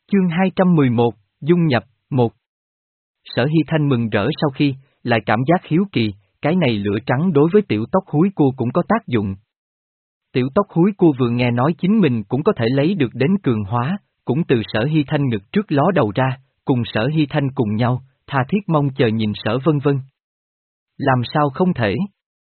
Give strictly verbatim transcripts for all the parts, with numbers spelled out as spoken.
Chương hai trăm mười một, Dung nhập, một. Sở Hy Thanh mừng rỡ sau khi, lại cảm giác hiếu kỳ, cái này lửa trắng đối với tiểu tóc húi cua cũng có tác dụng. Tiểu tóc húi cua vừa nghe nói chính mình cũng có thể lấy được đến cường hóa, cũng từ Sở Hy Thanh ngực trước ló đầu ra, cùng Sở Hy Thanh cùng nhau, tha thiết mong chờ nhìn Sở Vân Vân. Làm sao không thể?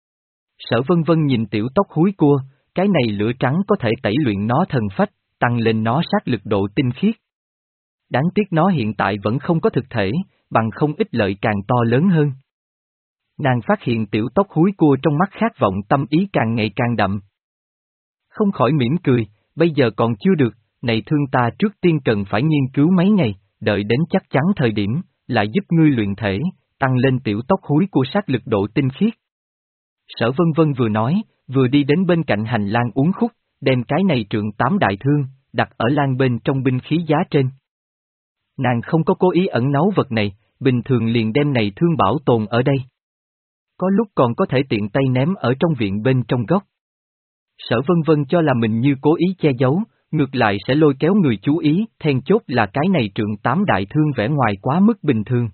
Sở Vân Vân nhìn tiểu tóc húi cua, cái này lửa trắng có thể tẩy luyện nó thần phách, tăng lên nó sát lực độ tinh khiết. Đáng tiếc nó hiện tại vẫn không có thực thể, bằng không ích lợi càng to lớn hơn. Nàng phát hiện tiểu tóc húi cua trong mắt khát vọng tâm ý càng ngày càng đậm. Không khỏi mỉm cười, bây giờ còn chưa được, này thương ta trước tiên cần phải nghiên cứu mấy ngày, đợi đến chắc chắn thời điểm, lại giúp ngươi luyện thể, tăng lên tiểu tóc húi cua sát lực độ tinh khiết. Sở Vân Vân vừa nói, vừa đi đến bên cạnh hành lang uốn khúc, đem cái này trượng tám đại thương, đặt ở lan bên trong binh khí giá trên. Nàng không có cố ý ẩn náu vật này, bình thường liền đem này thương bảo tồn ở đây. Có lúc còn có thể tiện tay ném ở trong viện bên trong góc. Sở Vân Vân cho là mình như cố ý che giấu, ngược lại sẽ lôi kéo người chú ý, then chốt là cái này trượng tám đại thương vẻ ngoài quá mức bình thường.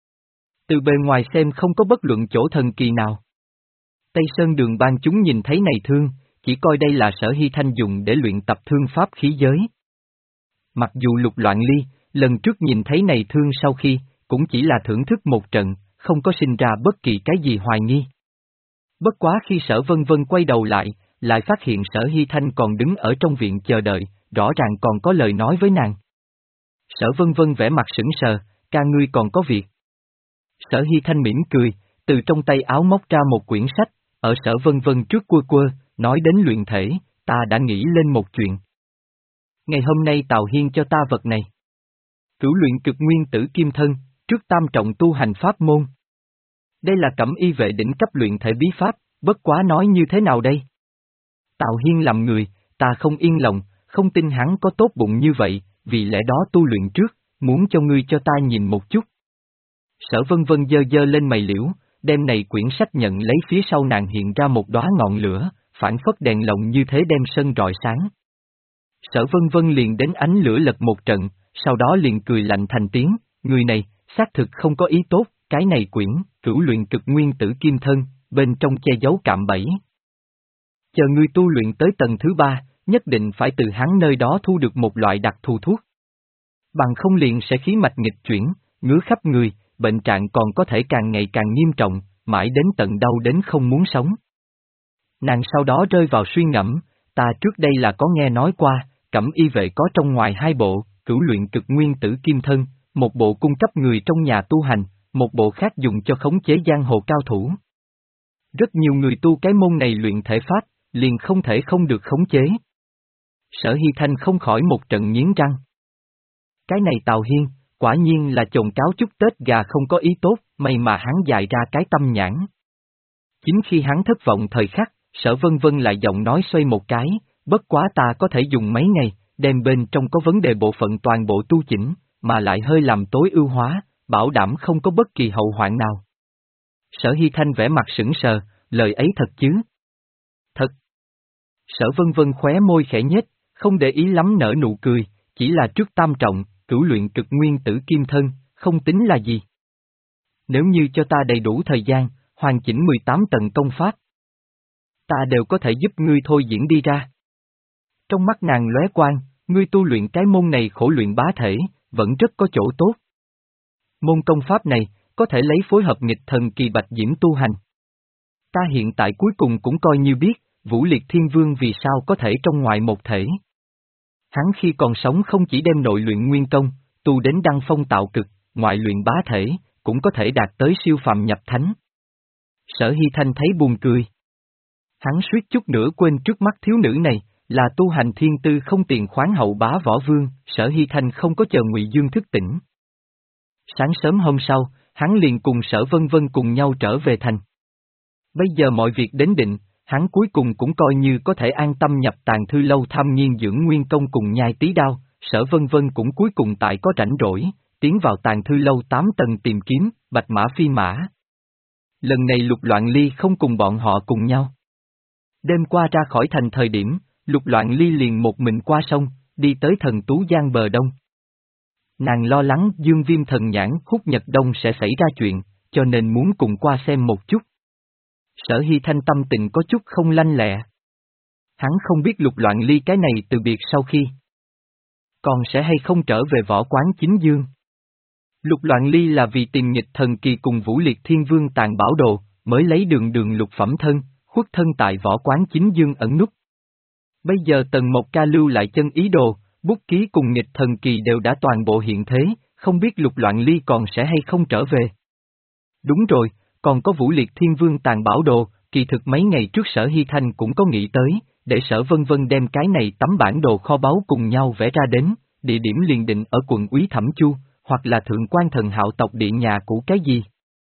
Từ bề ngoài xem không có bất luận chỗ thần kỳ nào. Tây Sơn Đường Bang chúng nhìn thấy này thương, chỉ coi đây là Sở Hy Thanh dùng để luyện tập thương pháp khí giới. Mặc dù Lục Loạn Ly, lần trước nhìn thấy này thương sau khi, cũng chỉ là thưởng thức một trận, không có sinh ra bất kỳ cái gì hoài nghi. Bất quá khi Sở Vân Vân quay đầu lại, lại phát hiện Sở Hy Thanh còn đứng ở trong viện chờ đợi, rõ ràng còn có lời nói với nàng. Sở Vân Vân vẻ mặt sững sờ, ca ngươi còn có việc. Sở Hy Thanh mỉm cười, từ trong tay áo móc ra một quyển sách, ở Sở Vân Vân trước quơ quơ, nói đến luyện thể, ta đã nghĩ lên một chuyện. Ngày hôm nay Tào Hiên cho ta vật này. Cửu luyện cực nguyên tử kim thân, trước tam trọng tu hành pháp môn. Đây là cẩm y vệ đỉnh cấp luyện thể bí pháp, bất quá nói như thế nào đây? Tào Hiên làm người, ta không yên lòng, không tin hắn có tốt bụng như vậy, vì lẽ đó tu luyện trước, muốn cho ngươi cho ta nhìn một chút. Sở Vân Vân giơ giơ lên mày liễu, đem này quyển sách nhận lấy phía sau nàng hiện ra một đóa ngọn lửa, phản phất đèn lồng như thế đem sân rọi sáng. Sở Vân Vân liền đến ánh lửa lật một trận, sau đó liền cười lạnh thành tiếng, người này, xác thực không có ý tốt, cái này quyển, cửu luyện cực nguyên tử kim thân, bên trong che giấu cạm bẫy. Chờ ngươi tu luyện tới tầng thứ ba, nhất định phải từ hắn nơi đó thu được một loại đặc thù thuốc. Bằng không liền sẽ khí mạch nghịch chuyển, ngứa khắp người, bệnh trạng còn có thể càng ngày càng nghiêm trọng, mãi đến tận đau đến không muốn sống. Nàng sau đó rơi vào suy ngẫm, ta trước đây là có nghe nói qua, cẩm y vệ có trong ngoài hai bộ, cửu luyện cực nguyên tử kim thân, một bộ cung cấp người trong nhà tu hành, một bộ khác dùng cho khống chế giang hồ cao thủ. Rất nhiều người tu cái môn này luyện thể pháp, liền không thể không được khống chế. Sở Hy Thanh không khỏi một trận nghiến răng. Cái này Tào Hiên, quả nhiên là chồng cáo chúc Tết gà không có ý tốt, may mà hắn dại ra cái tâm nhãn. Chính khi hắn thất vọng thời khắc, Sở Vân Vân lại giọng nói xoay một cái, bất quá ta có thể dùng mấy ngày, đem bên trong có vấn đề bộ phận toàn bộ tu chỉnh, mà lại hơi làm tối ưu hóa, bảo đảm không có bất kỳ hậu hoạn nào. Sở Hy Thanh vẻ mặt sững sờ, lời ấy thật chứ? Thật. Sở Vân Vân khóe môi khẽ nhếch, không để ý lắm nở nụ cười, chỉ là trước tam trọng, cửu luyện cực nguyên tử kim thân, không tính là gì. Nếu như cho ta đầy đủ thời gian, hoàn chỉnh mười tám tầng công pháp, ta đều có thể giúp ngươi thôi diễn đi ra. Trong mắt nàng lóe quang, ngươi tu luyện cái môn này khổ luyện bá thể, vẫn rất có chỗ tốt. Môn công pháp này, có thể lấy phối hợp nghịch thần kỳ bạch diễm tu hành. Ta hiện tại cuối cùng cũng coi như biết, Vũ Liệt Thiên Vương vì sao có thể trong ngoài một thể. Hắn khi còn sống không chỉ đem nội luyện nguyên công, tu đến đăng phong tạo cực, ngoại luyện bá thể, cũng có thể đạt tới siêu phàm nhập thánh. Sở Hy Thanh thấy buồn cười. Hắn suýt chút nữa quên trước mắt thiếu nữ này, là tu hành thiên tư không tiền khoáng hậu bá võ vương, Sở Hy Thanh không có chờ Ngụy Dương thức tỉnh. Sáng sớm hôm sau, hắn liền cùng Sở Vân Vân cùng nhau trở về thành. Bây giờ mọi việc đến định, hắn cuối cùng cũng coi như có thể an tâm nhập Tàng Thư Lâu tham nghiên dưỡng nguyên công cùng nhai tí đao, Sở Vân Vân cũng cuối cùng tại có rảnh rỗi, tiến vào Tàng Thư Lâu tám tầng tìm kiếm, bạch mã phi mã. Lần này Lục Loạn Ly không cùng bọn họ cùng nhau. Đêm qua ra khỏi thành thời điểm, Lục Loạn Ly liền một mình qua sông, đi tới Thần Tú Giang bờ đông. Nàng lo lắng Dương Viêm thần nhãn hút Nhật Đông sẽ xảy ra chuyện, cho nên muốn cùng qua xem một chút. Sở Hy Thanh tâm tình có chút không lanh lẹ. Hắn không biết Lục Loạn Ly cái này từ biệt sau khi còn sẽ hay không trở về võ quán chính dương. Lục Loạn Ly là vì tìm nghịch thần kỳ cùng Vũ Liệt Thiên Vương tàn bảo đồ, mới lấy đường đường lục phẩm thân, khuất thân tại võ quán chính dương ẩn núp. Bây giờ Tần Mộc Ca lưu lại chân ý đồ, bút ký cùng nghịch thần kỳ đều đã toàn bộ hiện thế, không biết Lục Loạn Ly còn sẽ hay không trở về. Đúng rồi, còn có Vũ Liệt Thiên Vương tàn bảo đồ, kỳ thực mấy ngày trước Sở Hy Thanh cũng có nghĩ tới, để Sở Vân Vân đem cái này tấm bản đồ kho báu cùng nhau vẽ ra đến, địa điểm liền định ở quận Úy Thẩm Chu, hoặc là Thượng Quan Thần Hạo tộc địa nhà cũ cái gì.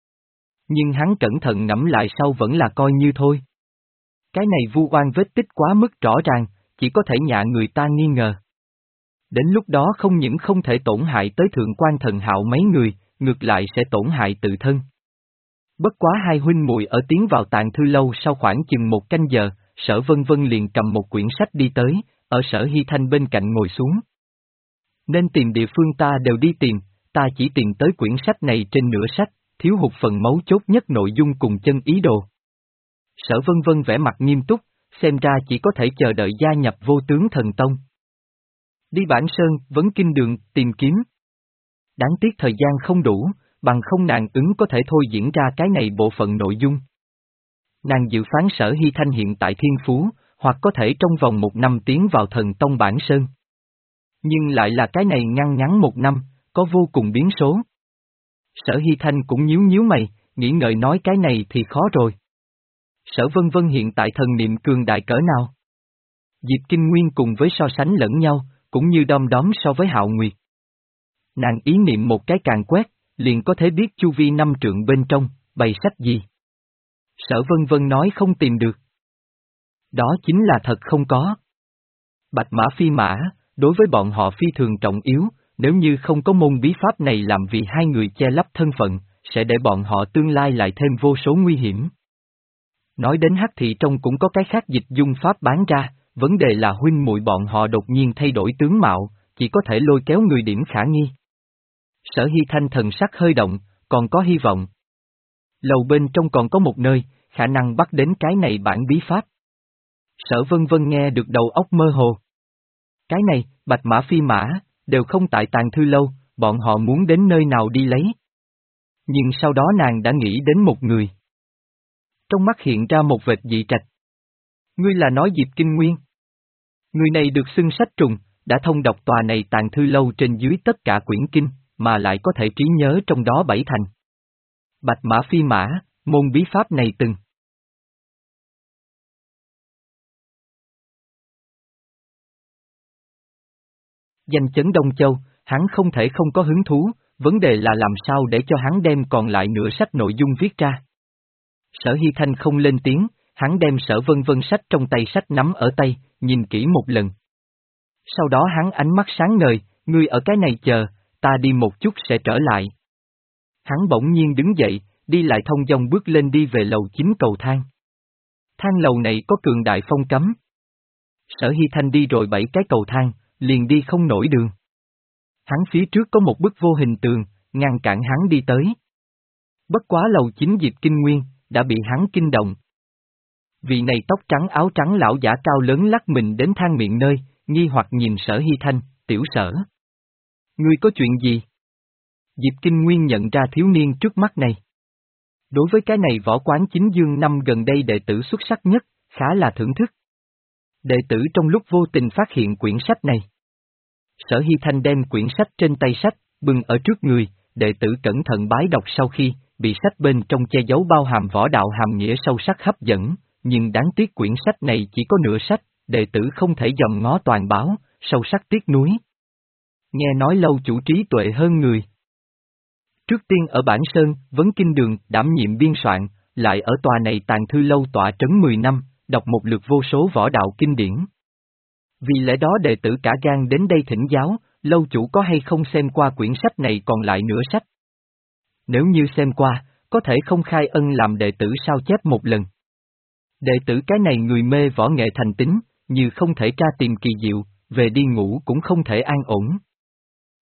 Nhưng hắn cẩn thận ngẫm lại sau vẫn là coi như thôi. Cái này vu oan vết tích quá mức rõ ràng, chỉ có thể nhạ người ta nghi ngờ. Đến lúc đó không những không thể tổn hại tới Thượng Quan Thần Hạo mấy người, ngược lại sẽ tổn hại tự thân. Bất quá hai huynh muội ở tiến vào tàng thư lâu sau khoảng chừng một canh giờ, Sở Vân Vân liền cầm một quyển sách đi tới, ở Sở Hy Thanh bên cạnh ngồi xuống. Nên tìm địa phương ta đều đi tìm, ta chỉ tìm tới quyển sách này trên nửa sách, thiếu hụt phần mấu chốt nhất nội dung cùng chân ý đồ. Sở Vân Vân vẻ mặt nghiêm túc, xem ra chỉ có thể chờ đợi gia nhập Vô Tướng Thần Tông. Đi Bản Sơn, vấn kinh đường, tìm kiếm. Đáng tiếc thời gian không đủ, bằng không nàng ứng có thể thôi diễn ra cái này bộ phận nội dung. Nàng dự phán Sở Hy Thanh hiện tại thiên phú, hoặc có thể trong vòng một năm tiến vào Thần Tông Bản Sơn. Nhưng lại là cái này ngăn ngắn một năm, có vô cùng biến số. Sở Hy Thanh cũng nhíu nhíu mày, nghĩ ngợi nói cái này thì khó rồi. Sở Vân Vân hiện tại thần niệm cường đại cỡ nào? Diệp Kinh Nguyên cùng với so sánh lẫn nhau, cũng như đom đóm so với Hạo Nguyệt. Nàng ý niệm một cái càng quét, liền có thể biết chu vi năm trượng bên trong, bày sách gì. Sở Vân Vân nói không tìm được. Đó chính là thật không có. Bạch mã phi mã, đối với bọn họ phi thường trọng yếu, nếu như không có môn bí pháp này làm vì hai người che lấp thân phận, sẽ để bọn họ tương lai lại thêm vô số nguy hiểm. Nói đến hắc thị trong cũng có cái khác dịch dung pháp bán ra, vấn đề là huynh muội bọn họ đột nhiên thay đổi tướng mạo, chỉ có thể lôi kéo người điểm khả nghi. Sở Hy Thanh thần sắc hơi động, còn có hy vọng. Lầu bên trong còn có một nơi, khả năng bắt đến cái này bản bí pháp. Sở Vân Vân nghe được đầu óc mơ hồ. Cái này, bạch mã phi mã, đều không tại tàng thư lâu, bọn họ muốn đến nơi nào đi lấy. Nhưng sau đó nàng đã nghĩ đến một người. Trong mắt hiện ra một vệt dị trạch. Ngươi là nói Diệp Kinh Nguyên. Người này được xưng sách trùng, đã thông đọc tòa này tàng thư lâu trên dưới tất cả quyển kinh, mà lại có thể trí nhớ trong đó bảy thành. Bạch mã phi mã, môn bí pháp này từng. Danh chấn Đông Châu, hắn không thể không có hứng thú, vấn đề là làm sao để cho hắn đem còn lại nửa sách nội dung viết ra. Sở Hy Thanh không lên tiếng, hắn đem Sở Vân Vân sách trong tay sách nắm ở tay, nhìn kỹ một lần. Sau đó hắn ánh mắt sáng ngời, ngươi ở cái này chờ, ta đi một chút sẽ trở lại. Hắn bỗng nhiên đứng dậy, đi lại thông dong bước lên đi về lầu chính cầu thang. Thang lầu này có cường đại phong cấm. Sở Hy Thanh đi rồi bảy cái cầu thang, liền đi không nổi đường. Hắn phía trước có một bức vô hình tường, ngăn cản hắn đi tới. Bất quá lầu chính Diệp Kinh Nguyên, đã bị hắn kinh động. Vị này tóc trắng áo trắng lão giả cao lớn lắc mình đến thang miệng nơi, nghi hoặc nhìn Sở Hy Thanh, tiểu Sở. Ngươi có chuyện gì? Diệp Kinh Nguyên nhận ra thiếu niên trước mắt này. Đối với cái này võ quán chính dương năm gần đây đệ tử xuất sắc nhất, khá là thưởng thức. Đệ tử trong lúc vô tình phát hiện quyển sách này. Sở Hy Thanh đem quyển sách trên tay sách, bưng ở trước người, đệ tử cẩn thận bái đọc sau khi, bị sách bên trong che giấu bao hàm võ đạo hàm nghĩa sâu sắc hấp dẫn, nhưng đáng tiếc quyển sách này chỉ có nửa sách, đệ tử không thể dòm ngó toàn báo, sâu sắc tiếc nuối. Nghe nói lâu chủ trí tuệ hơn người. Trước tiên ở Bản Sơn, vấn kinh đường, đảm nhiệm biên soạn, lại ở tòa này tàng thư lâu tọa trấn mười năm, đọc một lượt vô số võ đạo kinh điển. Vì lẽ đó đệ tử cả gan đến đây thỉnh giáo, lâu chủ có hay không xem qua quyển sách này còn lại nửa sách. Nếu như xem qua, có thể không khai ân làm đệ tử sao chép một lần. Đệ tử cái này người mê võ nghệ thành tính, như không thể tra tìm kỳ diệu, về đi ngủ cũng không thể an ổn.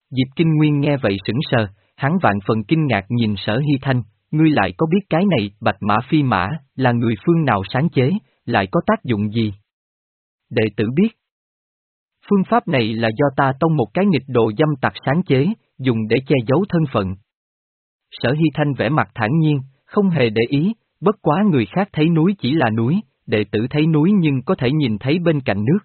Diệp Kinh Nguyên nghe vậy sững sờ, hắn vạn phần kinh ngạc nhìn Sở Hy Thanh, ngươi lại có biết cái này, bạch mã phi mã, là người phương nào sáng chế, lại có tác dụng gì? Đệ tử biết. Phương pháp này là do ta tông một cái nghịch đồ dâm tặc sáng chế, dùng để che giấu thân phận. Sở Hy Thanh vẻ mặt thản nhiên, không hề để ý, bất quá người khác thấy núi chỉ là núi, đệ tử thấy núi nhưng có thể nhìn thấy bên cạnh nước.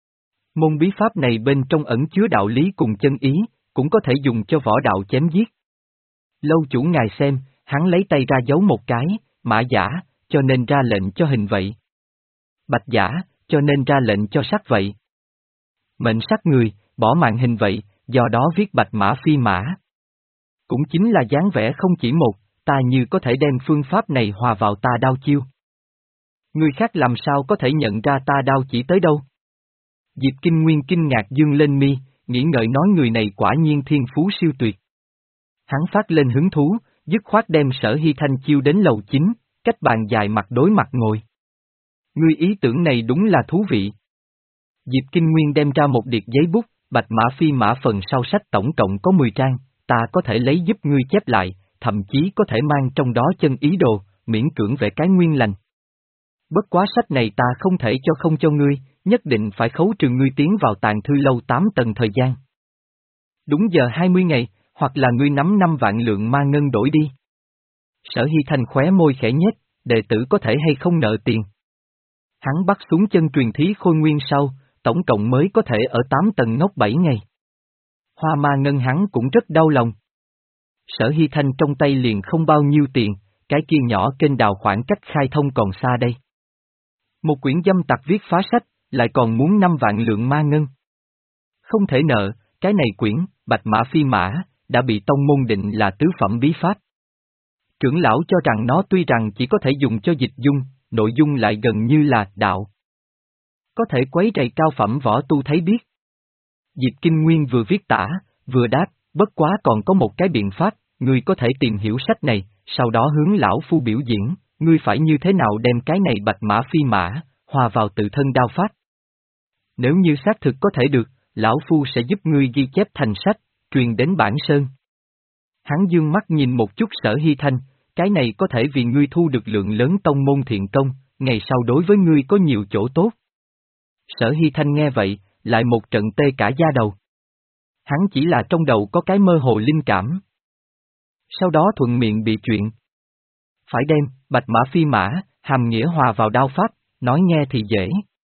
Môn bí pháp này bên trong ẩn chứa đạo lý cùng chân ý, cũng có thể dùng cho võ đạo chém giết. Lâu chủ ngài xem, hắn lấy tay ra giấu một cái, mã giả, cho nên ra lệnh cho hình vậy. Bạch giả, cho nên ra lệnh cho sắc vậy. Mệnh sắc người, bỏ mạng hình vậy, do đó viết bạch mã phi mã. Cũng chính là dáng vẻ không chỉ một, ta như có thể đem phương pháp này hòa vào ta đao chiêu. Người khác làm sao có thể nhận ra ta đao chỉ tới đâu? Diệp Kinh Nguyên kinh ngạc dương lên mi, nghĩ ngợi nói người này quả nhiên thiên phú siêu tuyệt. Hắn phát lên hứng thú, dứt khoát đem Sở Hy Thanh chiêu đến lầu chính, cách bàn dài mặt đối mặt ngồi. Ngươi ý tưởng này đúng là thú vị. Diệp Kinh Nguyên đem ra một điệp giấy bút, bạch mã phi mã phần sau sách tổng cộng có mười trang, ta có thể lấy giúp ngươi chép lại, thậm chí có thể mang trong đó chân ý đồ, miễn cưỡng về cái nguyên lành. Bất quá sách này ta không thể cho không cho ngươi, nhất định phải khấu trừ ngươi tiến vào tàng thư lâu tám tầng thời gian. Đúng giờ hai mươi ngày, hoặc là ngươi nắm năm vạn lượng ma ngân đổi đi. Sở Hy Thanh khóe môi khẽ nhếch, đệ tử có thể hay không nợ tiền. Hắn bắt xuống chân truyền thí khôi nguyên sau, tổng cộng mới có thể ở tám tầng ngốc bảy ngày. Hoa ma ngân hắn cũng rất đau lòng. Sở Hy Thanh trong tay liền không bao nhiêu tiền, cái kia nhỏ kênh đào khoảng cách khai thông còn xa đây. Một quyển dâm tặc viết phá sách, lại còn muốn năm vạn lượng ma ngân. Không thể nợ, cái này quyển, bạch mã phi mã, đã bị tông môn định là tứ phẩm bí pháp. Trưởng lão cho rằng nó tuy rằng chỉ có thể dùng cho dịch dung, nội dung lại gần như là đạo. Có thể quấy rầy cao phẩm võ tu thấy biết. Diệp Kinh Nguyên vừa viết tả, vừa đáp, bất quá còn có một cái biện pháp, ngươi có thể tìm hiểu sách này, sau đó hướng lão phu biểu diễn, ngươi phải như thế nào đem cái này bạch mã phi mã, hòa vào tự thân đao pháp. Nếu như xác thực có thể được, lão phu sẽ giúp ngươi ghi chép thành sách, truyền đến bản sơn. Hắn dương mắt nhìn một chút Sở Hy Thanh, cái này có thể vì ngươi thu được lượng lớn tông môn thiện công, ngày sau đối với ngươi có nhiều chỗ tốt. Sở Hy Thanh nghe vậy, lại một trận tê cả da đầu. Hắn chỉ là trong đầu có cái mơ hồ linh cảm. Sau đó thuận miệng bị chuyện. Phải đem, bạch mã phi mã, hàm nghĩa hòa vào đao pháp, nói nghe thì dễ.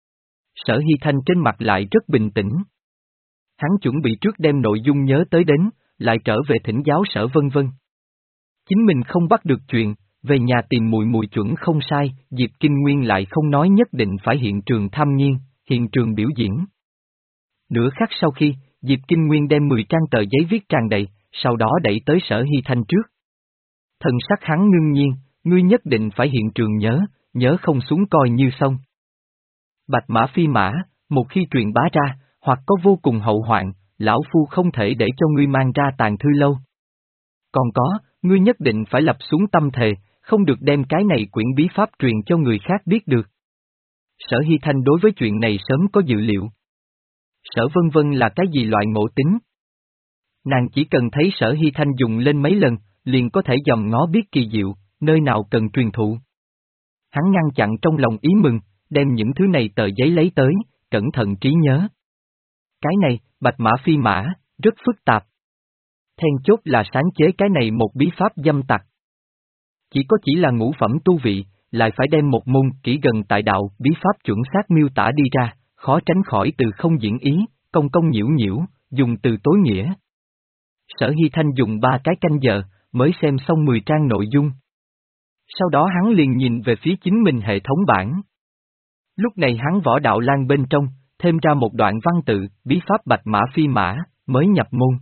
Sở Hy Thanh trên mặt lại rất bình tĩnh. Hắn chuẩn bị trước đem nội dung nhớ tới đến, lại trở về thỉnh giáo Sở vân vân. Chính mình không bắt được chuyện, về nhà tìm mùi mùi chuẩn không sai, Diệp Kinh Nguyên lại không nói nhất định phải hiện trường tham nghiên, hiện trường biểu diễn. Nửa khắc sau khi, Diệp Kinh Nguyên đem mười trang tờ giấy viết tràn đầy, sau đó đẩy tới Sở Hy Thanh trước. Thần sắc hắn ngưng nhiên, ngươi nhất định phải hiện trường nhớ, nhớ không xuống coi như xong. Bạch mã phi mã, một khi truyền bá ra, hoặc có vô cùng hậu hoạn, lão phu không thể để cho ngươi mang ra tàng thư lâu. Còn có, ngươi nhất định phải lập xuống tâm thề, không được đem cái này quyển bí pháp truyền cho người khác biết được. Sở Hy Thanh đối với chuyện này sớm có dự liệu. Sở vân vân là cái gì loại ngộ tính? Nàng chỉ cần thấy Sở Hy Thanh dùng lên mấy lần, liền có thể dòm ngó biết kỳ diệu, nơi nào cần truyền thụ. Hắn ngăn chặn trong lòng ý mừng, đem những thứ này tờ giấy lấy tới, cẩn thận trí nhớ. Cái này, bạch mã phi mã, rất phức tạp. Then chốt là sáng chế cái này một bí pháp dâm tặc. Chỉ có chỉ là ngũ phẩm tu vị, lại phải đem một môn kỹ gần tại đạo bí pháp chuẩn xác miêu tả đi ra, khó tránh khỏi từ không diễn ý, công công nhiễu nhiễu, dùng từ tối nghĩa. Sở Hy Thanh dùng ba cái canh giờ, mới xem xong mười trang nội dung. Sau đó hắn liền nhìn về phía chính mình hệ thống bản. Lúc này hắn võ đạo lan bên trong, thêm ra một đoạn văn tự, bí pháp bạch mã phi mã, mới nhập môn.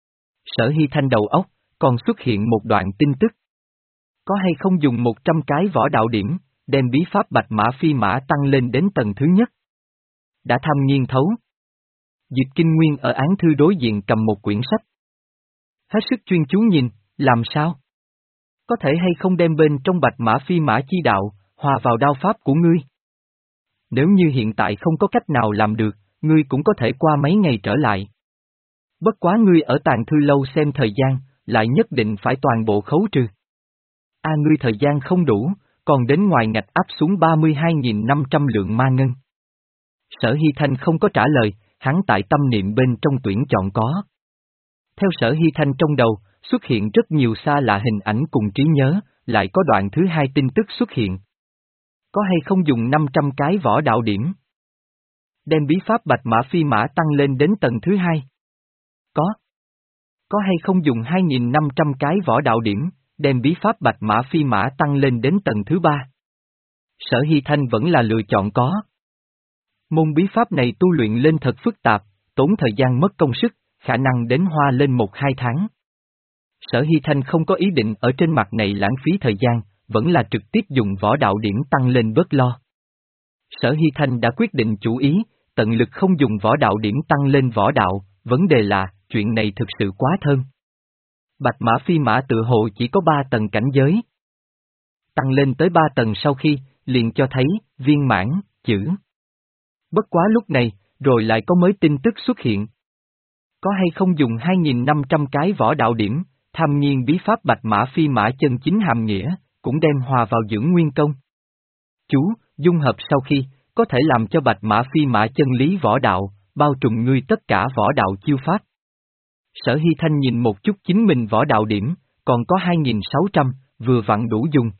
Sở Hy Thanh đầu óc, còn xuất hiện một đoạn tin tức. Có hay không dùng một trăm cái võ đạo điểm, đem bí pháp bạch mã phi mã tăng lên đến tầng thứ nhất. Đã tham nghiên thấu. Diệp Kinh Nguyên ở án thư đối diện cầm một quyển sách. Hết sức chuyên chú nhìn, làm sao? Có thể hay không đem bên trong bạch mã phi mã chi đạo, hòa vào đao pháp của ngươi? Nếu như hiện tại không có cách nào làm được, ngươi cũng có thể qua mấy ngày trở lại. Bất quá ngươi ở tàng thư lâu xem thời gian, lại nhất định phải toàn bộ khấu trừ. A ngươi thời gian không đủ, còn đến ngoài ngạch áp xuống ba mươi hai nghìn năm trăm lượng ma ngân. Sở Hy Thanh không có trả lời, hắn tại tâm niệm bên trong tuyển chọn có. Theo Sở Hy Thanh trong đầu, xuất hiện rất nhiều xa lạ hình ảnh cùng trí nhớ, lại có đoạn thứ hai tin tức xuất hiện. Có hay không dùng năm trăm cái võ đạo điểm? Đem bí pháp bạch mã phi mã tăng lên đến tầng thứ hai? Có. Có hay không dùng hai nghìn năm trăm cái võ đạo điểm, đem bí pháp bạch mã phi mã tăng lên đến tầng thứ ba? Sở Hy Thanh vẫn là lựa chọn có. Môn bí pháp này tu luyện lên thật phức tạp, tốn thời gian mất công sức, khả năng đến hoa lên một hai tháng. Sở Hy Thanh không có ý định ở trên mặt này lãng phí thời gian, vẫn là trực tiếp dùng võ đạo điểm tăng lên bớt lo. Sở Hy Thanh đã quyết định chủ ý, tận lực không dùng võ đạo điểm tăng lên võ đạo, vấn đề là, chuyện này thực sự quá thơm. Bạch mã phi mã tự hồ chỉ có ba tầng cảnh giới. Tăng lên tới ba tầng sau khi, liền cho thấy, viên mãn, chữ. Bất quá lúc này, rồi lại có mới tin tức xuất hiện. Có hay không dùng hai nghìn năm trăm cái võ đạo điểm, tham nghiên bí pháp bạch mã phi mã chân chính hàm nghĩa, cũng đem hòa vào dưỡng nguyên công. Chú, dung hợp sau khi, có thể làm cho bạch mã phi mã chân lý võ đạo, bao trùm ngươi tất cả võ đạo chiêu pháp. Sở Hy Thanh nhìn một chút chính mình võ đạo điểm, còn có hai nghìn sáu trăm, vừa vặn đủ dùng.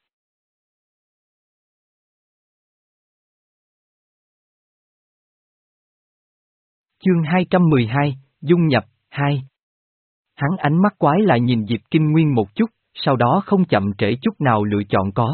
Chương hai trăm mười hai, Dung nhập, hai. Hắn ánh mắt quái lại nhìn Diệp Kinh Nguyên một chút, sau đó không chậm trễ chút nào lựa chọn có.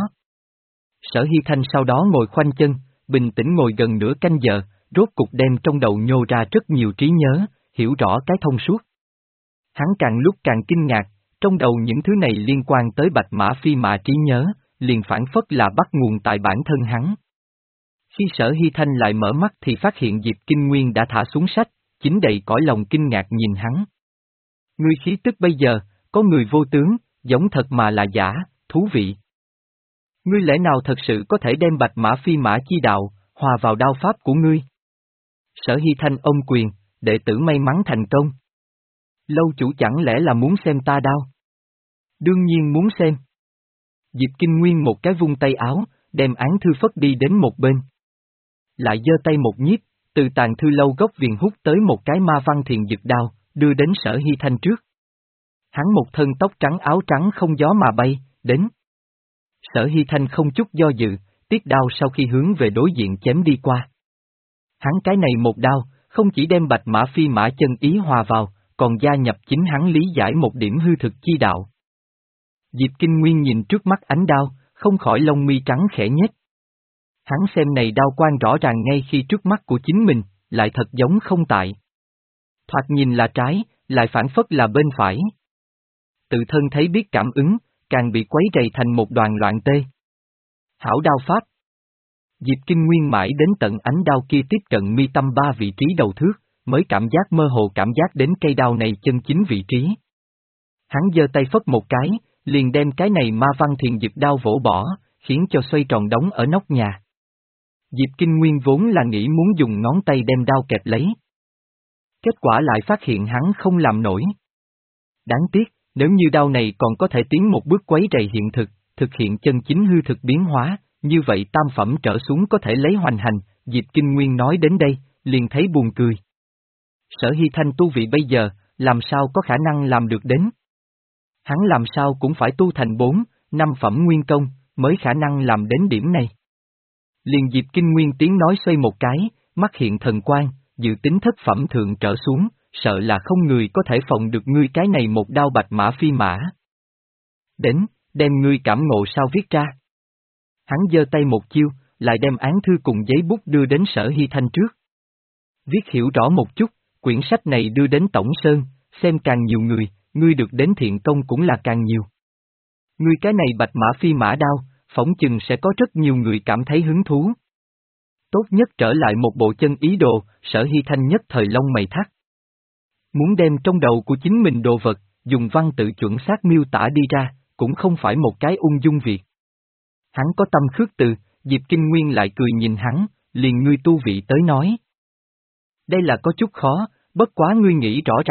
Sở Hy Thanh sau đó ngồi khoanh chân, bình tĩnh ngồi gần nửa canh giờ, rốt cục đem trong đầu nhô ra rất nhiều trí nhớ, hiểu rõ cái thông suốt. Hắn càng lúc càng kinh ngạc, trong đầu những thứ này liên quan tới bạch mã phi mã trí nhớ, liền phản phất là bắt nguồn tại bản thân hắn. Khi Sở Hy Thanh lại mở mắt thì phát hiện Diệp Kinh Nguyên đã thả xuống sách, chính đầy cõi lòng kinh ngạc nhìn hắn. Ngươi khí tức bây giờ, có người vô tướng, giống thật mà là giả, thú vị. Ngươi lẽ nào thật sự có thể đem bạch mã phi mã chi đạo, hòa vào đao pháp của ngươi? Sở Hy Thanh ôm quyền, đệ tử may mắn thành công. Lâu chủ chẳng lẽ là muốn xem ta đao? Đương nhiên muốn xem. Diệp Kinh Nguyên một cái vung tay áo, đem án thư phất đi đến một bên. Lại giơ tay một nhiếp, từ tàng thư lâu góc viền hút tới một cái ma văn thiền dực đao, đưa đến Sở Hy Thanh trước. Hắn một thân tóc trắng áo trắng không gió mà bay, đến. Sở Hy Thanh không chút do dự, tiết đao sau khi hướng về đối diện chém đi qua. Hắn cái này một đao, không chỉ đem bạch mã phi mã chân ý hòa vào, còn gia nhập chính hắn lý giải một điểm hư thực chi đạo. Diệp Kinh Nguyên nhìn trước mắt ánh đao, không khỏi lông mi trắng khẽ nhếch. Hắn xem này đao quang rõ ràng ngay khi trước mắt của chính mình, lại thật giống không tại. Thoạt nhìn là trái, lại phản phất là bên phải. Tự thân thấy biết cảm ứng, càng bị quấy rầy thành một đoàn loạn tê. Hảo đao pháp. Diệp Kinh Nguyên mãi đến tận ánh đao kia tiếp cận mi tâm ba vị trí đầu thước, mới cảm giác mơ hồ cảm giác đến cây đao này chân chính vị trí. Hắn giơ tay phất một cái, liền đem cái này ma văn thiền dực đao vỗ bỏ, khiến cho xoay tròn đóng ở nóc nhà. Diệp Kinh Nguyên vốn là nghĩ muốn dùng ngón tay đem đao kẹp lấy. Kết quả lại phát hiện hắn không làm nổi. Đáng tiếc, nếu như đao này còn có thể tiến một bước quấy rầy hiện thực, thực hiện chân chính hư thực biến hóa, như vậy tam phẩm trở xuống có thể lấy hoành hành, Diệp Kinh Nguyên nói đến đây, liền thấy buồn cười. Sở Hy Thanh tu vị bây giờ, làm sao có khả năng làm được đến? Hắn làm sao cũng phải tu thành bốn, năm phẩm nguyên công, mới khả năng làm đến điểm này. Liền Diệp Kinh Nguyên tiếng nói xoay một cái, mắt hiện thần quang, dự tính thất phẩm thượng trở xuống, sợ là không người có thể phòng được ngươi cái này một đao bạch mã phi mã. Đến, đem ngươi cảm ngộ sao viết ra. Hắn giơ tay một chiêu, lại đem án thư cùng giấy bút đưa đến Sở Hy Thanh trước. Viết hiểu rõ một chút, quyển sách này đưa đến Tổng Sơn, xem càng nhiều người, ngươi được đến thiện công cũng là càng nhiều. Ngươi cái này bạch mã phi mã đao, phỏng chừng sẽ có rất nhiều người cảm thấy hứng thú. Tốt nhất trở lại một bộ chân ý đồ, Sở Hy Thanh nhất thời lông mày thắt. Muốn đem trong đầu của chính mình đồ vật, dùng văn tự chuẩn xác miêu tả đi ra, cũng không phải một cái ung dung việc. Hắn có tâm khước từ, Diệp Kinh Nguyên lại cười nhìn hắn, liền ngươi tu vị tới nói. Đây là có chút khó, bất quá ngươi nghĩ rõ ràng,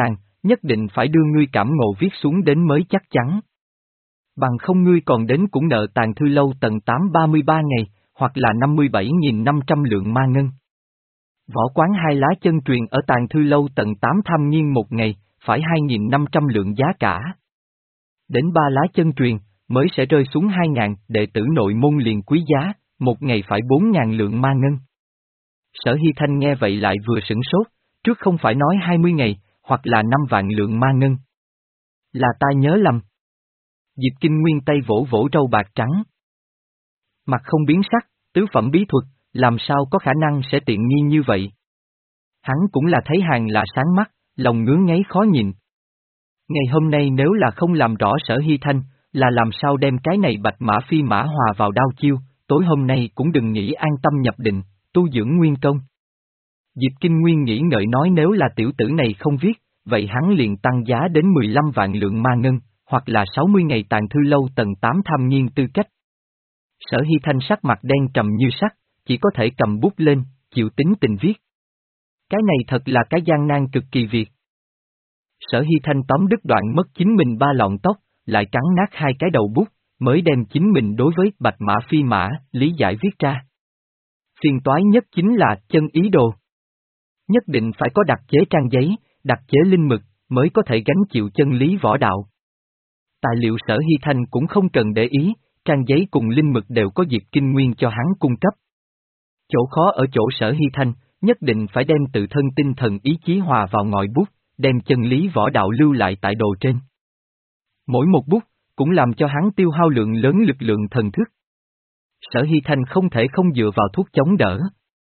nhất định phải đưa ngươi cảm ngộ viết xuống đến mới chắc chắn. Bằng không ngươi còn đến cũng nợ Tàng Thư Lâu tầng tám ba mươi ba ngày, hoặc là năm mươi bảy nghìn năm trăm lượng ma ngân. Võ quán hai lá chân truyền ở Tàng Thư Lâu tầng tám tham nghiên một ngày, phải hai nghìn năm trăm lượng giá cả. Đến ba lá chân truyền, mới sẽ rơi xuống hai ngàn, đệ tử nội môn liền quý giá, một ngày phải bốn ngàn lượng ma ngân. Sở Hy Thanh nghe vậy lại vừa sửng sốt, trước không phải nói hai mươi ngày, hoặc là năm vạn lượng ma ngân. Là ta nhớ lầm. Diệp Kinh Nguyên tay vỗ vỗ râu bạc trắng. Mặt không biến sắc, tứ phẩm bí thuật, làm sao có khả năng sẽ tiện nghi như vậy? Hắn cũng là thấy hàng là sáng mắt, lòng ngứa ngáy khó nhìn. Ngày hôm nay nếu là không làm rõ Sở Hy Thanh, là làm sao đem cái này bạch mã phi mã hòa vào đao chiêu, tối hôm nay cũng đừng nghĩ an tâm nhập định, tu dưỡng nguyên công. Diệp Kinh Nguyên nghĩ ngợi nói nếu là tiểu tử này không viết, vậy hắn liền tăng giá đến mười lăm vạn lượng ma ngân, hoặc là sáu mươi ngày Tàng Thư Lâu tầng tám tham nghiên tư cách. Sở Hy Thanh sắc mặt đen trầm như sắt, chỉ có thể cầm bút lên, chịu tính tình viết. Cái này thật là cái gian nan cực kỳ việc. Sở Hy Thanh tóm đứt đoạn mất chính mình ba lọn tóc, lại cắn nát hai cái đầu bút, mới đem chính mình đối với bạch mã phi mã, lý giải viết ra. Phiền toái nhất chính là chân ý đồ. Nhất định phải có đặc chế trang giấy, đặc chế linh mực, mới có thể gánh chịu chân lý võ đạo. Tài liệu Sở Hy Thanh cũng không cần để ý, trang giấy cùng linh mực đều có Diệp Kinh Nguyên cho hắn cung cấp. Chỗ khó ở chỗ Sở Hy Thanh, nhất định phải đem tự thân tinh thần ý chí hòa vào ngòi bút, đem chân lý võ đạo lưu lại tại đồ trên. Mỗi một bút, cũng làm cho hắn tiêu hao lượng lớn lực lượng thần thức. Sở Hy Thanh không thể không dựa vào thuốc chống đỡ.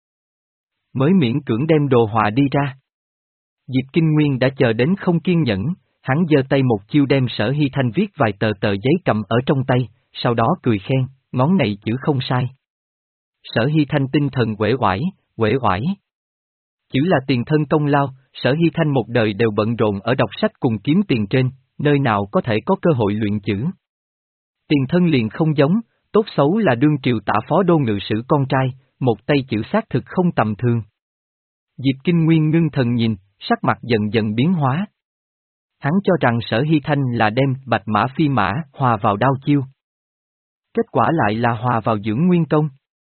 Mới miễn cưỡng đem đồ họa đi ra. Diệp Kinh Nguyên đã chờ đến không kiên nhẫn, hắn giơ tay một chiêu đem Sở Hy Thanh viết vài tờ tờ giấy cầm ở trong tay, sau đó cười khen, ngón này chữ không sai. Sở Hy Thanh tinh thần uể oải, uể oải. Chữ là tiền thân công lao, Sở Hy Thanh một đời đều bận rộn ở đọc sách cùng kiếm tiền trên, nơi nào có thể có cơ hội luyện chữ. Tiền thân liền không giống, tốt xấu là đương triều tả phó đô ngự sử con trai, một tay chữ xác thực không tầm thường. Diệp Kinh Nguyên ngưng thần nhìn, sắc mặt dần dần biến hóa. Hắn cho rằng Sở Hy Thanh là đem bạch mã phi mã hòa vào đao chiêu. Kết quả lại là hòa vào dưỡng nguyên công.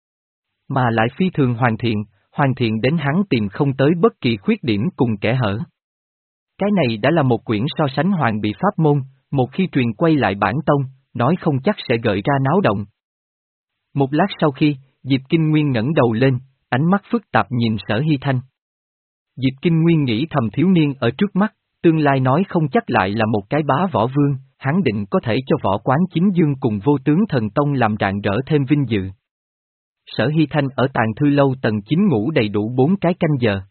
Mà lại phi thường hoàn thiện, hoàn thiện đến hắn tìm không tới bất kỳ khuyết điểm cùng kẽ hở. Cái này đã là một quyển so sánh hoàn bị pháp môn, một khi truyền quay lại bản tông, nói không chắc sẽ gợi ra náo động. Một lát sau khi, Diệp Kinh Nguyên ngẩng đầu lên, ánh mắt phức tạp nhìn Sở Hy Thanh. Diệp Kinh Nguyên nghĩ thầm thiếu niên ở trước mắt, tương lai nói không chắc lại là một cái bá võ vương, hắn định có thể cho võ quán chính dương cùng vô tướng thần tông làm rạng rỡ thêm vinh dự. Sở Hy Thanh ở Tàng Thư Lâu tầng chín ngủ đầy đủ bốn cái canh giờ.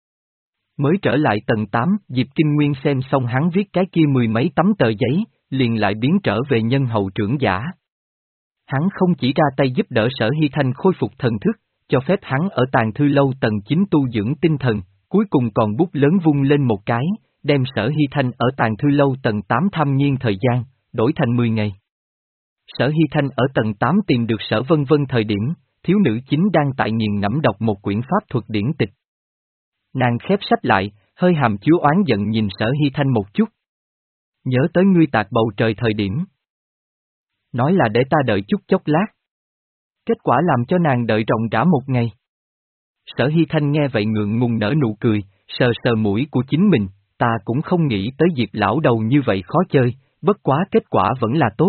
Mới trở lại tầng tám, Diệp Kinh Nguyên xem xong hắn viết cái kia mười mấy tấm tờ giấy, liền lại biến trở về nhân hậu trưởng giả. Hắn không chỉ ra tay giúp đỡ Sở Hy Thanh khôi phục thần thức, cho phép hắn ở Tàng Thư Lâu tầng chín tu dưỡng tinh thần, cuối cùng còn bút lớn vung lên một cái, đem Sở Hy Thanh ở Tàng Thư Lâu tầng tám tham nghiên thời gian, đổi thành mười ngày. Sở Hy Thanh ở tầng tám tìm được Sở Vân Vân thời điểm, thiếu nữ chính đang tại nghiền ngẫm đọc một quyển pháp thuật điển tịch. Nàng khép sách lại, hơi hàm chứa oán giận nhìn Sở Hy Thanh một chút. Nhớ tới ngươi tạc bầu trời thời điểm. Nói là để ta đợi chút chốc lát. Kết quả làm cho nàng đợi ròng rã một ngày. Sở Hy Thanh nghe vậy ngượng ngùng nở nụ cười, sờ sờ mũi của chính mình, ta cũng không nghĩ tới Diệp lão đầu như vậy khó chơi, bất quá kết quả vẫn là tốt.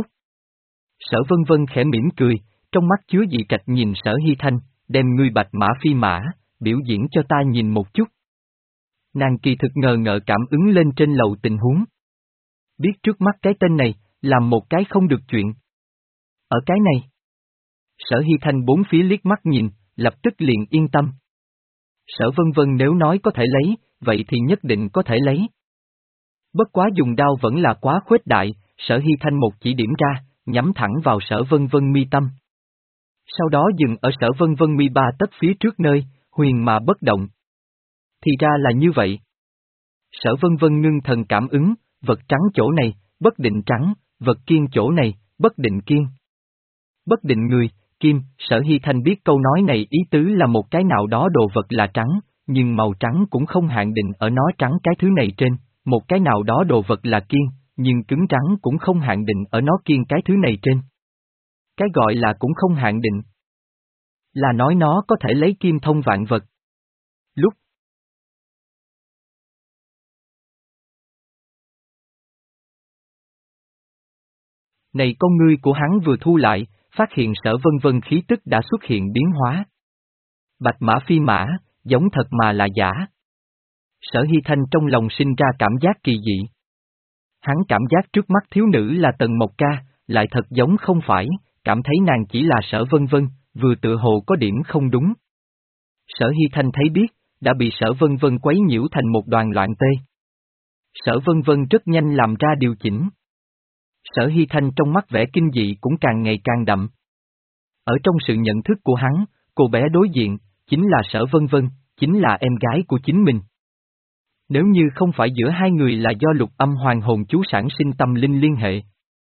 Sở Vân Vân khẽ mỉm cười, trong mắt chứa dị trạch nhìn Sở Hy Thanh, đem ngươi bạch mã phi mã, biểu diễn cho ta nhìn một chút. Nàng kỳ thực ngờ ngợ cảm ứng lên trên lầu tình huống. Biết trước mắt cái tên này, làm một cái không được chuyện. Ở cái này, Sở Hy Thanh bốn phía liếc mắt nhìn, lập tức liền yên tâm. Sở Vân Vân nếu nói có thể lấy, vậy thì nhất định có thể lấy. Bất quá dùng đao vẫn là quá khuếch đại, Sở Hy Thanh một chỉ điểm ra, nhắm thẳng vào Sở Vân Vân mi tâm. Sau đó dừng ở Sở Vân Vân mi ba tấc phía trước nơi, huyền mà bất động. Thì ra là như vậy. Sở Vân Vân ngưng thần cảm ứng, vật trắng chỗ này, bất định trắng, vật kiên chỗ này, bất định kiên. Bất định người, kim, Sở Hy Thanh biết câu nói này ý tứ là một cái nào đó đồ vật là trắng, nhưng màu trắng cũng không hạn định ở nó trắng cái thứ này trên, một cái nào đó đồ vật là kiêng, nhưng cứng rắn cũng không hạn định ở nó kiêng cái thứ này trên. Cái gọi là cũng không hạn định, là nói nó có thể lấy kim thông vạn vật. Lúc này con ngươi của hắn vừa thu lại, phát hiện Sở Vân Vân khí tức đã xuất hiện biến hóa. Bạch mã phi mã, giống thật mà là giả. Sở Hy Thanh trong lòng sinh ra cảm giác kỳ dị. Hắn cảm giác trước mắt thiếu nữ là Tần Mộc Ca, lại thật giống không phải, cảm thấy nàng chỉ là Sở Vân Vân, vừa tự hồ có điểm không đúng. Sở Hy Thanh thấy biết, đã bị Sở Vân Vân quấy nhiễu thành một đoàn loạn tê. Sở Vân Vân rất nhanh làm ra điều chỉnh. Sở Hy Thanh trong mắt vẻ kinh dị cũng càng ngày càng đậm. Ở trong sự nhận thức của hắn, cô bé đối diện, chính là Sở Vân Vân, chính là em gái của chính mình. Nếu như không phải giữa hai người là do lục âm hoàng hồn chú sản sinh tâm linh liên hệ.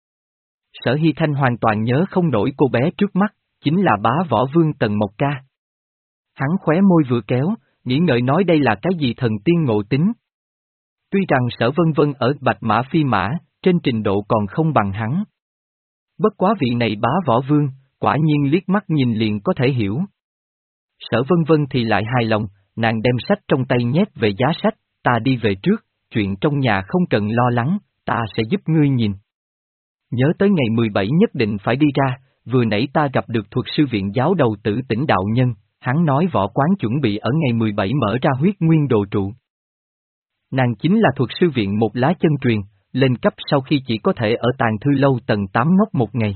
Sở Hy Thanh hoàn toàn nhớ không nổi cô bé trước mắt, chính là bá võ vương Tần Mộc Ca. Hắn khóe môi vừa kéo, nghĩ ngợi nói đây là cái gì thần tiên ngộ tính. Tuy rằng Sở Vân Vân ở Bạch Mã Phi Mã, trên trình độ còn không bằng hắn. Bất quá vị này bá võ vương, quả nhiên liếc mắt nhìn liền có thể hiểu. Sở Vân Vân thì lại hài lòng, nàng đem sách trong tay nhét về giá sách, ta đi về trước, chuyện trong nhà không cần lo lắng, ta sẽ giúp ngươi nhìn. Nhớ tới ngày mười bảy nhất định phải đi ra, vừa nãy ta gặp được thuật sư viện giáo đầu tử Tỉnh đạo nhân, hắn nói võ quán chuẩn bị ở ngày mười bảy mở ra huyết nguyên đồ trụ. Nàng chính là thuật sư viện một lá chân truyền, lên cấp sau khi chỉ có thể ở tàng thư lâu tầng tám ngốc một ngày.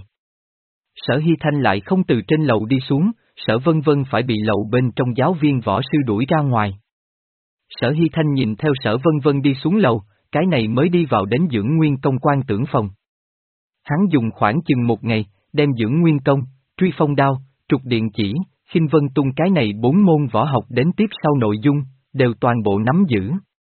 Sở Hy Thanh lại không từ trên lầu đi xuống, Sở Vân Vân phải bị lầu bên trong giáo viên võ sư đuổi ra ngoài. Sở Hy Thanh nhìn theo Sở Vân Vân đi xuống lầu, cái này mới đi vào đến dưỡng nguyên công quan tưởng phòng. Hắn dùng khoảng chừng một ngày, đem dưỡng nguyên công, truy phong đao, trục điện chỉ, khinh vân tung cái này bốn môn võ học đến tiếp sau nội dung, đều toàn bộ nắm giữ.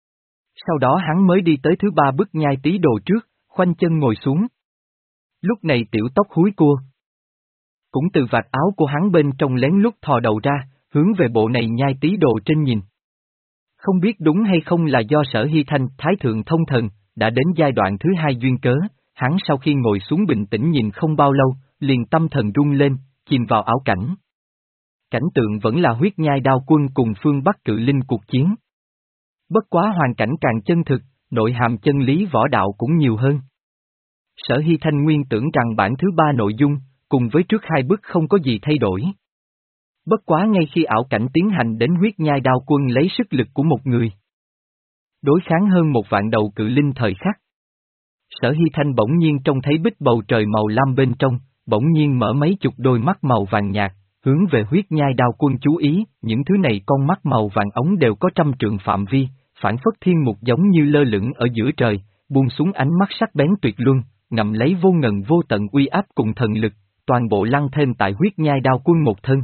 Sau đó hắn mới đi tới thứ ba bức nhai tí đồ trước, khoanh chân ngồi xuống. Lúc này tiểu tóc húi cua. Cũng từ vạt áo của hắn bên trong lén lút thò đầu ra, hướng về bộ này nhai tí đồ trên nhìn. Không biết đúng hay không là do Sở Hy Thanh Thái Thượng Thông Thần, đã đến giai đoạn thứ hai duyên cớ, hắn sau khi ngồi xuống bình tĩnh nhìn không bao lâu, liền tâm thần rung lên, chìm vào ảo cảnh. Cảnh tượng vẫn là huyết nhai đao quân cùng phương Bắc cự linh cuộc chiến. Bất quá hoàn cảnh càng chân thực, nội hàm chân lý võ đạo cũng nhiều hơn. Sở Hy Thanh nguyên tưởng rằng bản thứ ba nội dung, cùng với trước hai bức không có gì thay đổi. Bất quá ngay khi ảo cảnh tiến hành đến huyết nhai đao quân lấy sức lực của một người. Đối kháng hơn một vạn đầu cự linh thời khắc. Sở Hy Thanh bỗng nhiên trông thấy bích bầu trời màu lam bên trong, bỗng nhiên mở mấy chục đôi mắt màu vàng nhạt, hướng về huyết nhai đao quân chú ý, những thứ này con mắt màu vàng ống đều có trăm trượng phạm vi, phản phất thiên mục giống như lơ lửng ở giữa trời, buông xuống ánh mắt sắc bén tuyệt luân, ngậm lấy vô ngần vô tận uy áp cùng thần lực, toàn bộ lăng thêm tại huyết nhai đao quân một thân.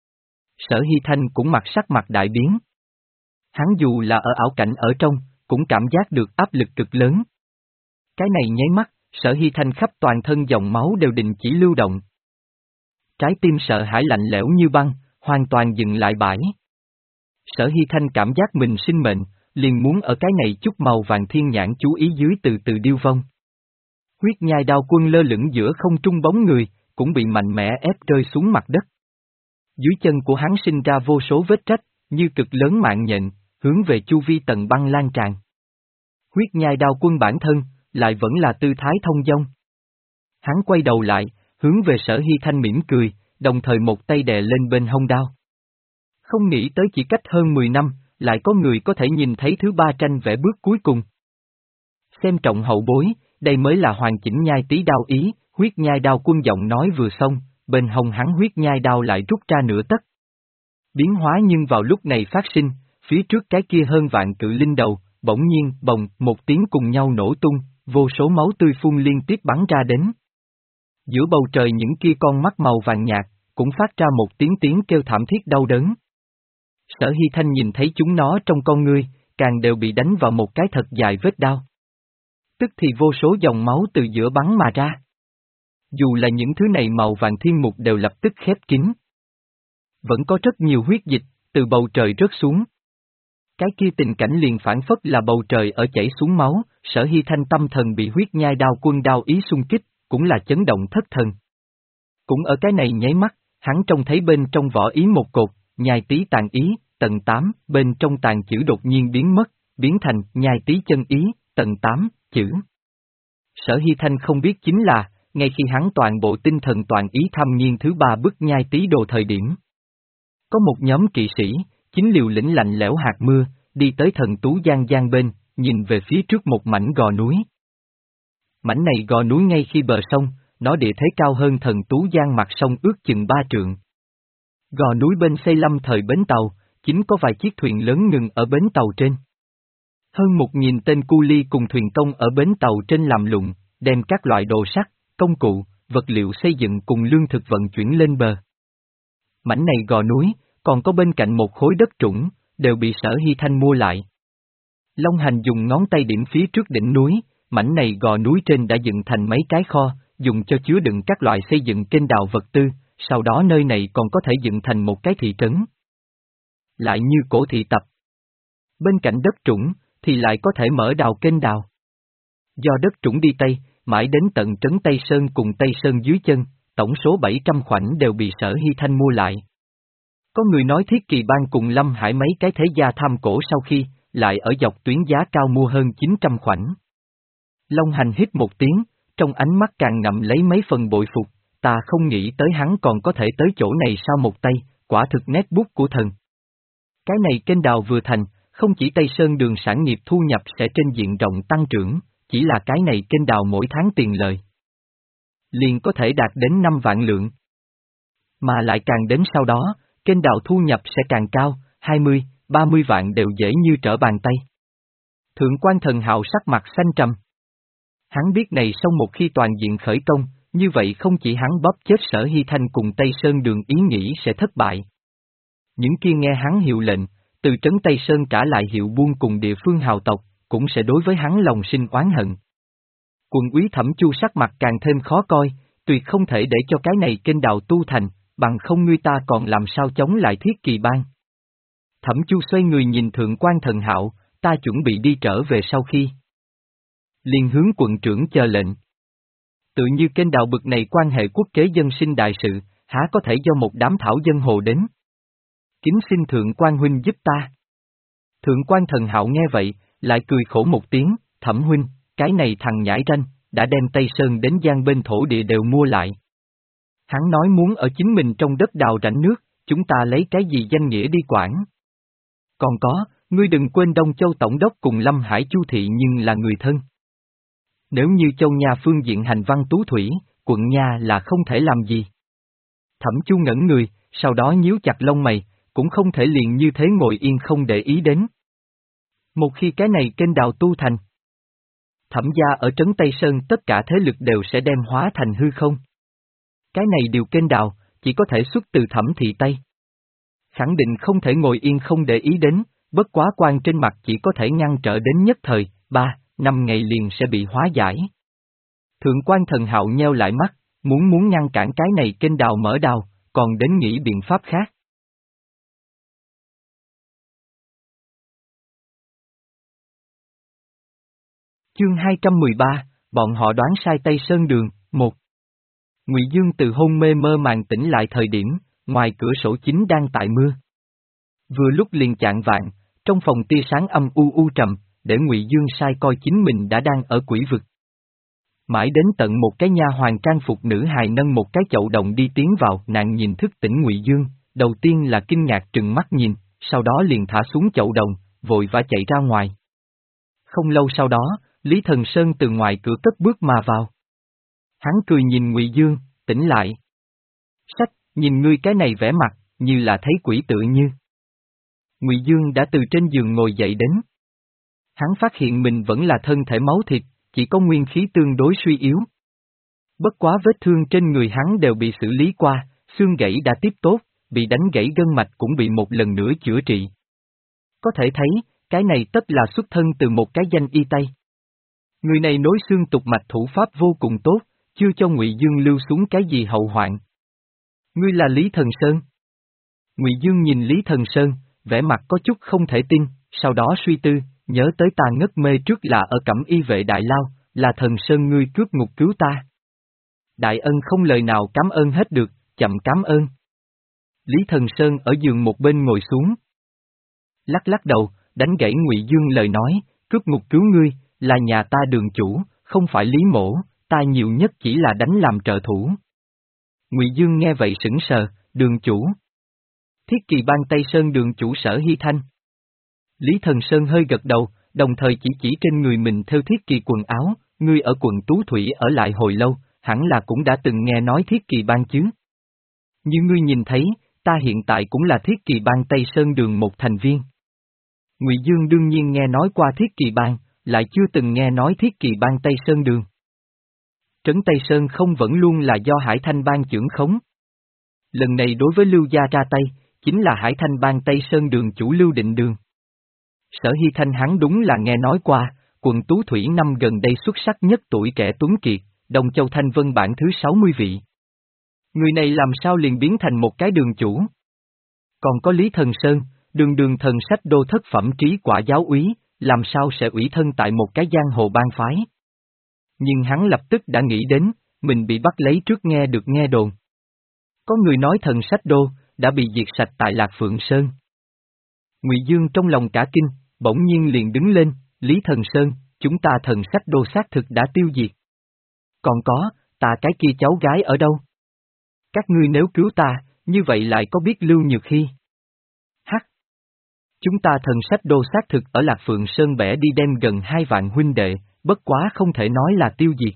Sở Hy Thanh cũng mặt sắc mặt đại biến. Hắn dù là ở ảo cảnh ở trong, cũng cảm giác được áp lực cực lớn. Cái này nháy mắt, Sở Hy Thanh khắp toàn thân dòng máu đều đình chỉ lưu động. Trái tim sợ hãi lạnh lẽo như băng, hoàn toàn dừng lại bãi. Sở Hy Thanh cảm giác mình sinh mệnh, liền muốn ở cái này chút màu vàng thiên nhãn chú ý dưới từ từ điêu vong. Huyết nhai đao quân lơ lửng giữa không trung bóng người, cũng bị mạnh mẽ ép rơi xuống mặt đất. Dưới chân của hắn sinh ra vô số vết rách, như cực lớn mạng nhện, hướng về chu vi tầng băng lan tràn. Huyết nhai đao quân bản thân, lại vẫn là tư thái thông dong. Hắn quay đầu lại, hướng về Sở Hy Thanh mỉm cười, đồng thời một tay đè lên bên hông đao. Không nghĩ tới chỉ cách hơn mười năm, lại có người có thể nhìn thấy thứ ba tranh vẽ bước cuối cùng. Xem trọng hậu bối, đây mới là hoàn chỉnh nhai tí đao ý, huyết nhai đao quân giọng nói vừa xong, bên hông hắn huyết nhai đao lại rút ra nửa tấc. Biến hóa nhưng vào lúc này phát sinh, phía trước cái kia hơn vạn cự linh đầu, bỗng nhiên, bồng, một tiếng cùng nhau nổ tung, vô số máu tươi phun liên tiếp bắn ra đến. Giữa bầu trời những kia con mắt màu vàng nhạt, cũng phát ra một tiếng tiếng kêu thảm thiết đau đớn. Sở Hy Thanh nhìn thấy chúng nó trong con ngươi, càng đều bị đánh vào một cái thật dài vết đau. Tức thì vô số dòng máu từ giữa bắn mà ra. Dù là những thứ này màu vàng thiên mục đều lập tức khép kín. Vẫn có rất nhiều huyết dịch, từ bầu trời rớt xuống. Cái kia tình cảnh liền phản phất là bầu trời ở chảy xuống máu, Sở Hy Thanh tâm thần bị huyết nhai đao quân đao ý xung kích, cũng là chấn động thất thần. Cũng ở cái này nháy mắt, hắn trông thấy bên trong vỏ ý một cột, nhai tí tàn ý, tầng tám, bên trong tàn chữ đột nhiên biến mất, biến thành nhai tí chân ý, tầng tám, chữ. Sở Hy Thanh không biết chính là, ngay khi hắn toàn bộ tinh thần toàn ý thâm nhiên thứ ba bức nhai tí đồ thời điểm. Có một nhóm kỵ sĩ, chính liều lĩnh lạnh lẽo hạt mưa, đi tới thần tú giang giang bên, nhìn về phía trước một mảnh gò núi. Mảnh này gò núi ngay khi bờ sông, nó địa thế cao hơn thần tú giang mặt sông ước chừng ba trượng. Gò núi bên xây lâm thời bến tàu, chính có vài chiếc thuyền lớn ngừng ở bến tàu trên. Hơn một nghìn tên cu li cùng thuyền công ở bến tàu trên làm lụng, đem các loại đồ sắt, công cụ, vật liệu xây dựng cùng lương thực vận chuyển lên bờ. Mảnh này gò núi, còn có bên cạnh một khối đất trũng, đều bị Sở Hy Thanh mua lại. Long Hành dùng ngón tay điểm phía trước đỉnh núi, mảnh này gò núi trên đã dựng thành mấy cái kho, dùng cho chứa đựng các loại xây dựng kênh đào vật tư, sau đó nơi này còn có thể dựng thành một cái thị trấn. Lại như cổ thị tập. Bên cạnh đất trũng, thì lại có thể mở đào kênh đào. Do đất trũng đi Tây, mãi đến tận trấn Tây Sơn cùng Tây Sơn dưới chân, tổng số bảy trăm khoảnh đều bị Sở Hy Thanh mua lại. Có người nói Thiết Kỳ Bang cùng Lâm Hải mấy cái thế gia tham cổ sau khi, lại ở dọc tuyến giá cao mua hơn chín trăm khoảnh. Long Hành hít một tiếng, trong ánh mắt càng ngậm lấy mấy phần bội phục, ta không nghĩ tới hắn còn có thể tới chỗ này sau một tay, quả thực nét bút của thần. Cái này kênh đào vừa thành, không chỉ Tây Sơn đường sản nghiệp thu nhập sẽ trên diện rộng tăng trưởng, chỉ là cái này kênh đào mỗi tháng tiền lời liền có thể đạt đến năm vạn lượng. Mà lại càng đến sau đó, kênh đào thu nhập sẽ càng cao, hai mươi, ba mươi vạn đều dễ như trở bàn tay. Thượng quan Thần Hạo sắc mặt xanh trầm. Hắn biết này sau một khi toàn diện khởi công, như vậy không chỉ hắn bóp chết Sở Hy Thanh cùng Tây Sơn đường ý nghĩ sẽ thất bại. Những kia nghe hắn hiệu lệnh, từ trấn Tây Sơn trả lại hiệu buôn cùng địa phương hào tộc, cũng sẽ đối với hắn lòng sinh oán hận. Quận úy Thẩm Chu sắc mặt càng thêm khó coi, tuyệt không thể để cho cái này kênh đào tu thành, bằng không ngươi ta còn làm sao chống lại Thiết Kỳ Bang. Thẩm Chu xoay người nhìn Thượng quan Thần Hạo, ta chuẩn bị đi trở về sau khi. Liền hướng quận trưởng chờ lệnh. Tự như kênh đào bực này quan hệ quốc kế dân sinh đại sự, há có thể do một đám thảo dân hồ đến. Kính xin Thượng quan huynh giúp ta. Thượng quan Thần Hạo nghe vậy, lại cười khổ một tiếng, Thẩm huynh, cái này thằng nhãi ranh, đã đem Tây Sơn đến Giang bên thổ địa đều mua lại. Hắn nói muốn ở chính mình trong đất đào rãnh nước, chúng ta lấy cái gì danh nghĩa đi quản. Còn có, ngươi đừng quên Đông Châu Tổng đốc cùng Lâm Hải Chu Thị nhưng là người thân. Nếu như Châu Nha phương diện hành văn tú thủy, quận Nha là không thể làm gì. Thẩm Chu ngẩn người, sau đó nhíu chặt lông mày, cũng không thể liền như thế ngồi yên không để ý đến. Một khi cái này kênh đào tu thành, Thẩm gia ở trấn Tây Sơn tất cả thế lực đều sẽ đem hóa thành hư không. Cái này điều kênh đào, chỉ có thể xuất từ Thẩm thị Tây. Khẳng định không thể ngồi yên không để ý đến, bất quá quan trên mặt chỉ có thể ngăn trở đến nhất thời, ba, năm ngày liền sẽ bị hóa giải. Thượng quan Thần Hạo nheo lại mắt, muốn muốn ngăn cản cái này kênh đào mở đào, còn đến nghĩ biện pháp khác. Chương hai trăm mười ba, bọn họ đoán sai Tây Sơn đường, một. Ngụy Dương từ hôn mê mơ màng tỉnh lại thời điểm, ngoài cửa sổ chính đang tại mưa. Vừa lúc liền chạng vạng, trong phòng tia sáng âm u u trầm, để Ngụy Dương sai coi chính mình đã đang ở quỷ vực. Mãi đến tận một cái nha hoàn trang phục nữ hài nâng một cái chậu đồng đi tiến vào, nàng nhìn thức tỉnh Ngụy Dương, đầu tiên là kinh ngạc trừng mắt nhìn, sau đó liền thả xuống chậu đồng, vội vã chạy ra ngoài. Không lâu sau đó, Lý Thần Sơn từ ngoài cửa cất bước mà vào. Hắn cười nhìn Ngụy Dương, tỉnh lại. Sách, nhìn ngươi cái này vẻ mặt, như là thấy quỷ tự như. Ngụy Dương đã từ trên giường ngồi dậy đến. Hắn phát hiện mình vẫn là thân thể máu thịt, chỉ có nguyên khí tương đối suy yếu. Bất quá vết thương trên người hắn đều bị xử lý qua, xương gãy đã tiếp tốt, bị đánh gãy gân mạch cũng bị một lần nữa chữa trị. Có thể thấy, cái này tất là xuất thân từ một cái danh y Tây. Người này nối xương tục mạch thủ pháp vô cùng tốt, chưa cho Ngụy Dương lưu xuống cái gì hậu hoạn. Ngươi là Lý Thần Sơn. Ngụy Dương nhìn Lý Thần Sơn, vẻ mặt có chút không thể tin, sau đó suy tư, nhớ tới ta ngất mê trước là ở Cẩm Y vệ Đại Lao, là Thần Sơn ngươi cướp ngục cứu ta. Đại ân không lời nào cảm ơn hết được, chậm cảm ơn. Lý Thần Sơn ở giường một bên ngồi xuống. Lắc lắc đầu, đánh gãy Ngụy Dương lời nói, cướp ngục cứu ngươi, là nhà ta Đường chủ, không phải Lý Mỗ, ta nhiều nhất chỉ là đánh làm trợ thủ. Ngụy Dương nghe vậy sững sờ, Đường chủ. Thiết Kỳ Bang Tây Sơn Đường chủ Sở Hy Thanh. Lý Thần Sơn hơi gật đầu, đồng thời chỉ chỉ trên người mình theo Thiết Kỳ quần áo, ngươi ở quận Tú Thủy ở lại hồi lâu, hẳn là cũng đã từng nghe nói Thiết Kỳ Bang chứ. Như ngươi nhìn thấy, ta hiện tại cũng là Thiết Kỳ Bang Tây Sơn Đường một thành viên. Ngụy Dương đương nhiên nghe nói qua Thiết Kỳ Bang, lại chưa từng nghe nói Thiết Kỳ Bang Tây Sơn Đường. Trấn Tây Sơn không vẫn luôn là do Hải Thanh Bang chưởng khống. Lần này đối với Lưu gia ra tay, chính là Hải Thanh Bang Tây Sơn Đường chủ Lưu Định Đường. Sở Hy Thanh hắn đúng là nghe nói qua, quận Tú Thủy năm gần đây xuất sắc nhất tuổi trẻ tuấn kiệt, Đông Châu Thanh Vân bảng thứ sáu mươi vị. Người này làm sao liền biến thành một cái đường chủ? Còn có Lý Thần Sơn, đường đường thần sách đô thất phẩm trí quả giáo úy, làm sao sẽ ủy thân tại một cái giang hồ bang phái? Nhưng hắn lập tức đã nghĩ đến, mình bị bắt lấy trước nghe được nghe đồn. Có người nói thần sách đô, đã bị diệt sạch tại Lạc Phượng Sơn. Ngụy Dương trong lòng cả kinh, bỗng nhiên liền đứng lên, Lý Thần Sơn, chúng ta thần sách đô xác thực đã tiêu diệt. Còn có, ta cái kia cháu gái ở đâu? Các ngươi nếu cứu ta, như vậy lại có biết Lưu Nhược Hy? Hắc! Chúng ta thần sách đô xác thực ở Lạc Phượng Sơn bẻ đi đem gần hai vạn huynh đệ, bất quá không thể nói là tiêu diệt.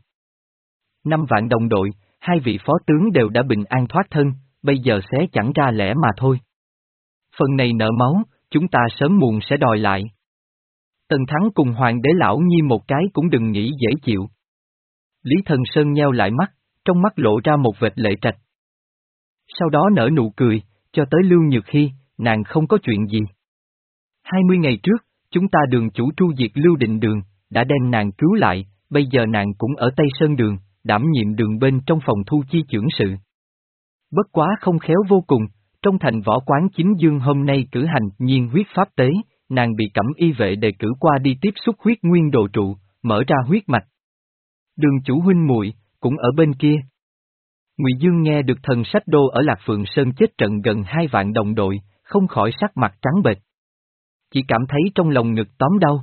Năm vạn đồng đội, hai vị phó tướng đều đã bình an thoát thân, bây giờ xé chẳng ra lẽ mà thôi. Phần này nợ máu, chúng ta sớm muộn sẽ đòi lại. Tần Thắng cùng Hoàng đế lão nhi một cái cũng đừng nghĩ dễ chịu. Lý Thần Sơn nheo lại mắt, trong mắt lộ ra một vệt lệ trạch. Sau đó nở nụ cười, cho tới Lưu Nhược Hy, nàng không có chuyện gì. Hai mươi ngày trước, chúng ta đường chủ tru diệt Lưu Định Đường, đã đem nàng cứu lại, bây giờ nàng cũng ở Tây Sơn Đường, đảm nhiệm đường bên trong phòng thu chi chưởng sự. Bất quá không khéo vô cùng, trong thành võ quán chính dương hôm nay cử hành nhiên huyết pháp tế, nàng bị Cẩm Y vệ đề cử qua đi tiếp xúc huyết nguyên đồ trụ, mở ra huyết mạch. Đường chủ huynh muội cũng ở bên kia. Ngụy Dương nghe được thần sách đô ở Lạc Phượng Sơn chết trận gần hai vạn đồng đội, không khỏi sắc mặt trắng bệch. Chỉ cảm thấy trong lòng ngực tóm đau.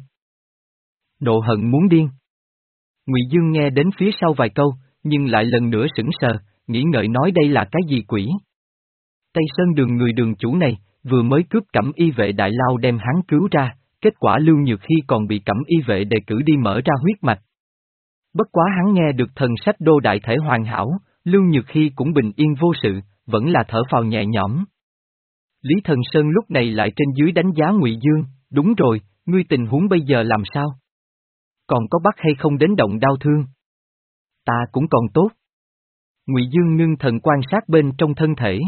Nộ hận muốn điên. Ngụy Dương nghe đến phía sau vài câu, nhưng lại lần nữa sững sờ, nghĩ ngợi nói đây là cái gì quỷ. Tây Sơn Đường người đường chủ này, vừa mới cướp Cẩm Y vệ Đại Lao đem hắn cứu ra, kết quả Lưu Nhược Hy còn bị Cẩm Y vệ đề cử đi mở ra huyết mạch. Bất quá hắn nghe được thần sách đô đại thể hoàn hảo, Lưu Nhược Hy cũng bình yên vô sự, vẫn là thở phào nhẹ nhõm. Lý Thần Sơn lúc này lại trên dưới đánh giá Ngụy Dương, đúng rồi, ngươi tình huống bây giờ làm sao? Còn có bắt hay không đến động đau thương? Ta cũng còn tốt. Ngụy Dương ngưng thần quan sát bên trong thân thể.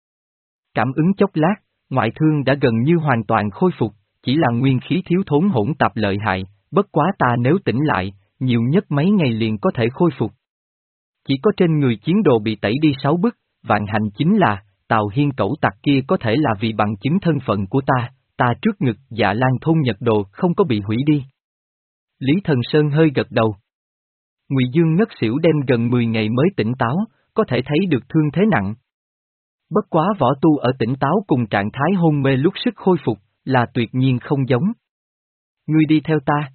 Cảm ứng chốc lát, ngoại thương đã gần như hoàn toàn khôi phục, chỉ là nguyên khí thiếu thốn hỗn tạp lợi hại, bất quá ta nếu tỉnh lại, nhiều nhất mấy ngày liền có thể khôi phục. Chỉ có trên người chiến đồ bị tẩy đi sáu bức, vạn hạnh chính là, Tào Hiên cẩu tặc kia có thể là vì bằng chứng thân phận của ta, ta trước ngực Dạ Lan thôn Nhật đồ không có bị hủy đi. Lý Thần Sơn hơi gật đầu. Ngụy Dương ngất xỉu đem gần mười ngày mới tỉnh táo, có thể thấy được thương thế nặng. Bất quá võ tu ở tỉnh táo cùng trạng thái hôn mê lúc sức khôi phục, là tuyệt nhiên không giống. Ngươi đi theo ta.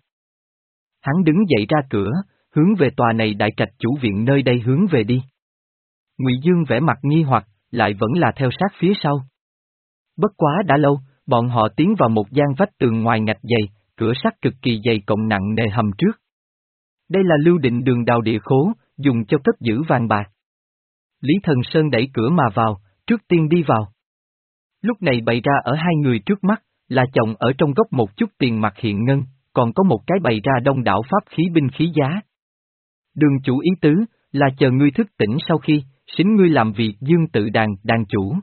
Hắn đứng dậy ra cửa, hướng về tòa này đại trạch chủ viện nơi đây hướng về đi. Ngụy Dương vẻ mặt nghi hoặc, lại vẫn là theo sát phía sau. Bất quá đã lâu, bọn họ tiến vào một gian vách tường ngoài ngạch dày, cửa sắt cực kỳ dày cộng nặng nề hầm trước. Đây là Lưu Định Đường đào địa khố, dùng cho cất giữ vàng bạc. Lý Thần Sơn đẩy cửa mà vào, trước tiên đi vào. Lúc này bày ra ở hai người trước mắt, là chồng ở trong góc một chút tiền mặt hiện ngân, còn có một cái bày ra đông đảo pháp khí binh khí giá. Đường chủ ý tứ, là chờ ngươi thức tỉnh sau khi, xính ngươi làm việc dương tự đàn, đàn chủ.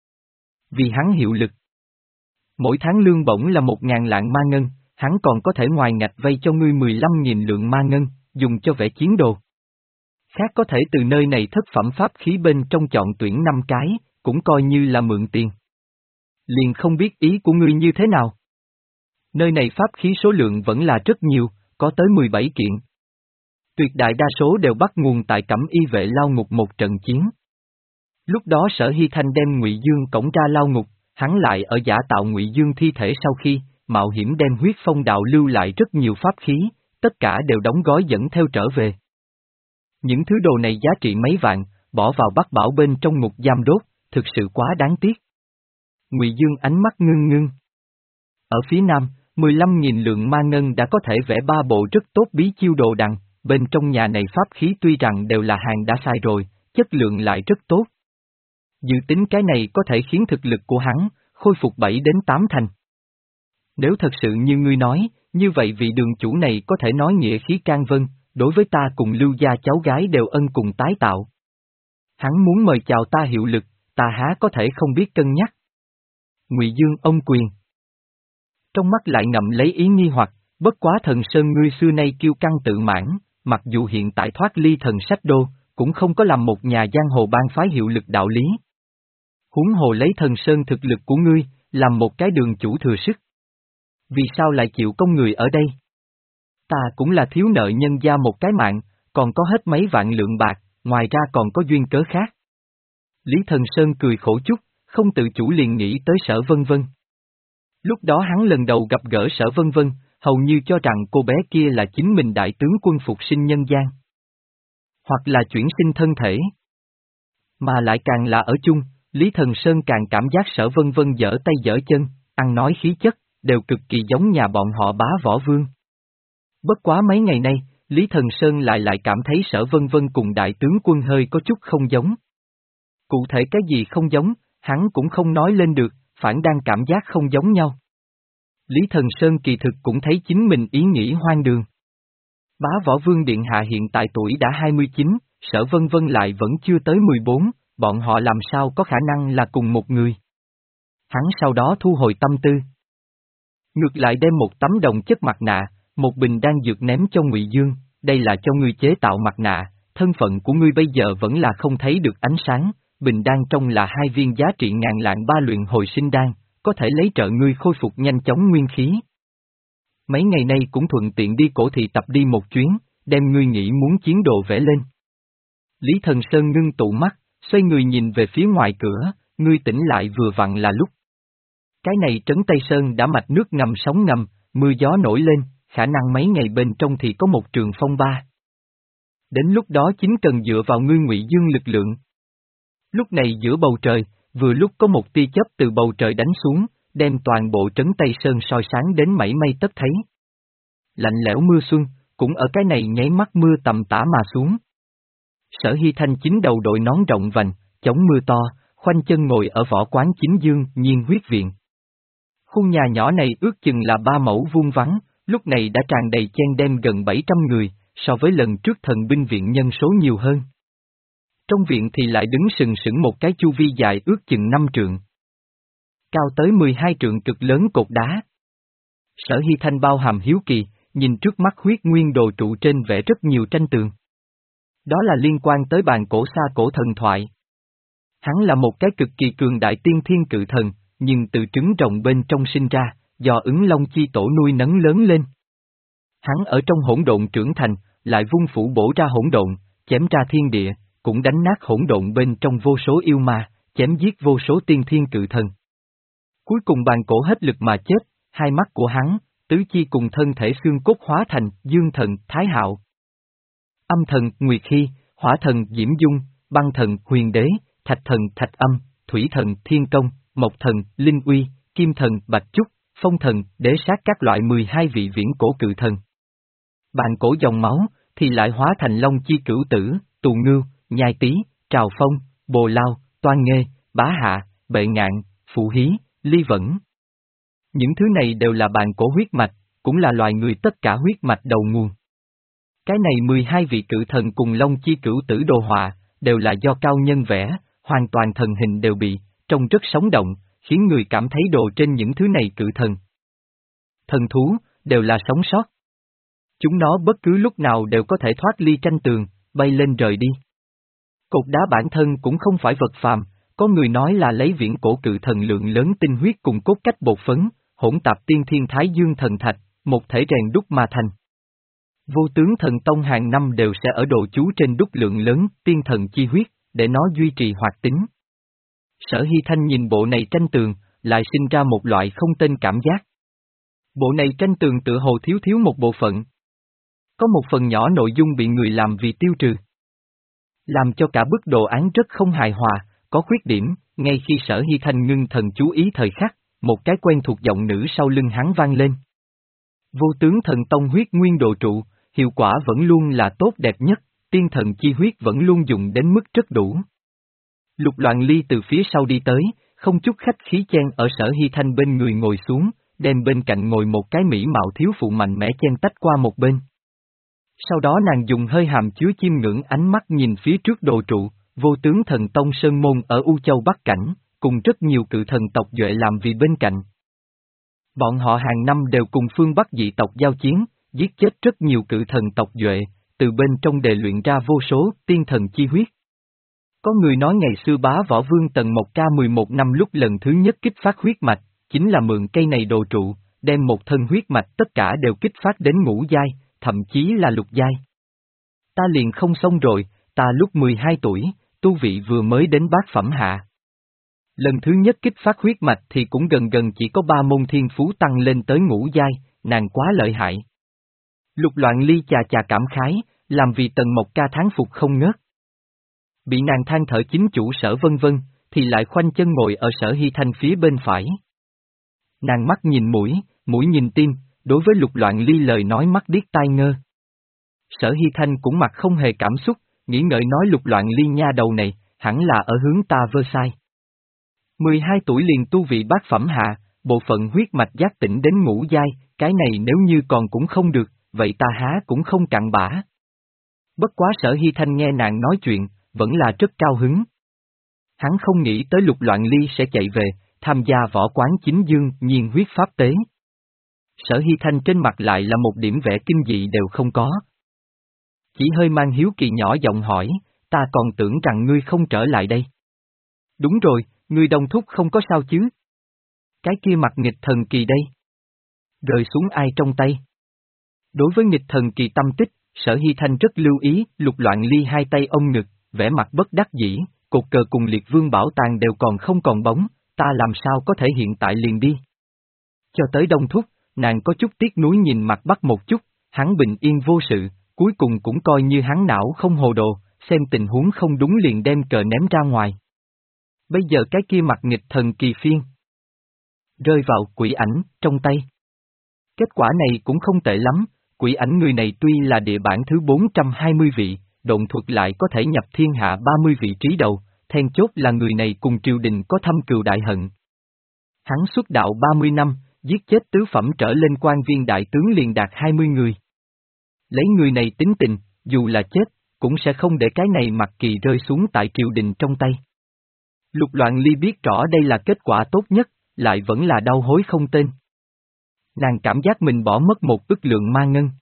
Vì hắn hiệu lực. Mỗi tháng lương bổng là một ngàn lạng ma ngân, hắn còn có thể ngoài ngạch vay cho ngươi mười lăm nghìn lượng ma ngân, dùng cho vẽ chiến đồ. Khác có thể từ nơi này thất phẩm pháp khí bên trong chọn tuyển năm cái, cũng coi như là mượn tiền. Liền không biết ý của ngươi như thế nào. Nơi này pháp khí số lượng vẫn là rất nhiều, có tới mười bảy kiện. Tuyệt đại đa số đều bắt nguồn tại Cẩm Y vệ lao ngục một trận chiến. Lúc đó Sở Hy Thanh đem Ngụy Dương cổng ra lao ngục, hắn lại ở giả tạo Ngụy Dương thi thể sau khi, mạo hiểm đem huyết phong đạo lưu lại rất nhiều pháp khí, tất cả đều đóng gói dẫn theo trở về. Những thứ đồ này giá trị mấy vạn, bỏ vào Bắc Bảo bên trong ngục giam đốt, thực sự quá đáng tiếc. Ngụy Dương ánh mắt ngưng ngưng. Ở phía nam, mười lăm nghìn lượng ma ngân đã có thể vẽ ba bộ rất tốt bí chiêu đồ đằng, bên trong nhà này pháp khí tuy rằng đều là hàng đã sai rồi, chất lượng lại rất tốt. Dự tính cái này có thể khiến thực lực của hắn khôi phục bảy đến tám thành. Nếu thật sự như ngươi nói, như vậy vị đường chủ này có thể nói nghĩa khí can vân, đối với ta cùng Lưu gia cháu gái đều ân cùng tái tạo. Hắn muốn mời chào ta hiệu lực, ta há có thể không biết cân nhắc. Ngụy Dương ông quyền. Trong mắt lại ngậm lấy ý nghi hoặc, bất quá Thần Sơn ngươi xưa nay kiêu căng tự mãn, mặc dù hiện tại thoát ly thần sách đô, cũng không có làm một nhà giang hồ bang phái hiệu lực đạo lý. Huống hồ lấy Thần Sơn thực lực của ngươi, làm một cái đường chủ thừa sức. Vì sao lại chịu công người ở đây? Ta cũng là thiếu nợ nhân gia một cái mạng, còn có hết mấy vạn lượng bạc, ngoài ra còn có duyên cớ khác. Lý Thần Sơn cười khổ chút, không tự chủ liền nghĩ tới Sở Vân Vân. Lúc đó hắn lần đầu gặp gỡ Sở Vân Vân, hầu như cho rằng cô bé kia là chính mình đại tướng quân phục sinh nhân gian. Hoặc là chuyển sinh thân thể. Mà lại càng là ở chung, Lý Thần Sơn càng cảm giác Sở Vân Vân dở tay dở chân, ăn nói khí chất, đều cực kỳ giống nhà bọn họ Bá Võ Vương. Bất quá mấy ngày nay, Lý Thần Sơn lại lại cảm thấy Sở Vân Vân cùng đại tướng quân hơi có chút không giống. Cụ thể cái gì không giống, hắn cũng không nói lên được, phản đang cảm giác không giống nhau. Lý Thần Sơn kỳ thực cũng thấy chính mình ý nghĩ hoang đường. Bá Võ Vương Điện Hạ hiện tại tuổi đã hai mươi chín, Sở Vân Vân lại vẫn chưa tới mười bốn, bọn họ làm sao có khả năng là cùng một người. Hắn sau đó thu hồi tâm tư. Ngược lại đem một tấm đồng chất mặt nạ, một bình đan dược ném cho Ngụy Dương, đây là cho ngươi chế tạo mặt nạ, thân phận của ngươi bây giờ vẫn là không thấy được ánh sáng, bình đan trong là hai viên giá trị ngàn lạng ba luyện hồi sinh đan, có thể lấy trợ ngươi khôi phục nhanh chóng nguyên khí. Mấy ngày nay cũng thuận tiện đi cổ thị tập đi một chuyến, đem ngươi nghĩ muốn chiến đồ vẽ lên. Lý Thần Sơn ngưng tụ mắt, xoay người nhìn về phía ngoài cửa, ngươi tỉnh lại vừa vặn là lúc. Cái này Trấn Tây Sơn đã mạch nước ngầm sóng ngầm, mưa gió nổi lên, khả năng mấy ngày bên trong thì có một trường phong ba. Đến lúc đó chính cần dựa vào ngươi Ngụy Dương lực lượng. Lúc này giữa bầu trời, vừa lúc có một tia chớp từ bầu trời đánh xuống, đem toàn bộ Trấn Tây Sơn soi sáng đến mảy may tất thấy. Lạnh lẽo mưa xuân, cũng ở cái này nháy mắt mưa tầm tã mà xuống. Sở Hy Thanh chính đầu đội nón rộng vành, chống mưa to, khoanh chân ngồi ở võ quán Chính Dương Nhiên huyết viện. Khu nhà nhỏ này ước chừng là ba mẫu vuông vắng, lúc này đã tràn đầy chen đem gần bảy trăm người, so với lần trước thần binh viện nhân số nhiều hơn. Trong viện thì lại đứng sừng sững một cái chu vi dài ước chừng năm trượng. Cao tới mười hai trượng cực lớn cột đá. Sở Hy Thanh bao hàm hiếu kỳ, nhìn trước mắt huyết nguyên đồ trụ trên vẽ rất nhiều tranh tường. Đó là liên quan tới bàn cổ xa cổ thần thoại. Hắn là một cái cực kỳ cường đại tiên thiên cự thần, nhưng từ trứng rồng bên trong sinh ra, do ứng long chi tổ nuôi nấng lớn lên. Hắn ở trong hỗn độn trưởng thành, lại vung phủ bổ ra hỗn độn, chém ra thiên địa, cũng đánh nát hỗn độn bên trong vô số yêu ma, chém giết vô số tiên thiên cự thần. Cuối cùng bàn cổ hết lực mà chết, hai mắt của hắn, tứ chi cùng thân thể xương cốt hóa thành dương thần Thái Hạo. Âm thần Nguyệt Hy, hỏa thần Diễm Dung, băng thần Huyền Đế, thạch thần Thạch Âm, thủy thần Thiên Công, mộc thần Linh Uy, kim thần Bạch Trúc, phong thần Đế Sát các loại mười hai vị viễn cổ cự thần. Bàn cổ dòng máu, thì lại hóa thành Long Chi Cửu Tử, Tù Ngưu, Nhai Tý, Trào Phong, Bồ Lao, Toan Nghê, Bá Hạ, Bệ Ngạn, Phụ Hí, Ly Vẫn. Những thứ này đều là bàn cổ huyết mạch, cũng là loài người tất cả huyết mạch đầu nguồn. Cái này mười hai vị cự thần cùng Long Chi Cửu Tử đồ họa, đều là do cao nhân vẽ, hoàn toàn thần hình đều bị, trông rất sống động, khiến người cảm thấy đồ trên những thứ này cự thần. Thần thú, đều là sống sót. Chúng nó bất cứ lúc nào đều có thể thoát ly tranh tường, bay lên rời đi. Cột đá bản thân cũng không phải vật phàm, có người nói là lấy viễn cổ cự thần lượng lớn tinh huyết cùng cốt cách bột phấn, hỗn tạp tiên thiên thái dương thần thạch, một thể rèn đúc mà thành. Vô tướng thần tông hàng năm đều sẽ ở đồ chú trên đúc lượng lớn tiên thần chi huyết, để nó duy trì hoạt tính. Sở Hy Thanh nhìn bộ này tranh tường, lại sinh ra một loại không tên cảm giác. Bộ này tranh tường tựa hồ thiếu thiếu một bộ phận. Có một phần nhỏ nội dung bị người làm vì tiêu trừ. Làm cho cả bức đồ án rất không hài hòa, có khuyết điểm, ngay khi Sở Hy Thanh ngưng thần chú ý thời khắc, một cái quen thuộc giọng nữ sau lưng hắn vang lên. Vô tướng thần tông huyết nguyên đồ trụ, hiệu quả vẫn luôn là tốt đẹp nhất, tiên thần chi huyết vẫn luôn dùng đến mức rất đủ. Lục Loạn Ly từ phía sau đi tới, không chút khách khí chen ở Sở Hy Thanh bên người ngồi xuống, đem bên cạnh ngồi một cái mỹ mạo thiếu phụ mạnh mẽ chen tách qua một bên. Sau đó nàng dùng hơi hàm chứa chiêm ngưỡng ánh mắt nhìn phía trước đồ trụ, vô tướng thần tông Sơn Môn ở U Châu Bắc Cảnh, cùng rất nhiều cự thần tộc Duệ làm vì bên cạnh. Bọn họ hàng năm đều cùng phương Bắc dị tộc giao chiến, giết chết rất nhiều cự thần tộc Duệ, từ bên trong đề luyện ra vô số tiên thần chi huyết. Có người nói ngày xưa bá võ vương Tần Mộc Ca mười một năm lúc lần thứ nhất kích phát huyết mạch, chính là mượn cây này đồ trụ, đem một thân huyết mạch tất cả đều kích phát đến ngũ giai, thậm chí là lục giai. Ta liền không xong rồi, ta lúc mười hai tuổi, tu vị vừa mới đến bát phẩm hạ. Lần thứ nhất kích phát huyết mạch thì cũng gần gần chỉ có ba môn thiên phú tăng lên tới ngũ giai, nàng quá lợi hại. Lục Loạn Ly chà chà cảm khái, làm vì Tần Mộc Ca thán phục không ngớt. Bị nàng than thở chính chủ Sở Vân Vân, thì lại khoanh chân ngồi ở Sở Hy Thanh phía bên phải. Nàng mắt nhìn mũi, mũi nhìn tim, đối với Lục Loạn Ly lời nói mắt điếc tai ngơ. Sở Hy Thanh cũng mặt không hề cảm xúc, nghĩ ngợi nói Lục Loạn Ly nha đầu này, hẳn là ở hướng ta vơ sai. mười hai tuổi liền tu vị bát phẩm hạ, bộ phận huyết mạch giác tỉnh đến ngũ giai, cái này nếu như còn cũng không được, vậy ta há cũng không cặn bã. Bất quá Sở Hy Thanh nghe nàng nói chuyện, vẫn là rất cao hứng. Hắn không nghĩ tới Lục Loạn Ly sẽ chạy về, tham gia võ quán chính dương nhiên huyết pháp tế. Sở Hy Thanh trên mặt lại là một điểm vẻ kinh dị đều không có. Chỉ hơi mang hiếu kỳ nhỏ giọng hỏi, ta còn tưởng rằng ngươi không trở lại đây. Đúng rồi, ngươi Đông Thúc không có sao chứ? Cái kia mặt nghịch thần kỳ đây. Rơi xuống ai trong tay? Đối với nghịch thần kỳ tâm tích, Sở Hy Thanh rất lưu ý, Lục Loạn Ly hai tay ôm ngực, vẻ mặt bất đắc dĩ, cột cờ cùng Liệt Vương bảo tàng đều còn không còn bóng, ta làm sao có thể hiện tại liền đi. Cho tới Đông Thúc, nàng có chút tiếc nuối nhìn mặt Bắc một chút, hắn bình yên vô sự, cuối cùng cũng coi như hắn não không hồ đồ, xem tình huống không đúng liền đem cờ ném ra ngoài. Bây giờ cái kia mặt nghịch thần kỳ phiên rơi vào quỷ ảnh trong tay. Kết quả này cũng không tệ lắm, quỷ ảnh người này tuy là địa bản thứ bốn trăm hai mươi vị, độn thuật lại có thể nhập thiên hạ ba mươi vị trí đầu, then chốt là người này cùng triều đình có thâm cừu đại hận. Hắn xuất đạo ba mươi năm, giết chết tứ phẩm trở lên quan viên đại tướng liền đạt hai mươi người. Lấy người này tính tình, dù là chết, cũng sẽ không để cái này mặc kỳ rơi xuống tại triều đình trong tay. Lục Loạn Ly biết rõ đây là kết quả tốt nhất, lại vẫn là đau hối không tên. Nàng cảm giác mình bỏ mất một ức lượng ma ngân.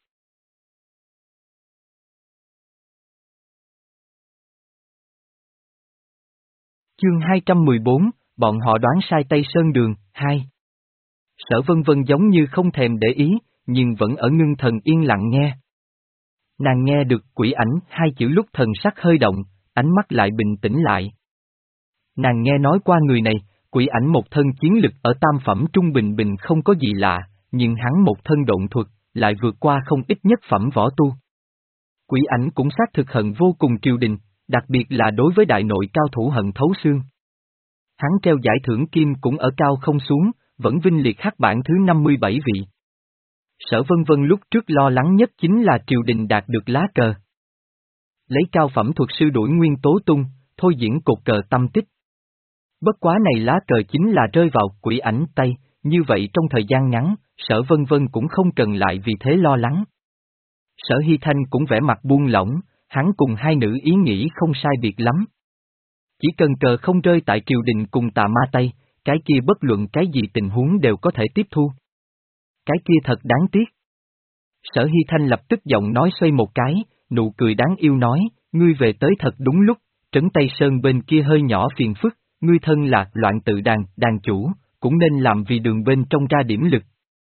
Chương hai trăm mười bốn, bọn họ đoán sai Tây Sơn Đường, hai. Sở Vân Vân giống như không thèm để ý, nhưng vẫn ở ngưng thần yên lặng nghe. Nàng nghe được quỷ ảnh hai chữ lúc thần sắc hơi động, ánh mắt lại bình tĩnh lại. Nàng nghe nói qua người này, quỷ ảnh một thân chiến lực ở tam phẩm trung bình bình không có gì lạ, nhưng hắn một thân độn thuật, lại vượt qua không ít nhất phẩm võ tu. Quỷ ảnh cũng xác thực hận vô cùng triều đình, đặc biệt là đối với đại nội cao thủ hận thấu xương. Hắn treo giải thưởng kim cũng ở cao không xuống, vẫn vinh liệt hắc bảng thứ năm mươi bảy vị. Sở Vân Vân lúc trước lo lắng nhất chính là triều đình đạt được lá cờ. Lấy cao phẩm thuật sư đuổi nguyên tố tung, thôi diễn cột cờ tâm tích. Bất quá này lá cờ chính là rơi vào quỷ ảnh tay, như vậy trong thời gian ngắn, Sở Vân Vân cũng không cần lại vì thế lo lắng. Sở Hy Thanh cũng vẻ mặt buông lỏng, hắn cùng hai nữ ý nghĩ không sai biệt lắm. Chỉ cần cờ không rơi tại triều đình cùng tà ma Tây, cái kia bất luận cái gì tình huống đều có thể tiếp thu. Cái kia thật đáng tiếc. Sở Hy Thanh lập tức giọng nói xoay một cái, nụ cười đáng yêu nói, ngươi về tới thật đúng lúc, trấn Tây Sơn bên kia hơi nhỏ phiền phức, ngươi thân là loạn tự đàn, đàn chủ, cũng nên làm vì đường bên trong ra điểm lực.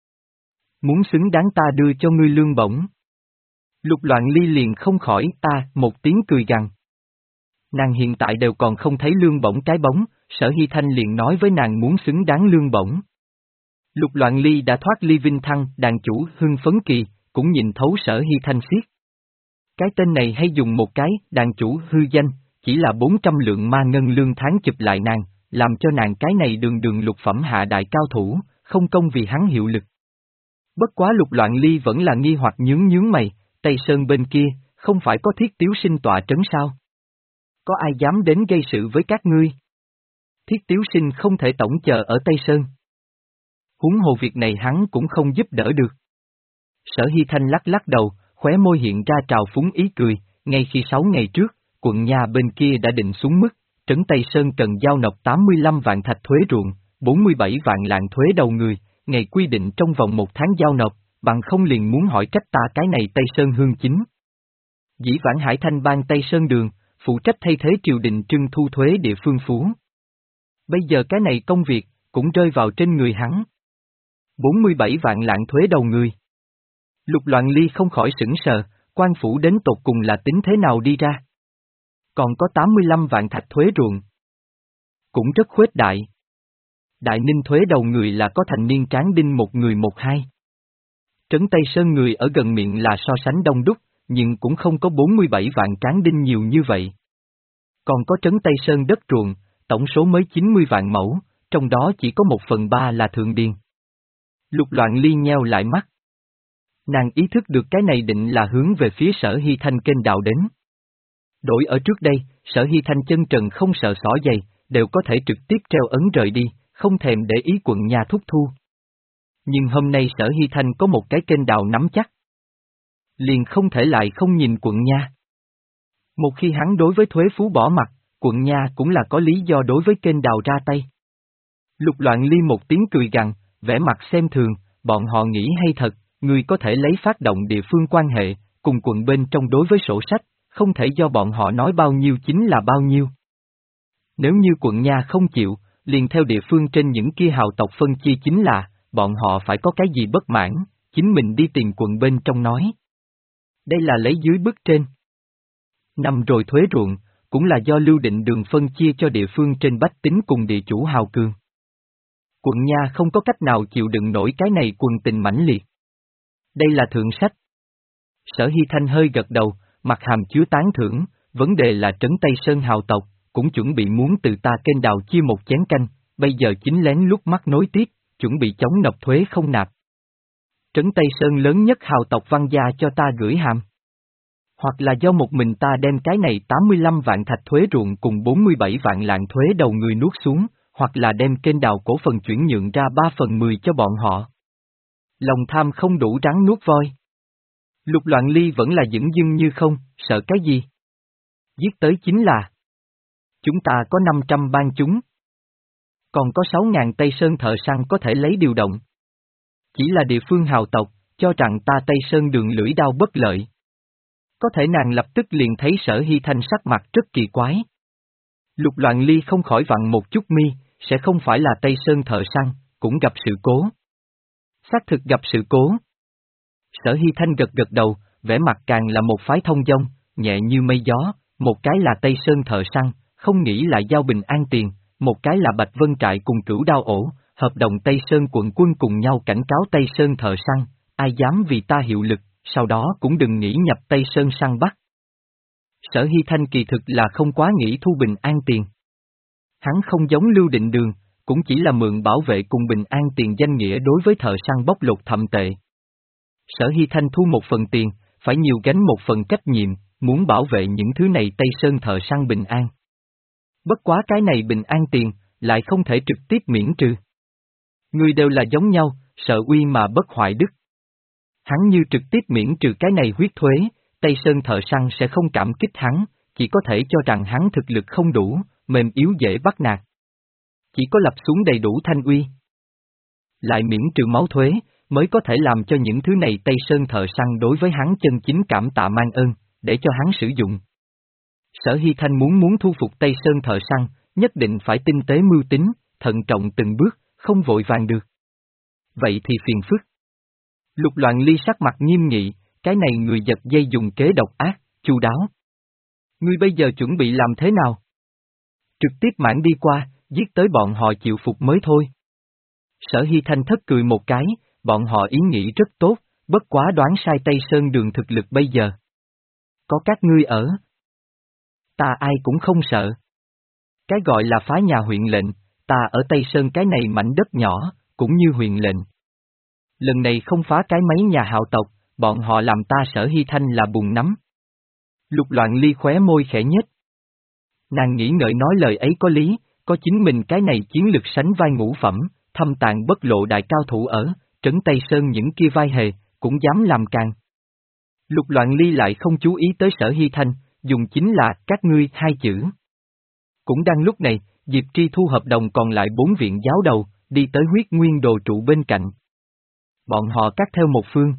Muốn xứng đáng ta đưa cho ngươi lương bổng. Lục Loạn Ly liền không khỏi ta một tiếng cười gằn. Nàng hiện tại đều còn không thấy lương bổng cái bóng, Sở Hy Thanh liền nói với nàng muốn xứng đáng lương bổng. Lục Loạn Ly đã thoát ly vinh thăng, đàn chủ hưng phấn kỳ, cũng nhìn thấu Sở Hy Thanh xiết. Cái tên này hay dùng một cái, đàn chủ hư danh, chỉ là bốn trăm lượng ma ngân lương tháng chụp lại nàng, làm cho nàng cái này đường đường lục phẩm hạ đại cao thủ, không công vì hắn hiệu lực. Bất quá Lục Loạn Ly vẫn là nghi hoặc nhướng nhướng mày, Tây Sơn bên kia, không phải có Thiết Tiếu Sinh tọa trấn sao? Có ai dám đến gây sự với các ngươi? Thiết Tiếu Sinh không thể tổng chờ ở Tây Sơn. Huống hồ việc này hắn cũng không giúp đỡ được. Sở Hy Thanh lắc lắc đầu, khóe môi hiện ra trào phúng ý cười, ngay khi sáu ngày trước, quận nhà bên kia đã định xuống mức, trấn Tây Sơn cần giao nộp tám mươi lăm vạn thạch thuế ruộng, bốn mươi bảy vạn lạng thuế đầu người, ngày quy định trong vòng một tháng giao nộp, bằng không liền muốn hỏi trách ta cái này Tây Sơn hương chính. Dĩ vãng Hải Thanh ban Tây Sơn đường, phụ trách thay thế triều đình trưng thu thuế địa phương phú. Bây giờ cái này công việc, cũng rơi vào trên người hắn. bốn mươi bảy vạn lạng thuế đầu người. Lục Loạn Ly không khỏi sững sờ, quan phủ đến tột cùng là tính thế nào đi ra. Còn có tám mươi lăm vạn thạch thuế ruộng. Cũng rất khuếch đại. Đại Ninh thuế đầu người là có thành niên tráng đinh một người một hai. Trấn Tây Sơn người ở gần miệng là so sánh đông đúc, nhưng cũng không có bốn mươi bảy vạn tráng đinh nhiều như vậy. Còn có Trấn Tây Sơn đất ruộng, tổng số mới chín mươi vạn mẫu, trong đó chỉ có một phần ba là thượng điền. Lục Loạn Ly nheo lại mắt. Nàng ý thức được cái này định là hướng về phía Sở Hy Thanh kênh đào đến. Đổi ở trước đây, Sở Hy Thanh chân trần không sợ xỏ giày, đều có thể trực tiếp treo ấn rời đi, không thèm để ý quận nhà thúc thu. Nhưng hôm nay Sở Hy Thanh có một cái kênh đào nắm chắc. Liền không thể lại không nhìn quận nha. Một khi hắn đối với thuế phú bỏ mặt, quận nha cũng là có lý do đối với kênh đào ra tay. Lục Loạn Ly một tiếng cười gằn, vẻ mặt xem thường, bọn họ nghĩ hay thật, người có thể lấy phát động địa phương quan hệ, cùng quận bên trong đối với sổ sách, không thể do bọn họ nói bao nhiêu chính là bao nhiêu. Nếu như quận nha không chịu, liền theo địa phương trên những kia hào tộc phân chia chính là, bọn họ phải có cái gì bất mãn, chính mình đi tìm quận bên trong nói. Đây là lấy dưới bức trên. Năm rồi thuế ruộng, cũng là do Lưu Định Đường phân chia cho địa phương trên bách tính cùng địa chủ hào cường. Quận nha không có cách nào chịu đựng nổi cái này quần tình mãnh liệt. Đây là thượng sách. Sở Hy Thanh hơi gật đầu, mặt hàm chứa tán thưởng, vấn đề là Trấn Tây Sơn hào tộc, cũng chuẩn bị muốn từ ta kênh đào chia một chén canh, bây giờ chính lén lúc mắt nối tiếp, chuẩn bị chống nộp thuế không nạp. Trấn Tây Sơn lớn nhất hào tộc Văn gia cho ta gửi hàm. Hoặc là do một mình ta đem cái này tám mươi lăm vạn thạch thuế ruộng cùng bốn mươi bảy vạn lạng thuế đầu người nuốt xuống, hoặc là đem kênh đào cổ phần chuyển nhượng ra ba phần mười cho bọn họ. Lòng tham không đủ rắn nuốt voi. Lục Loạn Ly vẫn là dửng dưng như không, sợ cái gì? Giết tới chính là chúng ta có năm trăm ban chúng. Còn có sáu ngàn Tây Sơn thợ săn có thể lấy điều động. Chỉ là địa phương hào tộc, cho rằng ta Tây Sơn đường lưỡi đao bất lợi. Có thể nàng lập tức liền thấy Sở Hy Thanh sắc mặt rất kỳ quái. Lục Loạn Ly không khỏi vặn một chút mi, sẽ không phải là Tây Sơn thợ săn, cũng gặp sự cố. Xác thực gặp sự cố. Sở Hy Thanh gật gật đầu, vẻ mặt càng là một phái thông dong, nhẹ như mây gió, một cái là Tây Sơn thợ săn, không nghĩ lại giao bình an tiền, một cái là Bạch Vân Trại cùng Cửu Đao Ổ, hợp đồng Tây Sơn quận quân cùng nhau cảnh cáo Tây Sơn thợ săn, ai dám vì ta hiệu lực, sau đó cũng đừng nghĩ nhập Tây Sơn săn bắt. Sở Hy Thanh kỳ thực là không quá nghĩ thu bình an tiền. Hắn không giống Lưu Định Đường, cũng chỉ là mượn bảo vệ cùng bình an tiền danh nghĩa đối với thợ săn bóc lột thậm tệ. Sở Hy Thanh thu một phần tiền, phải nhiều gánh một phần trách nhiệm, muốn bảo vệ những thứ này Tây Sơn thợ săn bình an. Bất quá cái này bình an tiền, lại không thể trực tiếp miễn trừ. Người đều là giống nhau, sợ uy mà bất hoại đức. Hắn như trực tiếp miễn trừ cái này huyết thuế, Tây Sơn thợ săn sẽ không cảm kích hắn, chỉ có thể cho rằng hắn thực lực không đủ, mềm yếu dễ bắt nạt. Chỉ có lập xuống đầy đủ thanh uy. Lại miễn trừ máu thuế, mới có thể làm cho những thứ này Tây Sơn thợ săn đối với hắn chân chính cảm tạ mang ơn, để cho hắn sử dụng. Sở Hy Thanh muốn muốn thu phục Tây Sơn thợ săn, nhất định phải tinh tế mưu tính, thận trọng từng bước, không vội vàng được. Vậy thì phiền phức. Lục Loạn Ly sắc mặt nghiêm nghị, cái này người giật dây dùng kế độc ác, chu đáo. Ngươi bây giờ chuẩn bị làm thế nào? Trực tiếp mãn đi qua, giết tới bọn họ chịu phục mới thôi. Sở Hy Thanh thất cười một cái, bọn họ ý nghĩ rất tốt, bất quá đoán sai Tây Sơn Đường thực lực bây giờ. Có các ngươi ở. Ta ai cũng không sợ. Cái gọi là phá nhà huyện lệnh, ta ở Tây Sơn cái này mảnh đất nhỏ, cũng như huyện lệnh. Lần này không phá cái mấy nhà hào tộc, bọn họ làm ta Sở Hy Thanh là bùn nắm. Lục Loạn Ly khóe môi khẽ nhếch. Nàng nghĩ ngợi nói lời ấy có lý, có chính mình cái này chiến lực sánh vai ngũ phẩm, thâm tàng bất lộ đại cao thủ ở, trấn Tây Sơn những kia vai hề, cũng dám làm càng. Lục Loạn Ly lại không chú ý tới Sở Hy Thanh, dùng chính là các ngươi hai chữ. Cũng đang lúc này, Diệp Tri Thu hợp đồng còn lại bốn viện giáo đầu, đi tới huyết nguyên đồ trụ bên cạnh. Bọn họ cắt theo một phương.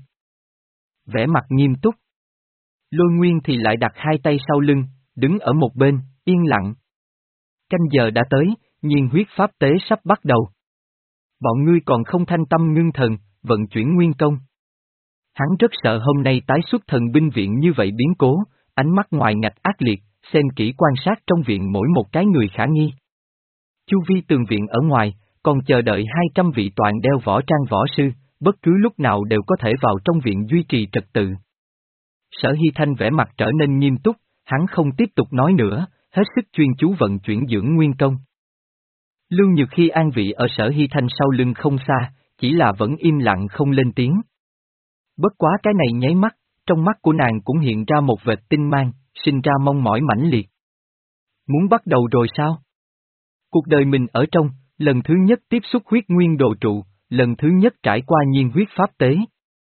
Vẻ mặt nghiêm túc. Lôi Nguyên thì lại đặt hai tay sau lưng, đứng ở một bên, yên lặng. Canh giờ đã tới, nhiên huyết pháp tế sắp bắt đầu. Bọn ngươi còn không thanh tâm ngưng thần, vận chuyển nguyên công. Hắn rất sợ hôm nay tái xuất thần binh viện như vậy biến cố, ánh mắt ngoài ngạch ác liệt, xem kỹ quan sát trong viện mỗi một cái người khả nghi. Chu vi tường viện ở ngoài, còn chờ đợi hai trăm vị toàn đeo võ trang võ sư, bất cứ lúc nào đều có thể vào trong viện duy trì trật tự. Sở Hy Thanh vẻ mặt trở nên nghiêm túc, hắn không tiếp tục nói nữa, hết sức chuyên chú vận chuyển dưỡng nguyên công. Lưu Nhược Khi an vị ở Sở Hy Thanh sau lưng không xa, chỉ là vẫn im lặng không lên tiếng. Bất quá cái này nháy mắt, trong mắt của nàng cũng hiện ra một vệt tinh mang, sinh ra mong mỏi mãnh liệt. Muốn bắt đầu rồi sao? Cuộc đời mình ở trong, lần thứ nhất tiếp xúc huyết nguyên đồ trụ, lần thứ nhất trải qua nhiên huyết pháp tế.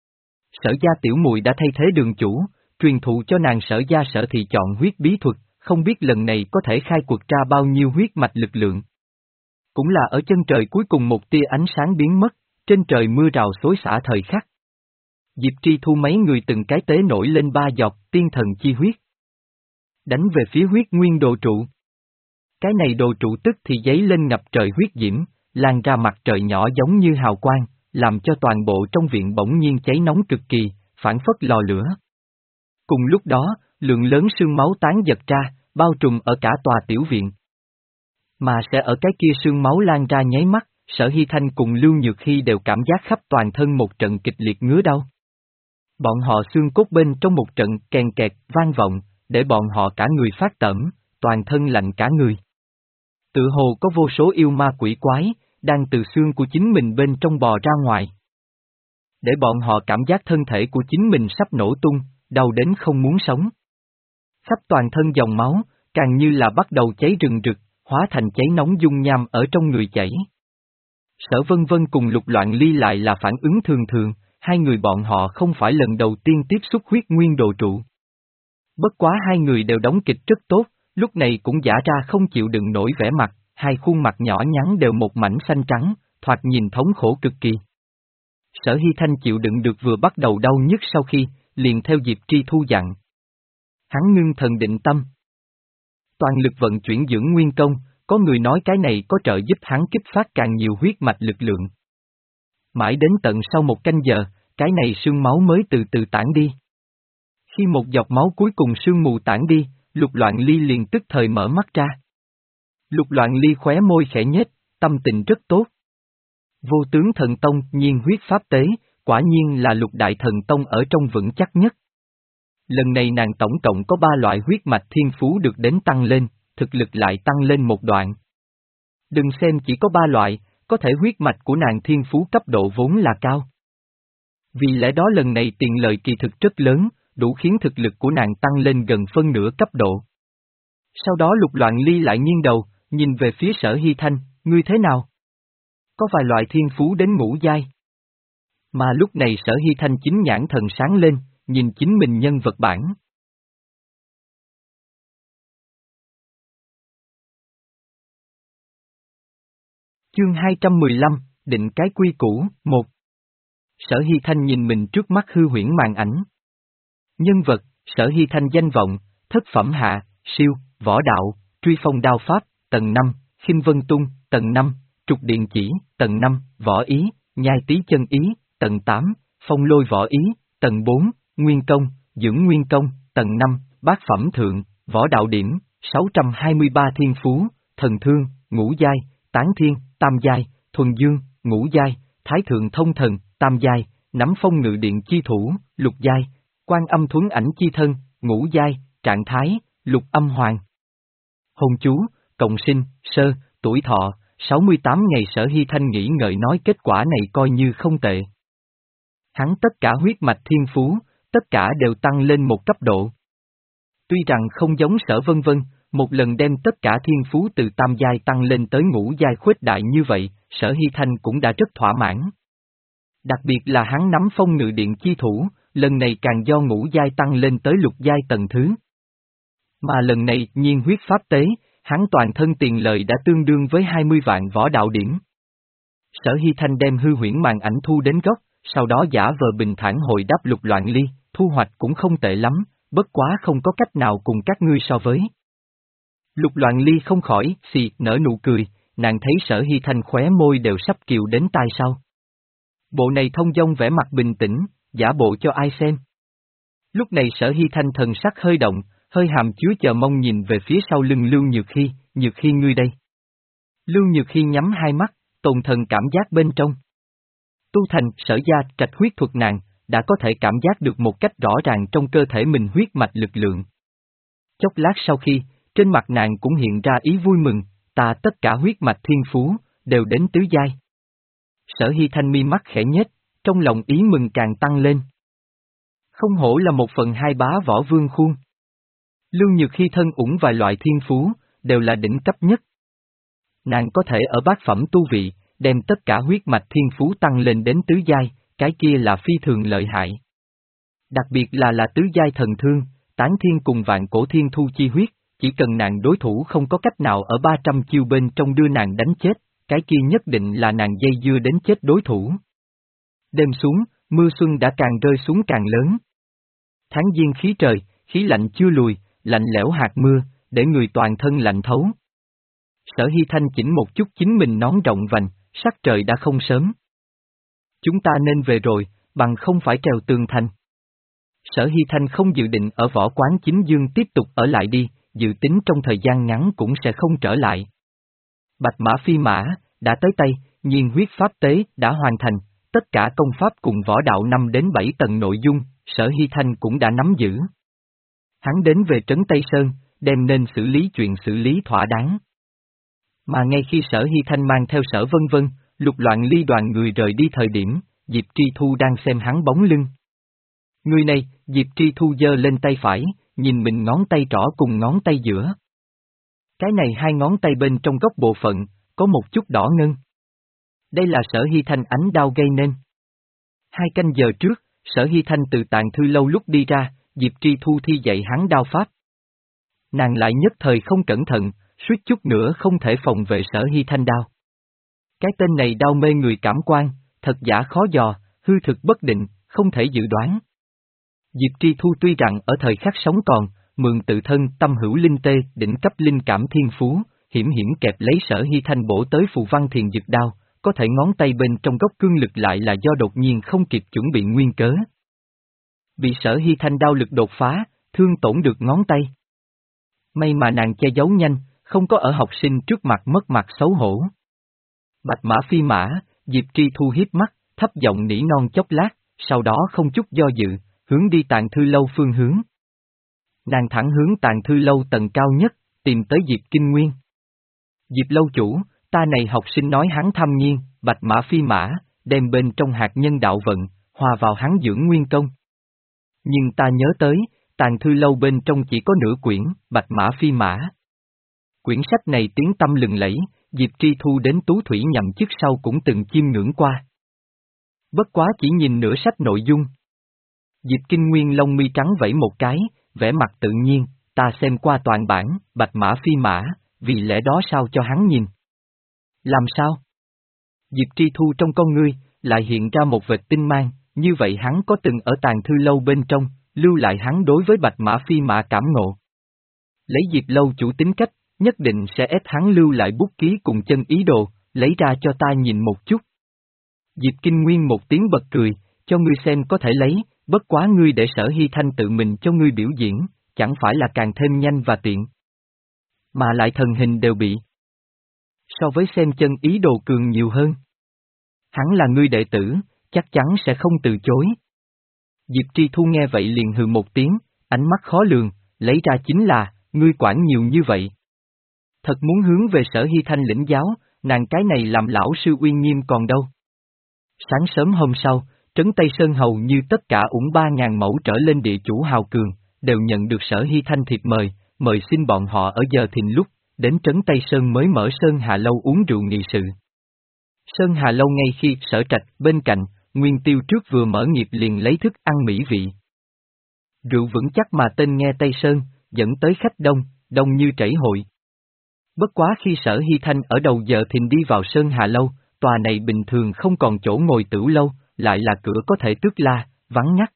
Sở gia tiểu muội đã thay thế đường chủ, truyền thụ cho nàng Sở gia Sở thị chọn huyết bí thuật, không biết lần này có thể khai quật ra bao nhiêu huyết mạch lực lượng. Cũng là ở chân trời cuối cùng một tia ánh sáng biến mất, trên trời mưa rào xối xả thời khắc. Diệp Tri Thu mấy người từng cái tế nổi lên ba giọt tiên thần chi huyết. Đánh về phía huyết nguyên đồ trụ. Cái này đồ trụ tức thì giấy lên ngập trời huyết diễm, lan ra mặt trời nhỏ giống như hào quang, làm cho toàn bộ trong viện bỗng nhiên cháy nóng cực kỳ, phản phất lò lửa. Cùng lúc đó, lượng lớn sương máu tán giật ra, bao trùm ở cả tòa tiểu viện. Mà sẽ ở cái kia sương máu lan ra nháy mắt, Sở Hy Thanh cùng Lưu Nhược Khi đều cảm giác khắp toàn thân một trận kịch liệt ngứa đau. Bọn họ xương cốt bên trong một trận kèn kẹt vang vọng, để bọn họ cả người phát tẩm, toàn thân lạnh cả người. Tự hồ có vô số yêu ma quỷ quái, đang từ xương của chính mình bên trong bò ra ngoài. Để bọn họ cảm giác thân thể của chính mình sắp nổ tung, đau đến không muốn sống. Khắp toàn thân dòng máu, càng như là bắt đầu cháy rừng rực, hóa thành cháy nóng dung nham ở trong người chảy. Sở Vân Vân cùng Lục Loạn Ly lại là phản ứng thường thường, hai người bọn họ không phải lần đầu tiên tiếp xúc huyết nguyên đồ trụ. Bất quá hai người đều đóng kịch rất tốt, lúc này cũng giả ra không chịu đựng nổi vẻ mặt, hai khuôn mặt nhỏ nhắn đều một mảnh xanh trắng, thoạt nhìn thống khổ cực kỳ. Sở Hy Thanh chịu đựng được vừa bắt đầu đau nhức sau khi, liền theo Diệp Tri Thu dặn. Hắn ngưng thần định tâm. Toàn lực vận chuyển dưỡng nguyên công, có người nói cái này có trợ giúp hắn kích phát càng nhiều huyết mạch lực lượng. Mãi đến tận sau một canh giờ, cái này sương máu mới từ từ tản đi. Khi một giọt máu cuối cùng sương mù tản đi, Lục Loạn Ly liền tức thời mở mắt ra. Lục Loạn Ly khóe môi khẽ nhếch, tâm tình rất tốt. Vô tướng thần tông nhiên huyết pháp tế, quả nhiên là lục đại thần tông ở trong vững chắc nhất. Lần này nàng tổng cộng có ba loại huyết mạch thiên phú được đến tăng lên, thực lực lại tăng lên một đoạn. Đừng xem chỉ có ba loại, có thể huyết mạch của nàng thiên phú cấp độ vốn là cao. Vì lẽ đó lần này tiền lợi kỳ thực rất lớn, đủ khiến thực lực của nàng tăng lên gần phân nửa cấp độ. Sau đó Lục Loạn Ly lại nghiêng đầu, nhìn về phía Sở Hy Thanh, ngươi thế nào? Có vài loại thiên phú đến ngũ giai. Mà lúc này Sở Hy Thanh chính nhãn thần sáng lên, nhìn chính mình nhân vật bản. Chương hai trăm mười lăm, định cái quy củ, một. Sở Hy Thanh nhìn mình trước mắt hư huyễn màn ảnh. Nhân vật, Sở Hy Thanh danh vọng, thất phẩm hạ, siêu, võ đạo, truy phong đao pháp, tầng năm, khinh vân tung, tầng năm, trục điện chỉ, tầng năm, võ ý, nhai tí chân ý, tầng tám, phong lôi võ ý, tầng bốn, nguyên công, dưỡng nguyên công, tầng năm, bát phẩm thượng, võ đạo điểm, sáu trăm hai mươi ba thiên phú, thần thương, ngũ giai, tán thiên, tam giai, thuần dương, ngũ giai, thái thượng thông thần, tam giai, nắm phong ngự điện chi thủ, lục giai, quan âm thuấn ảnh chi thân, ngũ giai, trạng thái, lục âm hoàng. Hồn chú, cộng sinh, sơ, tuổi thọ, sáu mươi tám ngày. Sở Hy Thanh nghĩ ngợi nói kết quả này coi như không tệ. Hắn tất cả huyết mạch thiên phú, tất cả đều tăng lên một cấp độ. Tuy rằng không giống Sở Vân Vân, một lần đem tất cả thiên phú từ tam giai tăng lên tới ngũ giai khuếch đại như vậy, Sở Hy Thanh cũng đã rất thỏa mãn. Đặc biệt là hắn nắm phong ngự điện chi thủ, lần này càng do ngũ giai tăng lên tới lục giai tầng thứ. Mà lần này nhiên huyết pháp tế, hắn toàn thân tiền lợi đã tương đương với hai mươi vạn võ đạo điểm. Sở Hy Thanh đem hư huyễn màn ảnh thu đến gốc, sau đó giả vờ bình thản hồi đáp Lục Loạn Ly, thu hoạch cũng không tệ lắm, bất quá không có cách nào cùng các ngươi so với. Lục Loạn Ly không khỏi, xì, nở nụ cười, nàng thấy Sở Hy Thanh khóe môi đều sắp kiều đến tai sau. Bộ này thông dong vẻ mặt bình tĩnh, giả bộ cho ai xem. Lúc này Sở Hy Thanh thần sắc hơi động, hơi hàm chứa chờ mong nhìn về phía sau lưng Lưu Nhược Hy, Nhược Hy ngươi đây. Lưu Nhược Hy nhắm hai mắt, tồn thần cảm giác bên trong. Tu thành Sở gia trạch huyết thuật nàng, đã có thể cảm giác được một cách rõ ràng trong cơ thể mình huyết mạch lực lượng. Chốc lát sau khi, trên mặt nàng cũng hiện ra ý vui mừng, ta tất cả huyết mạch thiên phú, đều đến tứ giai. Sở Hy Thanh mi mắt khẽ nhếch, trong lòng ý mừng càng tăng lên. Không hổ là một phần hai bá võ vương khuôn. Lưu Nhược Hy thân ủng vài loại thiên phú, đều là đỉnh cấp nhất. Nàng có thể ở bát phẩm tu vị, đem tất cả huyết mạch thiên phú tăng lên đến tứ giai, cái kia là phi thường lợi hại. Đặc biệt là là tứ giai thần thương, tán thiên cùng vạn cổ thiên thu chi huyết, chỉ cần nàng đối thủ không có cách nào ở ba trăm chiêu bên trong đưa nàng đánh chết, cái kia nhất định là nàng dây dưa đến chết đối thủ. Đêm xuống, mưa xuân đã càng rơi xuống càng lớn. Tháng giêng khí trời, khí lạnh chưa lùi, lạnh lẽo hạt mưa, để người toàn thân lạnh thấu. Sở Hy Thanh chỉnh một chút chính mình nón rộng vành, sắc trời đã không sớm. Chúng ta nên về rồi, bằng không phải trèo tường thành. Sở Hy Thanh không dự định ở võ quán chính dương tiếp tục ở lại đi, dự tính trong thời gian ngắn cũng sẽ không trở lại. Bạch mã phi mã, đã tới tay, nhiên huyết pháp tế, đã hoàn thành, tất cả công pháp cùng võ đạo năm đến bảy tầng nội dung, Sở Hy Thanh cũng đã nắm giữ. Hắn đến về Trấn Tây Sơn, đem nên xử lý chuyện xử lý thỏa đáng. Mà ngay khi Sở Hy Thanh mang theo Sở Vân Vân, Lục Loạn Ly đoàn người rời đi thời điểm, Diệp Tri Thu đang xem hắn bóng lưng. Người này, Diệp Tri Thu giơ lên tay phải, nhìn mình ngón tay trỏ cùng ngón tay giữa. Cái này hai ngón tay bên trong góc bộ phận, có một chút đỏ ngân. Đây là Sở Hy Thanh ánh đao gây nên. Hai canh giờ trước, Sở Hy Thanh từ tàng thư lâu lúc đi ra, Diệp Tri Thu thi dạy hắn đao pháp. Nàng lại nhất thời không cẩn thận, suýt chút nữa không thể phòng vệ Sở Hy Thanh đao. Cái tên này đao mê người cảm quan, thật giả khó dò, hư thực bất định, không thể dự đoán. Diệp Tri Thu tuy rằng ở thời khắc sống còn, mượn tự thân tâm hữu linh tê đỉnh cấp linh cảm thiên phú, hiểm hiểm kẹp lấy Sở Hy Thanh bổ tới phù văn thiền dực đao, có thể ngón tay bên trong góc cương lực lại là do đột nhiên không kịp chuẩn bị nguyên cớ. Bị Sở Hy Thanh đao lực đột phá, thương tổn được ngón tay. May mà nàng che giấu nhanh, không có ở học sinh trước mặt mất mặt xấu hổ. Bạch mã phi mã, Diệp Tri Thu hiếp mắt, thấp giọng nỉ non chốc lát, sau đó không chút do dự, hướng đi tàng thư lâu phương hướng. Nàng thẳng hướng tàng thư lâu tầng cao nhất, tìm tới Diệp Kinh Nguyên. Diệp lâu chủ, ta này học sinh nói hắn tham nhiên, bạch mã phi mã, đem bên trong hạt nhân đạo vận, hòa vào hắn dưỡng nguyên công. Nhưng ta nhớ tới, tàng thư lâu bên trong chỉ có nửa quyển, bạch mã phi mã. Quyển sách này tiếng tâm lừng lẫy, Diệp Tri Thu đến Tú Thủy nhậm chức sau cũng từng chiêm ngưỡng qua. Bất quá chỉ nhìn nửa sách nội dung. Diệp Kinh Nguyên lông mi trắng vẫy một cái, vẻ mặt tự nhiên, ta xem qua toàn bản, bạch mã phi mã, vì lẽ đó sao cho hắn nhìn. Làm sao? Diệp Tri Thu trong con ngươi, lại hiện ra một vệt tinh mang, như vậy hắn có từng ở tàng thư lâu bên trong, lưu lại hắn đối với bạch mã phi mã cảm ngộ. Lấy Diệp lâu chủ tính cách, nhất định sẽ ép hắn lưu lại bút ký cùng chân ý đồ, lấy ra cho ta nhìn một chút. Diệp Kinh Nguyên một tiếng bật cười, cho ngươi xem có thể lấy, bất quá ngươi để Sở Hy Thanh tự mình cho ngươi biểu diễn, chẳng phải là càng thêm nhanh và tiện. Mà lại thần hình đều bị. So với xem chân ý đồ cường nhiều hơn. Hắn là ngươi đệ tử, chắc chắn sẽ không từ chối. Diệp Tri Thu nghe vậy liền hừ một tiếng, ánh mắt khó lường, lấy ra chính là, ngươi quản nhiều như vậy. Thật muốn hướng về Sở Hy Thanh lĩnh giáo, nàng cái này làm lão sư uy nghiêm còn đâu. Sáng sớm hôm sau, Trấn Tây Sơn hầu như tất cả ủng ba ngàn mẫu trở lên địa chủ hào cường, đều nhận được Sở Hy Thanh thiệp mời, mời xin bọn họ ở giờ thìn lúc, đến Trấn Tây Sơn mới mở Sơn Hà Lâu uống rượu nghị sự. Sơn Hà Lâu ngay khi Sở Trạch bên cạnh, Nguyên Tiêu trước vừa mở nghiệp liền lấy thức ăn mỹ vị. Rượu vững chắc mà tên nghe Tây Sơn, dẫn tới khách đông, đông như chảy hội. Bất quá khi Sở Hy Thanh ở đầu giờ thìn đi vào Sơn Hà Lâu, tòa này bình thường không còn chỗ ngồi tửu lâu, lại là cửa có thể tước la, vắng ngắt.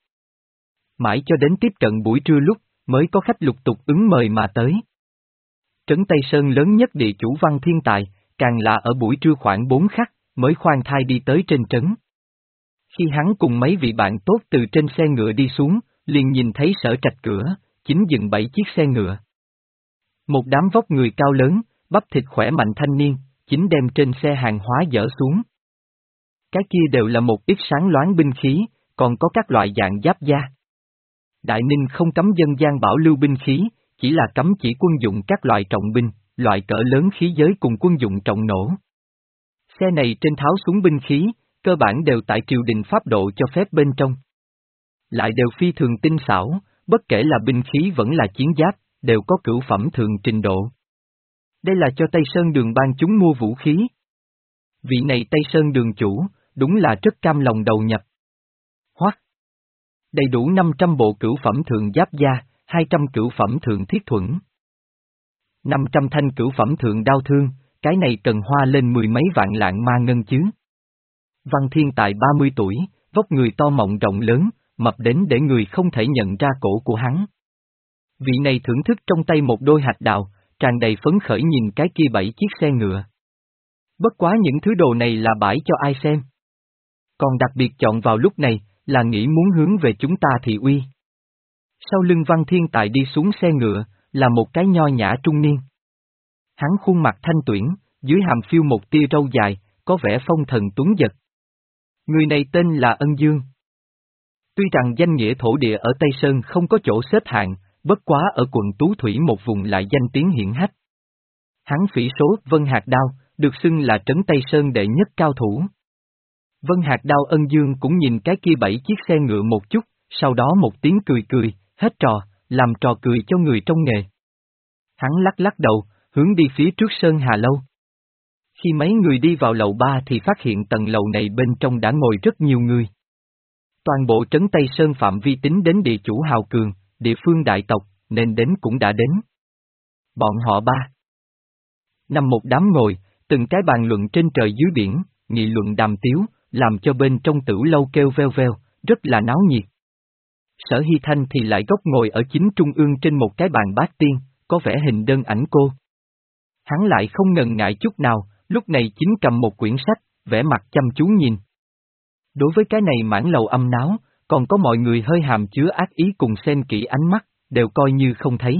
Mãi cho đến tiếp cận buổi trưa lúc, mới có khách lục tục ứng mời mà tới. Trấn Tây Sơn lớn nhất địa chủ Văn Thiên Tài, càng là ở buổi trưa khoảng bốn khắc, mới khoan thai đi tới trên trấn. Khi hắn cùng mấy vị bạn tốt từ trên xe ngựa đi xuống, liền nhìn thấy Sở Trạch cửa, chính dừng bảy chiếc xe ngựa. Một đám vóc người cao lớn, bắp thịt khỏe mạnh thanh niên, chính đem trên xe hàng hóa dỡ xuống. Cái kia đều là một ít sáng loáng binh khí, còn có các loại dạng giáp da. Đại Ninh không cấm dân gian bảo lưu binh khí, chỉ là cấm chỉ quân dụng các loại trọng binh, loại cỡ lớn khí giới cùng quân dụng trọng nổ. Xe này trên tháo xuống binh khí, cơ bản đều tại triều đình pháp độ cho phép bên trong. Lại đều phi thường tinh xảo, bất kể là binh khí vẫn là chiến giáp, đều có cửu phẩm thường trình độ. Đây là cho Tây Sơn Đường ban chúng mua vũ khí. Vị này Tây Sơn Đường chủ, đúng là rất cam lòng đầu nhập. Hoắc! Đầy đủ năm trăm bộ cửu phẩm thượng giáp da, hai trăm cửu phẩm thượng thiết thuẫn. năm trăm thanh cửu phẩm thượng đao thương, cái này cần hoa lên mười mấy vạn lạng ma ngân chứ. Văn Thiên Tài ba mươi tuổi, vóc người to mọng rộng lớn, mập đến để người không thể nhận ra cổ của hắn. Vị này thưởng thức trong tay một đôi hạt đào, tràn đầy phấn khởi nhìn cái kia bảy chiếc xe ngựa. Bất quá những thứ đồ này là bãi cho ai xem. Còn đặc biệt chọn vào lúc này, là nghĩ muốn hướng về chúng ta thị uy. Sau lưng Văn Thiên Tài đi xuống xe ngựa, là một cái nho nhã trung niên. Hắn khuôn mặt thanh tuyển, dưới hàm phiêu một tia râu dài, có vẻ phong thần tuấn giật. Người này tên là Ân Dương. Tuy rằng danh nghĩa thổ địa ở Tây Sơn không có chỗ xếp hạng, bất quá ở quận Tú Thủy một vùng lại danh tiếng hiển hách. Hắn phỉ số Vân Hạc Đao, được xưng là trấn Tây Sơn đệ nhất cao thủ. Vân Hạc Đao Ân Dương cũng nhìn cái kia bảy chiếc xe ngựa một chút, sau đó một tiếng cười cười, hết trò, làm trò cười cho người trong nghề. Hắn lắc lắc đầu, hướng đi phía trước Sơn Hà Lâu. Khi mấy người đi vào lầu ba thì phát hiện tầng lầu này bên trong đã ngồi rất nhiều người. Toàn bộ trấn Tây Sơn phạm vi tính đến địa chủ hào cường, địa phương đại tộc, nên đến cũng đã đến. Bọn họ ba. Nằm một đám ngồi, từng cái bàn luận trên trời dưới biển, nghị luận đàm tiếu, làm cho bên trong tửu lâu kêu veo veo, rất là náo nhiệt. Sở Hy Thanh thì lại góc ngồi ở chính trung ương trên một cái bàn bát tiên, có vẻ hình đơn ảnh cô. Hắn lại không ngần ngại chút nào, lúc này chính cầm một quyển sách, vẻ mặt chăm chú nhìn. Đối với cái này mãn lầu âm náo, còn có mọi người hơi hàm chứa ác ý cùng xem kỹ ánh mắt, đều coi như không thấy.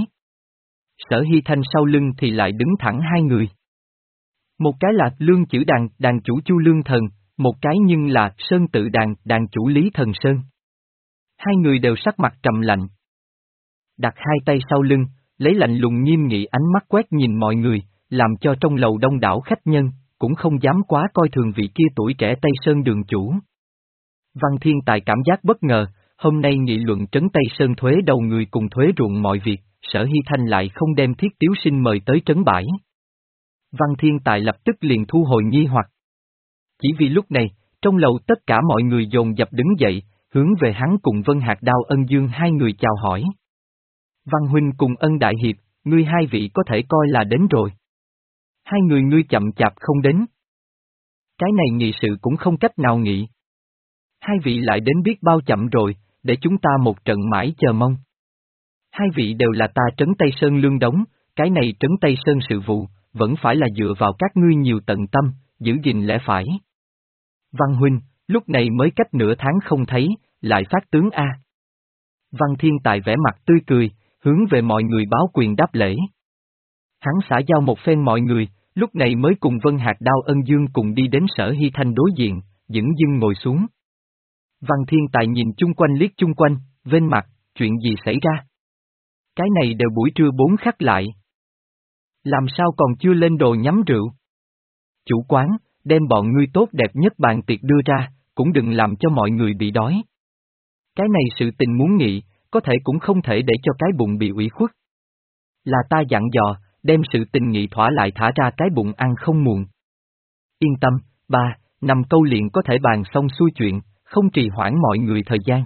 Sở Hy Thanh sau lưng thì lại đứng thẳng hai người. Một cái là Lương Chữ Đàn, đàn chủ Chu Lương Thần, một cái nhưng là Sơn Tự Đàn, đàn chủ Lý Thần Sơn. Hai người đều sắc mặt trầm lạnh. Đặt hai tay sau lưng, lấy lạnh lùng nghiêm nghị ánh mắt quét nhìn mọi người, làm cho trong lầu đông đảo khách nhân, cũng không dám quá coi thường vị kia tuổi trẻ Tây Sơn đường chủ. Văn Thiên Tài cảm giác bất ngờ, hôm nay nghị luận trấn Tây Sơn thuế đầu người cùng thuế ruộng mọi việc, Sở Hy Thanh lại không đem Thiết Tiếu Sinh mời tới trấn bãi. Văn Thiên Tài lập tức liền thu hồi nghi hoặc. Chỉ vì lúc này, trong lầu tất cả mọi người dồn dập đứng dậy, hướng về hắn cùng Vân Hạc Đao Ân Dương hai người chào hỏi. Văn Huynh cùng Ân Đại Hiệp, ngươi hai vị có thể coi là đến rồi. Hai người ngươi chậm chạp không đến. Cái này nghị sự cũng không cách nào nghị. Hai vị lại đến biết bao chậm rồi, để chúng ta một trận mãi chờ mong. Hai vị đều là ta trấn Tây Sơn lương đống, cái này trấn Tây Sơn sự vụ, vẫn phải là dựa vào các ngươi nhiều tận tâm, giữ gìn lẽ phải. Văn huynh, lúc này mới cách nửa tháng không thấy, lại phát tướng a. Văn Thiên Tài vẻ mặt tươi cười, hướng về mọi người báo quyền đáp lễ. Hắn xã giao một phen mọi người, lúc này mới cùng Vân Hạc Đao Ân Dương cùng đi đến Sở Hy Thanh đối diện, dửng dưng ngồi xuống. Văn Thiên Tài nhìn chung quanh liếc chung quanh, vênh mặt, chuyện gì xảy ra? Cái này đều buổi trưa bốn khắc lại. Làm sao còn chưa lên đồ nhắm rượu? Chủ quán, đem bọn ngươi tốt đẹp nhất bàn tiệc đưa ra, cũng đừng làm cho mọi người bị đói. Cái này sự tình muốn nghị, có thể cũng không thể để cho cái bụng bị ủy khuất. Là ta dặn dò, đem sự tình nghị thỏa lại thả ra cái bụng ăn không muộn. Yên tâm, ba, năm câu liền có thể bàn xong xuôi chuyện, không trì hoãn mọi người thời gian.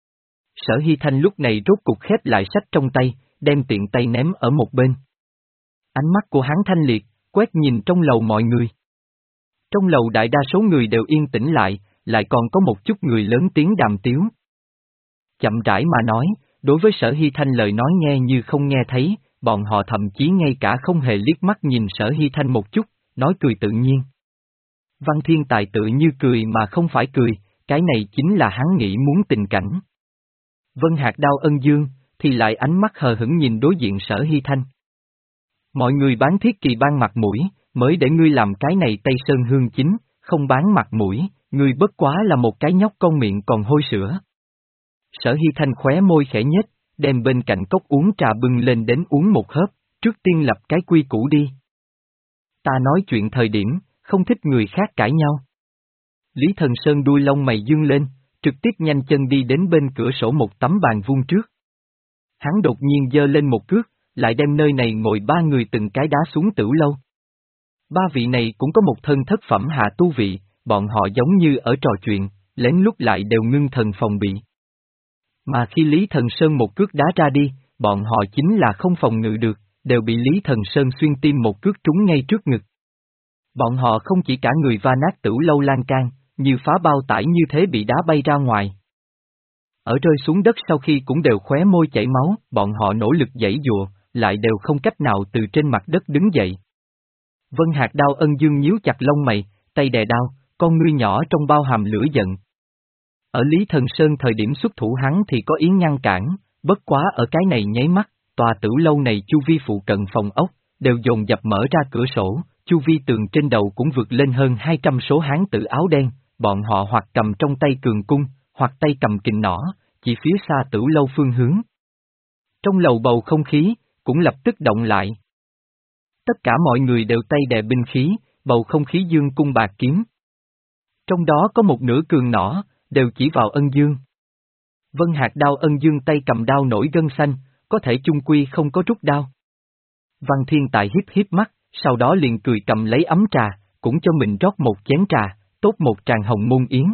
Sở Hy Thanh lúc này rốt cục khép lại sách trong tay, đem tiện tay ném ở một bên. Ánh mắt của hắn thanh liệt, quét nhìn trong lầu mọi người. Trong lầu đại đa số người đều yên tĩnh lại, lại còn có một chút người lớn tiếng đàm tiếu. Chậm rãi mà nói, đối với Sở Hy Thanh lời nói nghe như không nghe thấy, bọn họ thậm chí ngay cả không hề liếc mắt nhìn Sở Hy Thanh một chút, nói cười tự nhiên. Văn Thiên Tài tự như cười mà không phải cười, cái này chính là hắn nghĩ muốn tình cảnh. Vân Hạc Đao Ân Dương, thì lại ánh mắt hờ hững nhìn đối diện Sở Hy Thanh. Mọi người bán thiết kỳ ban mặt mũi, mới để ngươi làm cái này Tây Sơn Hương chính, không bán mặt mũi, ngươi bất quá là một cái nhóc con miệng còn hôi sữa. Sở Hy Thanh khóe môi khẽ nhếch, đem bên cạnh cốc uống trà bưng lên đến uống một hớp, trước tiên lập cái quy củ đi. Ta nói chuyện thời điểm, không thích người khác cãi nhau. Lý Thần Sơn đuôi lông mày dương lên, trực tiếp nhanh chân đi đến bên cửa sổ một tấm bàn vuông trước. Hắn đột nhiên giơ lên một cước, lại đem nơi này ngồi ba người từng cái đá xuống Tửu Lâu. Ba vị này cũng có một thân thất phẩm hạ tu vị, bọn họ giống như ở trò chuyện, lén lút lại đều ngưng thần phòng bị. Mà khi Lý Thần Sơn một cước đá ra đi, bọn họ chính là không phòng ngự được, đều bị Lý Thần Sơn xuyên tim một cước trúng ngay trước ngực. Bọn họ không chỉ cả người va nát Tửu Lâu lan can, như phá bao tải như thế bị đá bay ra ngoài. Ở rơi xuống đất sau khi cũng đều khóe môi chảy máu, bọn họ nỗ lực giãy giụa, lại đều không cách nào từ trên mặt đất đứng dậy. Vân Hạc Đao Ân Dương nhíu chặt lông mày, tay đè đao, con ngươi nhỏ trong bao hàm lửa giận. Ở Lý Thần Sơn thời điểm xuất thủ hắn thì có ý ngăn cản, bất quá ở cái này nháy mắt, tòa Tửu Lâu này chu vi phụ cận phòng ốc, đều dồn dập mở ra cửa sổ, chu vi tường trên đầu cũng vượt lên hơn hai trăm số hán tử áo đen, bọn họ hoặc cầm trong tay cường cung, hoặc tay cầm kình nỏ, chỉ phía xa Tửu Lâu phương hướng. Trong lầu bầu không khí, cũng lập tức động lại. Tất cả mọi người đều tay đè binh khí, bầu không khí dương cung bạc kiếm. Trong đó có một nửa cường nỏ, đều chỉ vào Ân Dương. Vân Hạc Đao Ân Dương tay cầm đao nổi gân xanh, có thể chung quy không có rút đao. Văn Thiên Tài hiếp hiếp mắt, sau đó liền cười cầm lấy ấm trà, cũng cho mình rót một chén trà, tốt một tràng hồng môn yến.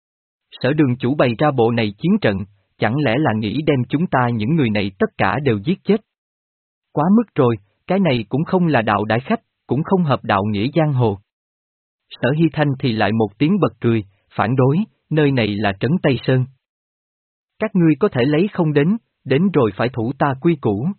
Sở Đường chủ bày ra bộ này chiến trận, chẳng lẽ là nghĩ đem chúng ta những người này tất cả đều giết chết? Quá mức rồi, cái này cũng không là đạo đại khách, cũng không hợp đạo nghĩa giang hồ. Sở Hy Thanh thì lại một tiếng bật cười, phản đối, nơi này là trấn Tây Sơn. Các ngươi có thể lấy không đến, đến rồi phải thủ ta quy củ.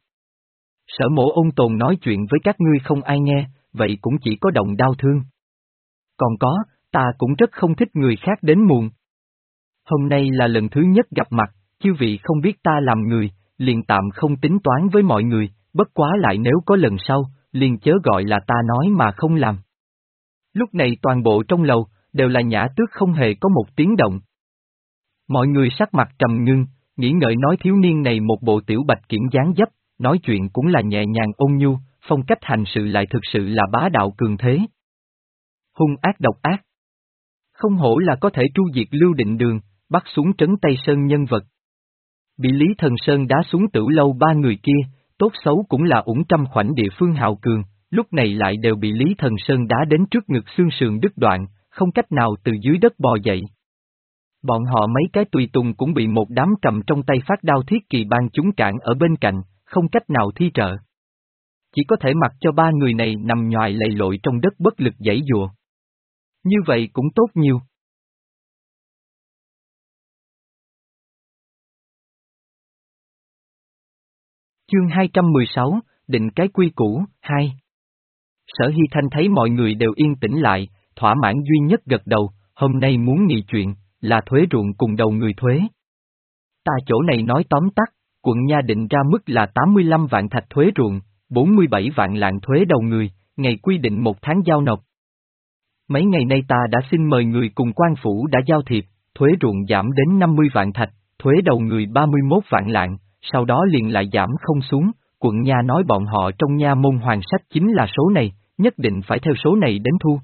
Sở Mộ Ôn Tồn nói chuyện với các ngươi không ai nghe, vậy cũng chỉ có động đau thương. Còn có, ta cũng rất không thích người khác đến muộn. Hôm nay là lần thứ nhất gặp mặt, chư vị không biết ta làm người, liền tạm không tính toán với mọi người, bất quá lại nếu có lần sau, liền chớ gọi là ta nói mà không làm. Lúc này toàn bộ trong lầu, đều là nhã tước không hề có một tiếng động. Mọi người sắc mặt trầm ngưng, nghĩ ngợi nói thiếu niên này một bộ tiểu bạch kiểm dáng dấp, nói chuyện cũng là nhẹ nhàng ôn nhu, phong cách hành sự lại thực sự là bá đạo cường thế. Hung ác độc ác. Không hổ là có thể tru diệt Lưu Định Đường, bắt xuống trấn Tây Sơn nhân vật. Bị Lý Thần Sơn đá xuống Tửu Lâu ba người kia, tốt xấu cũng là ủng trăm khoảnh địa phương hào cường, lúc này lại đều bị Lý Thần Sơn đá đến trước ngực xương sườn đứt đoạn, không cách nào từ dưới đất bò dậy. Bọn họ mấy cái tùy tùng cũng bị một đám cầm trong tay phát đao thiết kỳ ban chúng cản ở bên cạnh, không cách nào thi trợ. Chỉ có thể mặc cho ba người này nằm nhoài lầy lội trong đất bất lực giãy giụa. Như vậy cũng tốt nhiều. Chương hai trăm mười sáu, định cái quy củ, hai. Sở Hy Thanh thấy mọi người đều yên tĩnh lại, thỏa mãn duy nhất gật đầu, hôm nay muốn nghị chuyện, là thuế ruộng cùng đầu người thuế. Ta chỗ này nói tóm tắt, quận nha định ra mức là tám mươi lăm vạn thạch thuế ruộng, bốn mươi bảy vạn lạng thuế đầu người, ngày quy định một tháng giao nộp. Mấy ngày nay ta đã xin mời người cùng quan phủ đã giao thiệp, thuế ruộng giảm đến năm mươi vạn thạch, thuế đầu người ba mươi mốt vạn lạng, sau đó liền lại giảm không xuống, quận nha nói bọn họ trong nha môn hoàng sách chính là số này, nhất định phải theo số này đến thu.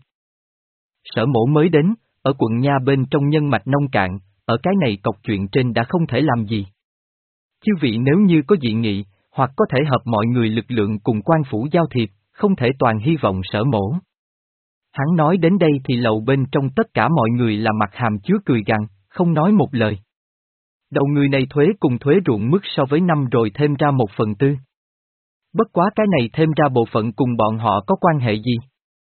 Sở mổ mới đến, ở quận nha bên trong nhân mạch nông cạn, ở cái này cọc chuyện trên đã không thể làm gì. Chư vị nếu như có dị nghị, hoặc có thể hợp mọi người lực lượng cùng quan phủ giao thiệp, không thể toàn hy vọng sở mổ. Hắn nói đến đây thì lầu bên trong tất cả mọi người là mặt hàm chứa cười gằn, không nói một lời. Đầu người này thuế cùng thuế ruộng mức so với năm rồi thêm ra một phần tư. Bất quá cái này thêm ra bộ phận cùng bọn họ có quan hệ gì?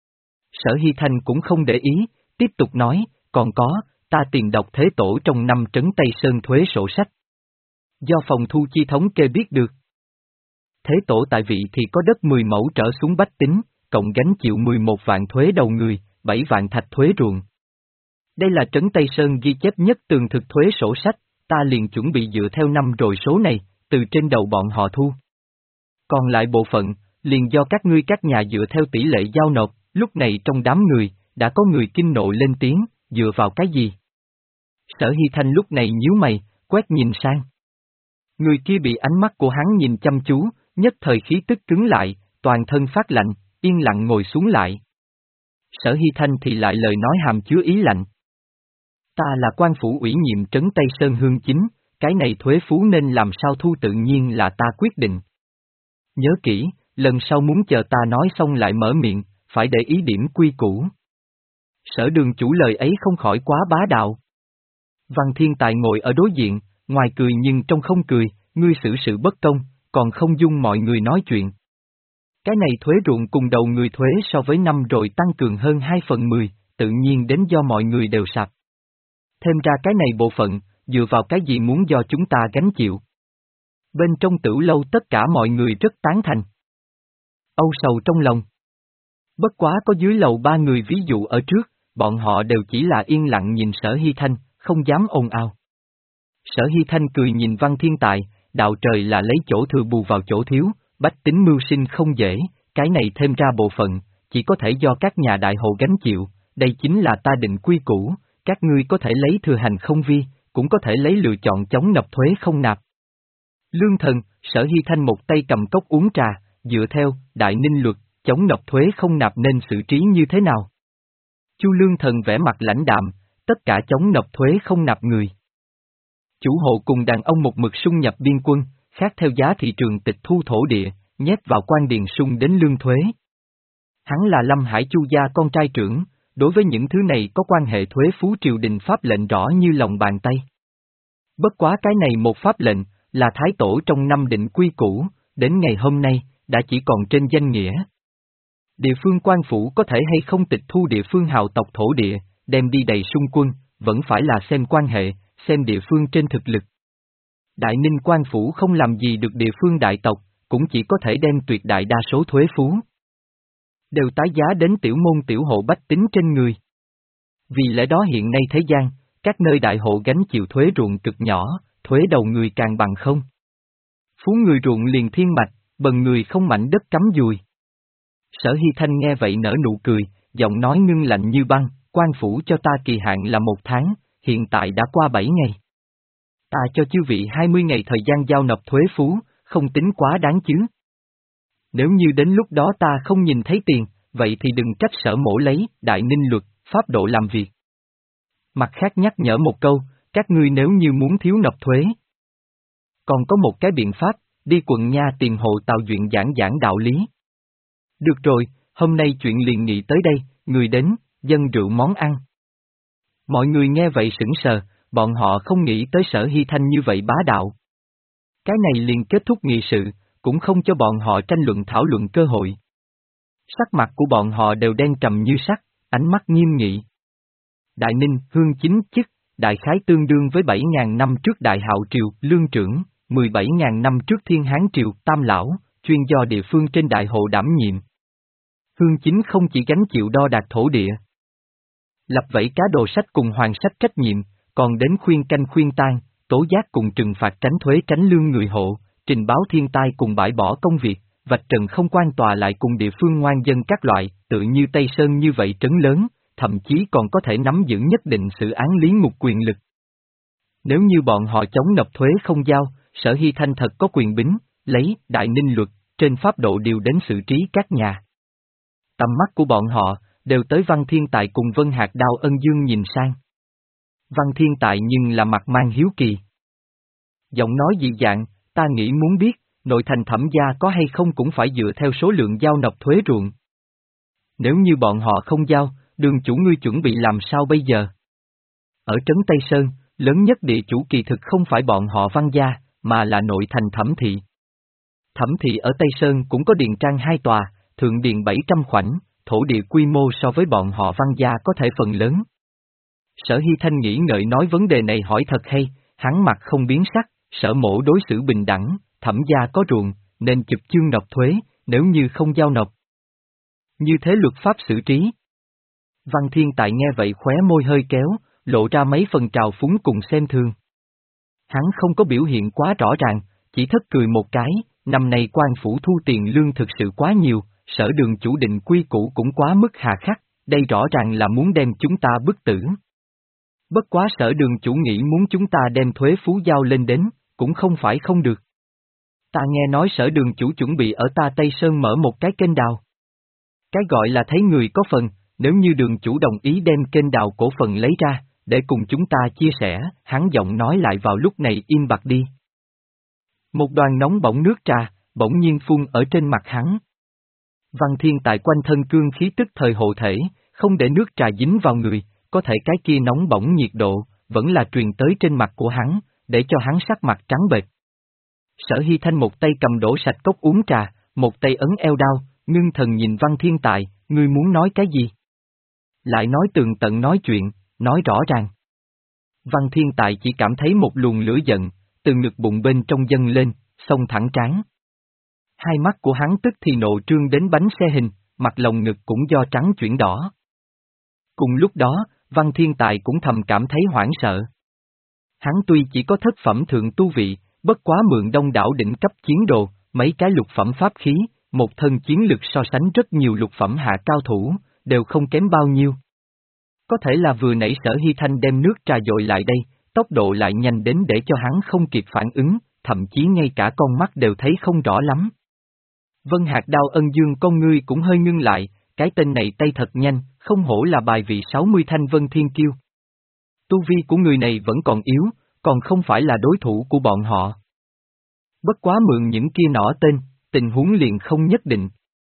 Sở Hy Thanh cũng không để ý, tiếp tục nói, còn có, ta tiền đọc thế tổ trong năm trấn Tây Sơn thuế sổ sách. Do phòng thu chi thống kê biết được. Thế tổ tại vị thì có đất mười mẫu trở xuống bách tính, cộng gánh chịu mười một vạn thuế đầu người, bảy vạn thạch thuế ruộng. Đây là trấn Tây Sơn ghi chép nhất tường thực thuế sổ sách, ta liền chuẩn bị dựa theo năm rồi số này, từ trên đầu bọn họ thu. Còn lại bộ phận, liền do các ngươi các nhà dựa theo tỷ lệ giao nộp, lúc này trong đám người, đã có người kinh nộ lên tiếng, dựa vào cái gì? Sở Hy Thanh lúc này nhíu mày, quét nhìn sang. Người kia bị ánh mắt của hắn nhìn chăm chú, nhất thời khí tức cứng lại, toàn thân phát lạnh, yên lặng ngồi xuống lại. Sở Hy Thanh thì lại lời nói hàm chứa ý lạnh. Ta là quan phủ ủy nhiệm trấn Tây Sơn Hương Chính, cái này thuế phú nên làm sao thu tự nhiên là ta quyết định. Nhớ kỹ, lần sau muốn chờ ta nói xong lại mở miệng, phải để ý điểm quy củ. Sở Đường chủ lời ấy không khỏi quá bá đạo. Văn Thiên Tài ngồi ở đối diện, ngoài cười nhưng trong không cười, ngươi xử sự bất công, còn không dung mọi người nói chuyện. Cái này thuế ruộng cùng đầu người thuế so với năm rồi tăng cường hơn hai phần mười, tự nhiên đến do mọi người đều sạp. Thêm ra cái này bộ phận, dựa vào cái gì muốn do chúng ta gánh chịu. Bên trong Tửu Lâu tất cả mọi người rất tán thành. Âu sầu trong lòng. Bất quá có dưới lầu ba người ví dụ ở trước, bọn họ đều chỉ là yên lặng nhìn Sở Hy Thanh, không dám ồn ào. Sở Hy Thanh cười nhìn Văn Thiên Tài, đạo trời là lấy chỗ thừa bù vào chỗ thiếu, bách tính mưu sinh không dễ, cái này thêm ra bộ phận, chỉ có thể do các nhà đại hộ gánh chịu, đây chính là ta định quy củ, các ngươi có thể lấy thừa hành không vi, cũng có thể lấy lựa chọn chống nộp thuế không nạp. Lương Thần, Sở Hy Thanh một tay cầm cốc uống trà, dựa theo, Đại Ninh luật, chống nộp thuế không nạp nên xử trí như thế nào? Chu Lương Thần vẽ mặt lãnh đạm, tất cả chống nộp thuế không nạp người. Chủ hộ cùng đàn ông một mực sung nhập biên quân, khác theo giá thị trường tịch thu thổ địa, nhét vào quan điền sung đến lương thuế. Hắn là Lâm Hải Chu gia con trai trưởng, đối với những thứ này có quan hệ thuế phú triều đình pháp lệnh rõ như lòng bàn tay. Bất quá cái này một pháp lệnh, là thái tổ trong năm định quy củ, đến ngày hôm nay, đã chỉ còn trên danh nghĩa. Địa phương quan phủ có thể hay không tịch thu địa phương hào tộc thổ địa, đem đi đầy xung quân, vẫn phải là xem quan hệ, xem địa phương trên thực lực. Đại Ninh quan phủ không làm gì được địa phương đại tộc, cũng chỉ có thể đem tuyệt đại đa số thuế phú. Đều tái giá đến tiểu môn tiểu hộ bách tính trên người. Vì lẽ đó hiện nay thế gian, các nơi đại hộ gánh chịu thuế ruộng cực nhỏ, thuế đầu người càng bằng không. Phú người ruộng liền thiên mạch, bần người không mảnh đất cắm dùi. Sở Hy Thanh nghe vậy nở nụ cười, giọng nói ngưng lạnh như băng, quan phủ cho ta kỳ hạn là một tháng, hiện tại đã qua bảy ngày. Ta cho chư vị hai mươi ngày thời gian giao nộp thuế phú, không tính quá đáng chứ. Nếu như đến lúc đó ta không nhìn thấy tiền, vậy thì đừng trách Sở mổ lấy Đại Ninh luật, pháp độ làm việc. Mặt khác nhắc nhở một câu, các ngươi nếu như muốn thiếu nộp thuế. Còn có một cái biện pháp, đi quận nha tiền hộ Tào Duyện giảng giảng đạo lý. Được rồi, hôm nay chuyện liền nghị tới đây, người đến, dân rượu món ăn. Mọi người nghe vậy sững sờ, bọn họ không nghĩ tới Sở Hy Thanh như vậy bá đạo. Cái này liền kết thúc nghị sự, cũng không cho bọn họ tranh luận thảo luận cơ hội. Sắc mặt của bọn họ đều đen trầm như sắt, ánh mắt nghiêm nghị. Đại Ninh, Hương Chính chức, đại khái tương đương với bảy ngàn năm trước Đại Hạo Triều, Lương Trưởng, mười bảy ngàn năm trước Thiên Hán Triều, Tam Lão, chuyên do địa phương trên đại hộ đảm nhiệm. Hương Chính không chỉ gánh chịu đo đạc thổ địa. Lập vẫy cá đồ sách cùng hoàn sách trách nhiệm, còn đến khuyên canh khuyên tan, tố giác cùng trừng phạt tránh thuế tránh lương người hộ, trình báo thiên tai cùng bãi bỏ công việc, vạch trần không quan tòa lại cùng địa phương ngoan dân các loại, tự như Tây Sơn như vậy trấn lớn, thậm chí còn có thể nắm giữ nhất định sự án lý ngục quyền lực. Nếu như bọn họ chống nộp thuế không giao, Sở Hy Thanh thật có quyền bính, lấy Đại Ninh luật, trên pháp độ điều đến xử trí các nhà. Tầm mắt của bọn họ, đều tới Văn Thiên Tài cùng Vân Hạc Đao Ân Dương nhìn sang. Văn Thiên Tài nhưng là mặt mang hiếu kỳ. Giọng nói dị dạng, ta nghĩ muốn biết, nội thành Thẩm gia có hay không cũng phải dựa theo số lượng giao nộp thuế ruộng. Nếu như bọn họ không giao, đường chủ ngươi chuẩn bị làm sao bây giờ? Ở trấn Tây Sơn, lớn nhất địa chủ kỳ thực không phải bọn họ Văn gia, mà là nội thành Thẩm thị. Thẩm thị ở Tây Sơn cũng có điền trang hai tòa, thượng điền bảy trăm khoảnh, thổ địa quy mô so với bọn họ Văn gia có thể phần lớn. Sở Hy Thanh nghĩ ngợi nói vấn đề này hỏi thật hay, hắn mặt không biến sắc, Sở mổ đối xử bình đẳng, Thẩm gia có ruộng, nên chụp chương nộp thuế, nếu như không giao nộp. Như thế luật pháp xử trí. Văn Thiên Tài nghe vậy khóe môi hơi kéo, lộ ra mấy phần trào phúng cùng xem thường. Hắn không có biểu hiện quá rõ ràng, chỉ thất cười một cái, năm nay quan phủ thu tiền lương thực sự quá nhiều, Sở đường chủ định quy củ cũng quá mức hà khắc, đây rõ ràng là muốn đem chúng ta bức tử. Bất quá Sở đường chủ nghĩ muốn chúng ta đem thuế phú giao lên đến, cũng không phải không được. Ta nghe nói Sở đường chủ chuẩn bị ở ta Tây Sơn mở một cái kênh đào. Cái gọi là thấy người có phần, nếu như đường chủ đồng ý đem kênh đào cổ phần lấy ra, để cùng chúng ta chia sẻ, hắn giọng nói lại vào lúc này im bặt đi. Một đoàn nóng bỏng nước trà, bỗng nhiên phun ở trên mặt hắn. Văn Thiên Tài quanh thân cương khí tức thời hộ thể, không để nước trà dính vào người, có thể cái kia nóng bỏng nhiệt độ, vẫn là truyền tới trên mặt của hắn, để cho hắn sắc mặt trắng bệch. Sở Hy Thanh một tay cầm đổ sạch cốc uống trà, một tay ấn eo đao, ngưng thần nhìn Văn Thiên Tài, ngươi muốn nói cái gì? Lại nói tường tận nói chuyện, nói rõ ràng. Văn Thiên Tài chỉ cảm thấy một luồng lửa giận, từ ngực bụng bên trong dâng lên, xông thẳng trán. Hai mắt của hắn tức thì nộ trương đến bánh xe hình, mặt lồng ngực cũng do trắng chuyển đỏ. Cùng lúc đó, Văn Thiên Tài cũng thầm cảm thấy hoảng sợ. Hắn tuy chỉ có thất phẩm thượng tu vị, bất quá mượn đông đảo đỉnh cấp chiến đồ, mấy cái lục phẩm pháp khí, một thân chiến lực so sánh rất nhiều lục phẩm hạ cao thủ, đều không kém bao nhiêu. Có thể là vừa nãy Sở Hy Thanh đem nước trà dội lại đây, tốc độ lại nhanh đến để cho hắn không kịp phản ứng, thậm chí ngay cả con mắt đều thấy không rõ lắm. Vân Hạc Đao Ân Dương con ngươi cũng hơi ngưng lại, cái tên này tay thật nhanh, không hổ là bài vị sáu mươi thanh Vân Thiên Kiêu. Tu vi của người này vẫn còn yếu, còn không phải là đối thủ của bọn họ. Bất quá mượn những kia nỏ tên, tình huống liền không nhất định.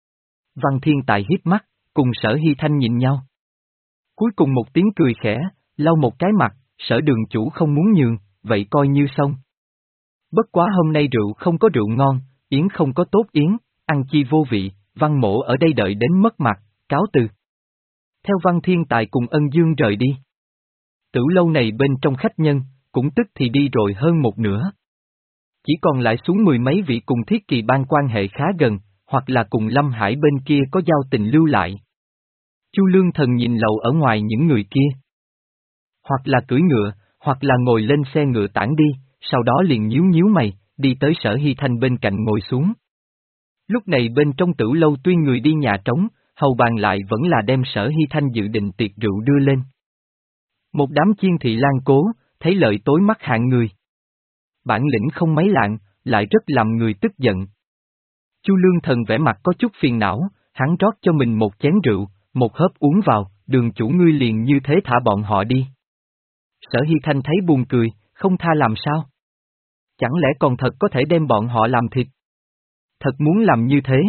Văn Thiên Tài hít mắt, cùng Sở Hy Thanh nhìn nhau. Cuối cùng một tiếng cười khẽ, lau một cái mặt, Sở đường chủ không muốn nhường, vậy coi như xong. Bất quá hôm nay rượu không có rượu ngon, yến không có tốt yến, ăn chi vô vị, Văn mổ ở đây đợi đến mất mặt, cáo từ. Theo Văn Thiên Tài cùng Ân Dương rời đi. Tử lâu này bên trong khách nhân, cũng tức thì đi rồi hơn một nửa. Chỉ còn lại xuống mười mấy vị cùng Thiết Kỳ Bang quan hệ khá gần, hoặc là cùng Lâm Hải bên kia có giao tình lưu lại. Chu Lương Thần nhìn lầu ở ngoài những người kia. Hoặc là cưỡi ngựa, hoặc là ngồi lên xe ngựa tản đi, sau đó liền nhíu nhíu mày, đi tới Sở Hy Thanh bên cạnh ngồi xuống. Lúc này bên trong tử lâu tuy người đi nhà trống, hầu bàn lại vẫn là đem Sở Hy Thanh dự định tiệc rượu đưa lên. Một đám chiên thị lan cố, thấy lợi tối mắt hạng người. Bản lĩnh không mấy lạng, lại rất làm người tức giận. Chu Lương Thần vẻ mặt có chút phiền não, hắn rót cho mình một chén rượu, một hớp uống vào, đường chủ ngươi liền như thế thả bọn họ đi. Sở Hy Thanh thấy buồn cười, không tha làm sao? Chẳng lẽ còn thật có thể đem bọn họ làm thịt? Thật muốn làm như thế.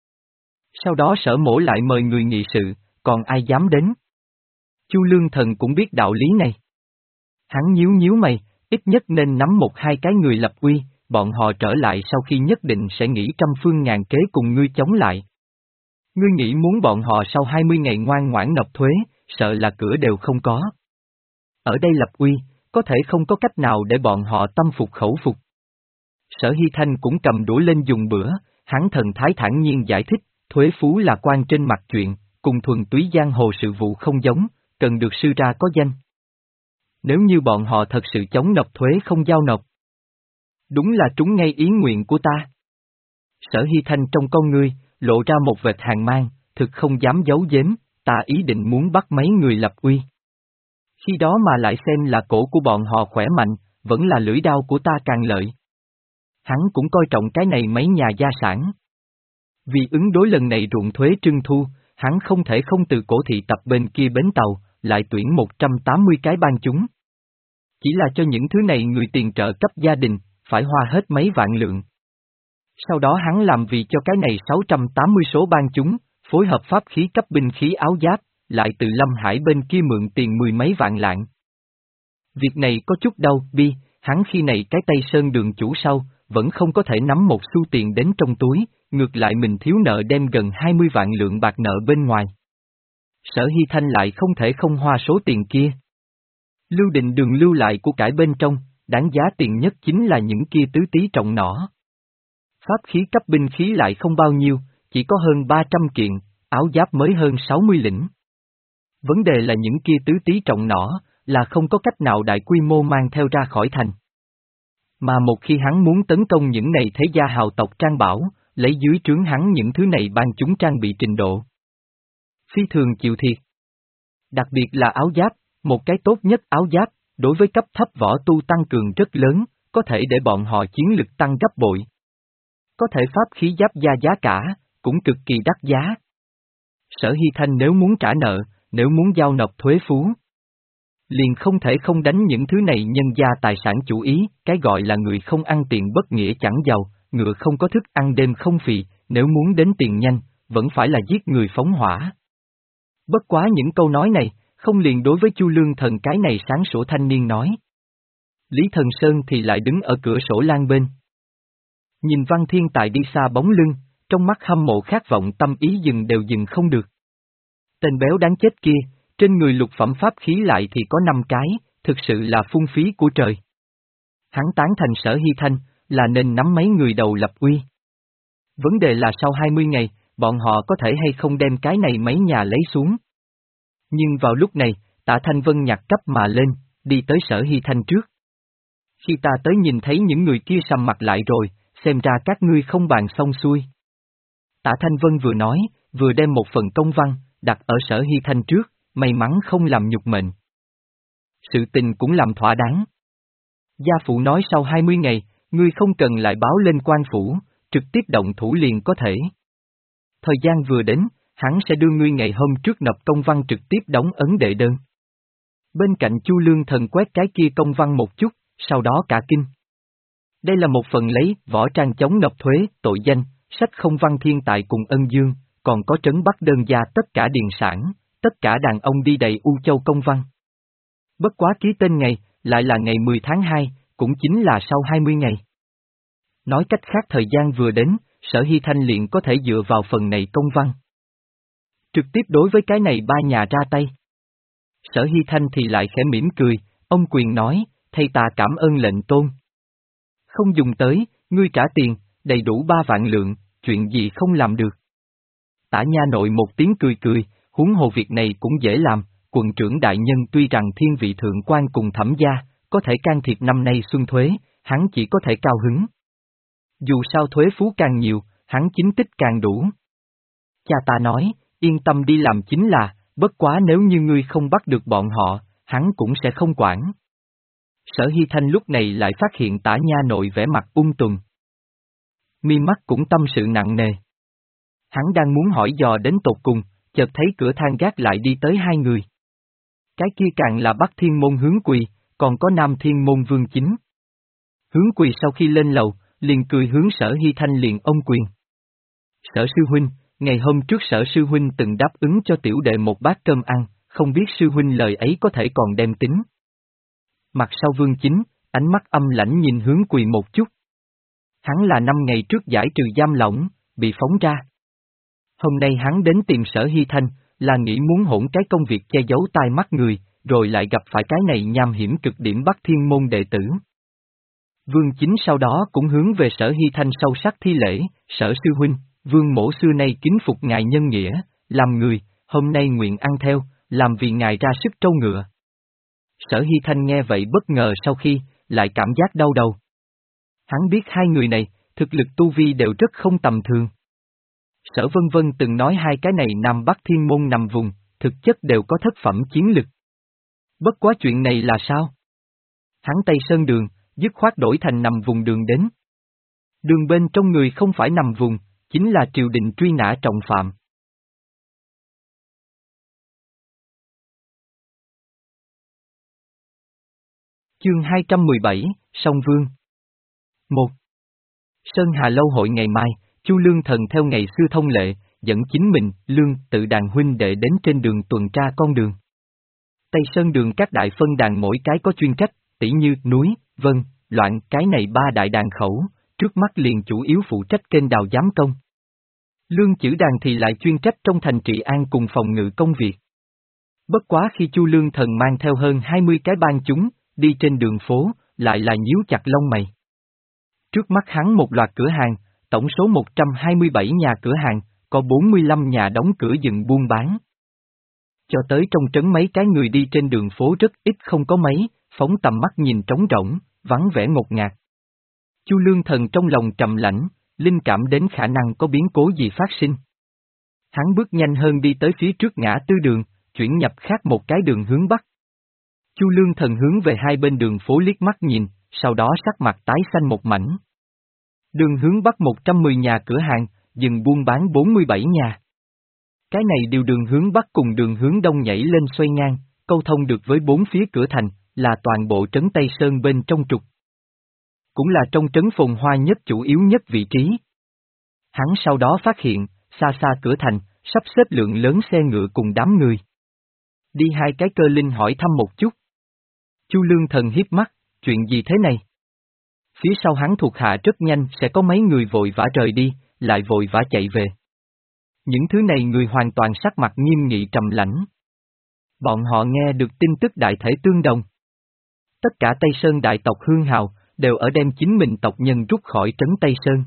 Sau đó Sở mổ lại mời người nghị sự, còn ai dám đến? Chu Lương Thần cũng biết đạo lý này. Hắn nhíu nhíu mày, ít nhất nên nắm một hai cái người lập uy, bọn họ trở lại sau khi nhất định sẽ nghĩ trăm phương ngàn kế cùng ngươi chống lại. Ngươi nghĩ muốn bọn họ sau hai mươi ngày ngoan ngoãn nộp thuế, sợ là cửa đều không có. Ở đây lập uy, có thể không có cách nào để bọn họ tâm phục khẩu phục. Sở Hy Thanh cũng cầm đũa lên dùng bữa, hắn thần thái thản nhiên giải thích, thuế phú là quan trên mặt chuyện, cùng thuần túy giang hồ sự vụ không giống, cần được sư ra có danh. Nếu như bọn họ thật sự chống nộp thuế không giao nộp. Đúng là trúng ngay ý nguyện của ta. Sở Hy Thanh trong con ngươi, lộ ra một vệt hàn mang, thực không dám giấu giếm, ta ý định muốn bắt mấy người lập uy. Khi đó mà lại xem là cổ của bọn họ khỏe mạnh, vẫn là lưỡi đao của ta càng lợi. Hắn cũng coi trọng cái này mấy nhà gia sản. Vì ứng đối lần này ruộng thuế trưng thu, hắn không thể không từ cổ thị tập bên kia bến tàu, lại tuyển một trăm tám mươi cái ban chúng. Chỉ là cho những thứ này người tiền trợ cấp gia đình, phải hoa hết mấy vạn lượng. Sau đó hắn làm vì cho cái này sáu trăm tám mươi số ban chúng, phối hợp pháp khí cấp binh khí áo giáp, lại từ Lâm Hải bên kia mượn tiền mười mấy vạn lạng. Việc này có chút đau, bi, hắn khi này cái tay sơn đường chủ sau, vẫn không có thể nắm một xu tiền đến trong túi, ngược lại mình thiếu nợ đem gần hai mươi vạn lượng bạc nợ bên ngoài. Sở Hy Thanh lại không thể không hoa số tiền kia. Lưu Định Đường lưu lại của cải bên trong, đáng giá tiền nhất chính là những kia tứ tí trọng nỏ. Pháp khí cấp binh khí lại không bao nhiêu, chỉ có hơn ba trăm kiện, áo giáp mới hơn sáu mươi lĩnh. Vấn đề là những kia tứ tí trọng nỏ, là không có cách nào đại quy mô mang theo ra khỏi thành. Mà một khi hắn muốn tấn công những này thế gia hào tộc trang bảo, lấy dưới trướng hắn những thứ này ban chúng trang bị trình độ. Phi thường chịu thiệt. Đặc biệt là áo giáp, một cái tốt nhất áo giáp, đối với cấp thấp võ tu tăng cường rất lớn, có thể để bọn họ chiến lực tăng gấp bội. Có thể pháp khí giáp gia giá cả, cũng cực kỳ đắt giá. Sở Hy Thanh nếu muốn trả nợ, nếu muốn giao nộp thuế phú, liền không thể không đánh những thứ này nhân gia tài sản chủ ý, cái gọi là người không ăn tiền bất nghĩa chẳng giàu, ngựa không có thức ăn đêm không phì, nếu muốn đến tiền nhanh, vẫn phải là giết người phóng hỏa. Bất quá những câu nói này, không liền đối với Chu Lương Thần cái này sáng sủa thanh niên nói. Lý Thần Sơn thì lại đứng ở cửa sổ lan bên. Nhìn Văn Thiên Tài đi xa bóng lưng, trong mắt hâm mộ khát vọng tâm ý dừng đều dừng không được. Tên béo đáng chết kia, trên người lục phẩm pháp khí lại thì có năm cái, thực sự là phung phí của trời. Hắn tán thành Sở Hy Thanh, là nên nắm mấy người đầu lập uy. Vấn đề là sau hai mươi ngày, bọn họ có thể hay không đem cái này mấy nhà lấy xuống. Nhưng vào lúc này, Tạ Thanh Vân nhặt cấp mà lên, đi tới Sở Hy Thanh trước. Khi ta tới nhìn thấy những người kia sầm mặt lại rồi, xem ra các ngươi không bàn xong xuôi. Tạ Thanh Vân vừa nói, vừa đem một phần công văn, đặt ở Sở Hy Thanh trước, may mắn không làm nhục mệnh. Sự tình cũng làm thỏa đáng. Gia phụ nói sau hai mươi ngày, ngươi không cần lại báo lên quan phủ, trực tiếp động thủ liền có thể. Thời gian vừa đến, hắn sẽ đưa ngươi ngày hôm trước nộp công văn trực tiếp đóng ấn đệ đơn. Bên cạnh Chu Lương Thần quét cái kia công văn một chút, sau đó cả kinh. Đây là một phần lấy võ trang chống nộp thuế, tội danh, sách không Văn Thiên Tài cùng Ân Dương, còn có trấn Bắc đơn gia tất cả điền sản, tất cả đàn ông đi đầy U Châu công văn. Bất quá ký tên ngày, lại là ngày mười tháng hai, cũng chính là sau hai mươi ngày. Nói cách khác thời gian vừa đến, Sở Hy Thanh liền có thể dựa vào phần này công văn. Trực tiếp đối với cái này ba nhà ra tay. Sở Hy Thanh thì lại khẽ mỉm cười, ông Quyền nói, thầy ta cảm ơn lệnh tôn. Không dùng tới, ngươi trả tiền, đầy đủ ba vạn lượng, chuyện gì không làm được. Tả nha nội một tiếng cười cười, huống hồ việc này cũng dễ làm, quận trưởng đại nhân tuy rằng thiên vị thượng quan cùng thẩm gia, có thể can thiệp năm nay xuân thuế, hắn chỉ có thể cao hứng. Dù sao thuế phú càng nhiều, hắn chính tích càng đủ. Cha ta nói, yên tâm đi làm chính là, bất quá nếu như ngươi không bắt được bọn họ, hắn cũng sẽ không quản. Sở Hy Thanh lúc này lại phát hiện Tả nha nội vẻ mặt ung tùm. Mi mắt cũng tâm sự nặng nề. Hắn đang muốn hỏi dò đến tột cùng, chợt thấy cửa thang gác lại đi tới hai người. Cái kia càng là Bắc Thiên Môn Hướng Quỳ, còn có Nam Thiên Môn Vương Chính. Hướng Quỳ sau khi lên lầu, liền cười hướng Sở Hy Thanh liền ông Quyền. Sở sư huynh, ngày hôm trước Sở sư huynh từng đáp ứng cho tiểu đệ một bát cơm ăn, không biết sư huynh lời ấy có thể còn đem tính. Mặt sau Vương Chính, ánh mắt âm lãnh nhìn Hướng Quỳ một chút. Hắn là năm ngày trước giải trừ giam lỏng, bị phóng ra. Hôm nay hắn đến tìm Sở Hy Thanh, là nghĩ muốn hỗn cái công việc che giấu tai mắt người, rồi lại gặp phải cái này nham hiểm cực điểm Bắc Thiên Môn đệ tử. Vương Chính sau đó cũng hướng về Sở Hy Thanh sâu sắc thi lễ, Sở sư huynh, Vương mỗ xưa nay kính phục ngài nhân nghĩa, làm người, hôm nay nguyện ăn theo, làm vì ngài ra sức trâu ngựa. Sở Hy Thanh nghe vậy bất ngờ sau khi, lại cảm giác đau đầu. Hắn biết hai người này, thực lực tu vi đều rất không tầm thường. Sở Vân Vân từng nói hai cái này Nam Bắc Thiên Môn nằm vùng, thực chất đều có thất phẩm chiến lực. Bất quá chuyện này là sao? Hắn Tây Sơn Đường, dứt khoát đổi thành nằm vùng đường đến. Đường bên trong người không phải nằm vùng, chính là triều đình truy nã trọng phạm. Chương hai trăm mười bảy, Song Vương. một. Sơn Hà Lâu hội ngày mai, Chu Lương Thần theo ngày xưa thông lệ, dẫn chính mình, Lương, tự đàn huynh đệ đến trên đường tuần tra con đường. Tây Sơn Đường các đại phân đàn mỗi cái có chuyên trách, tỉ như núi, vân, loạn, cái này ba đại đàn khẩu, trước mắt liền chủ yếu phụ trách kênh đào giám công. Lương chữ đàn thì lại chuyên trách trong thành trị an cùng phòng ngự công việc. Bất quá khi Chu Lương Thần mang theo hơn hai mươi cái bang chúng, đi trên đường phố, lại là nhíu chặt lông mày. Trước mắt hắn một loạt cửa hàng, tổng số một trăm hai mươi bảy nhà cửa hàng, có bốn mươi lăm nhà đóng cửa dừng buôn bán. Cho tới trong trấn mấy cái người đi trên đường phố rất ít không có mấy, phóng tầm mắt nhìn trống rỗng, vắng vẻ ngột ngạt. Chu Lương Thần trong lòng trầm lãnh, linh cảm đến khả năng có biến cố gì phát sinh. Hắn bước nhanh hơn đi tới phía trước ngã tư đường, chuyển nhập khác một cái đường hướng bắc. Chu Lương Thần hướng về hai bên đường phố liếc mắt nhìn, sau đó sắc mặt tái xanh một mảnh. Đường hướng bắc một trăm mười nhà cửa hàng, dừng buôn bán bốn mươi bảy nhà. Cái này điều đường hướng bắc cùng đường hướng đông nhảy lên xoay ngang, câu thông được với bốn phía cửa thành, là toàn bộ trấn Tây Sơn bên trong trục. Cũng là trong trấn phồn hoa nhất chủ yếu nhất vị trí. Hắn sau đó phát hiện, xa xa cửa thành, sắp xếp lượng lớn xe ngựa cùng đám người. Đi hai cái cơ linh hỏi thăm một chút. Chu Lương Thần hiếp mắt, chuyện gì thế này? Phía sau hắn thuộc hạ rất nhanh sẽ có mấy người vội vã rời đi, lại vội vã chạy về. Những thứ này người hoàn toàn sắc mặt nghiêm nghị trầm lãnh. Bọn họ nghe được tin tức đại thể tương đồng. Tất cả Tây Sơn đại tộc Hương Hào, đều ở đem chính mình tộc nhân rút khỏi trấn Tây Sơn.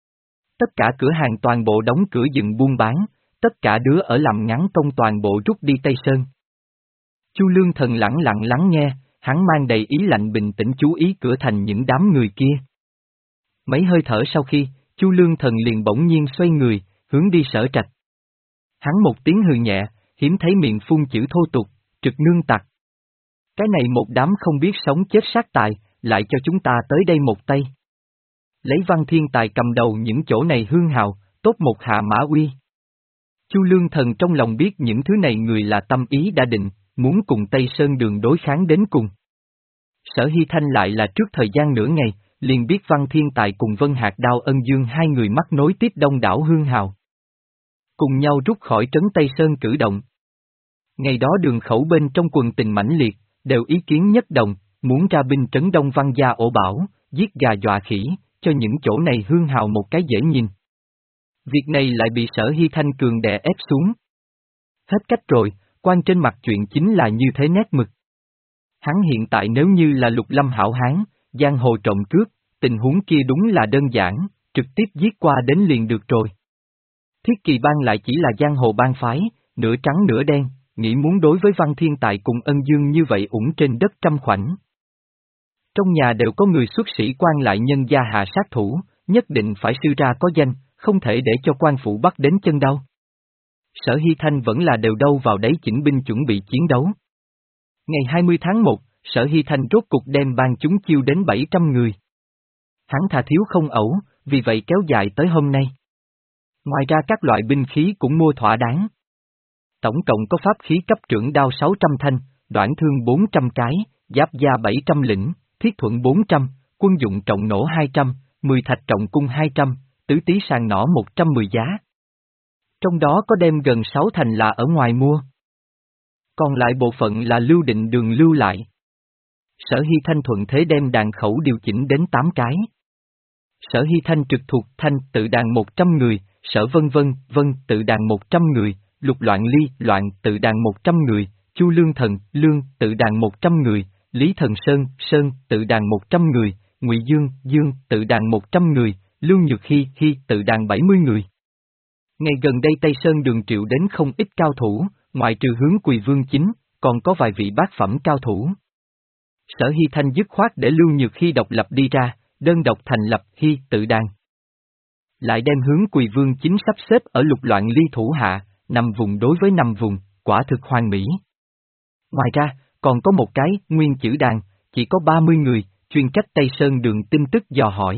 Tất cả cửa hàng toàn bộ đóng cửa dừng buôn bán, tất cả đứa ở làm ngắn công toàn bộ rút đi Tây Sơn. Chu Lương Thần lẳng lặng lắng nghe, hắn mang đầy ý lạnh bình tĩnh chú ý cửa thành những đám người kia. Mấy hơi thở sau khi, Chu Lương Thần liền bỗng nhiên xoay người, hướng đi Sở Trạch. Hắn một tiếng hừ nhẹ, hiếm thấy miệng phun chữ thô tục, trực nương tặc. Cái này một đám không biết sống chết sát tài, lại cho chúng ta tới đây một tay. Lấy Văn Thiên Tài cầm đầu những chỗ này Hương Hào, tốt một hạ mã uy. Chu Lương Thần trong lòng biết những thứ này người là tâm ý đã định, muốn cùng Tây Sơn Đường đối kháng đến cùng. Sở Hy Thanh lại là trước thời gian nửa ngày, liền biết Văn Thiên Tài cùng Vân Hạc Đao Ân Dương hai người mắc nối tiếp đông đảo Hương Hào. Cùng nhau rút khỏi trấn Tây Sơn cử động. Ngày đó đường khẩu bên trong quần tình mãnh liệt, đều ý kiến nhất đồng, muốn ra binh trấn Đông Văn gia ổ bảo, giết gà dọa khỉ, cho những chỗ này Hương Hào một cái dễ nhìn. Việc này lại bị Sở Hy Thanh cường đè ép xuống. Hết cách rồi, quan trên mặt chuyện chính là như thế nét mực. Hắn hiện tại nếu như là Lục Lâm hảo hán, giang hồ trộm cướp, tình huống kia đúng là đơn giản, trực tiếp giết qua đến liền được rồi. Thiết Kỳ Bang lại chỉ là giang hồ bang phái, nửa trắng nửa đen, nghĩ muốn đối với Văn Thiên Tài cùng Ân Dương như vậy ủng trên đất trăm khoảnh. Trong nhà đều có người xuất sĩ quan lại nhân gia hạ sát thủ, nhất định phải sư ra có danh, không thể để cho quan phủ bắt đến chân đau. Sở Hy Thanh vẫn là đều đâu vào đấy chỉnh binh chuẩn bị chiến đấu. Ngày hai mươi tháng một, Sở Hy Thanh rốt cục đem ban chúng chiêu đến bảy trăm người. Hắn thà thiếu không ẩu, vì vậy kéo dài tới hôm nay. Ngoài ra các loại binh khí cũng mua thỏa đáng. Tổng cộng có pháp khí cấp trưởng đao sáu trăm thanh, đoản thương bốn trăm cái, giáp da bảy trăm lĩnh, thiết thuận bốn trăm, quân dụng trọng nổ hai trăm, mười thạch trọng cung hai trăm, tứ tý sàng nỏ một trăm mười giá. Trong đó có đem gần sáu thành là ở ngoài mua. Còn lại bộ phận là lưu định đường lưu lại. Sở Hy Thanh thuận thế đem đàn khẩu điều chỉnh đến tám cái. Sở Hy Thanh trực thuộc Thanh tự đàn một trăm người, Sở Vân Vân, Vân tự đàn một trăm người, Lục Loạn Ly, Loạn tự đàn một trăm người, Chu Lương Thần, Lương tự đàn một trăm người, Lý Thần Sơn, Sơn tự đàn một trăm người, Ngụy Dương, Dương tự đàn một trăm người, Lưu Nhược Hy, Hy tự đàn bảy mươi người. Ngày gần đây Tây Sơn Đường triệu đến không ít cao thủ, Ngoại trừ hướng Quỳ Vương chính, còn có vài vị bát phẩm cao thủ. Sở Hy Thanh dứt khoát để Lưu Nhược Hy độc lập đi ra, đơn độc thành lập Hy tự đàn. Lại đem hướng Quỳ Vương chính sắp xếp ở lục loạn ly thủ hạ, năm vùng đối với năm vùng, quả thực hoàn mỹ. Ngoài ra, còn có một cái, nguyên chữ đàn, chỉ có ba mươi người, chuyên trách Tây Sơn Đường tin tức dò hỏi.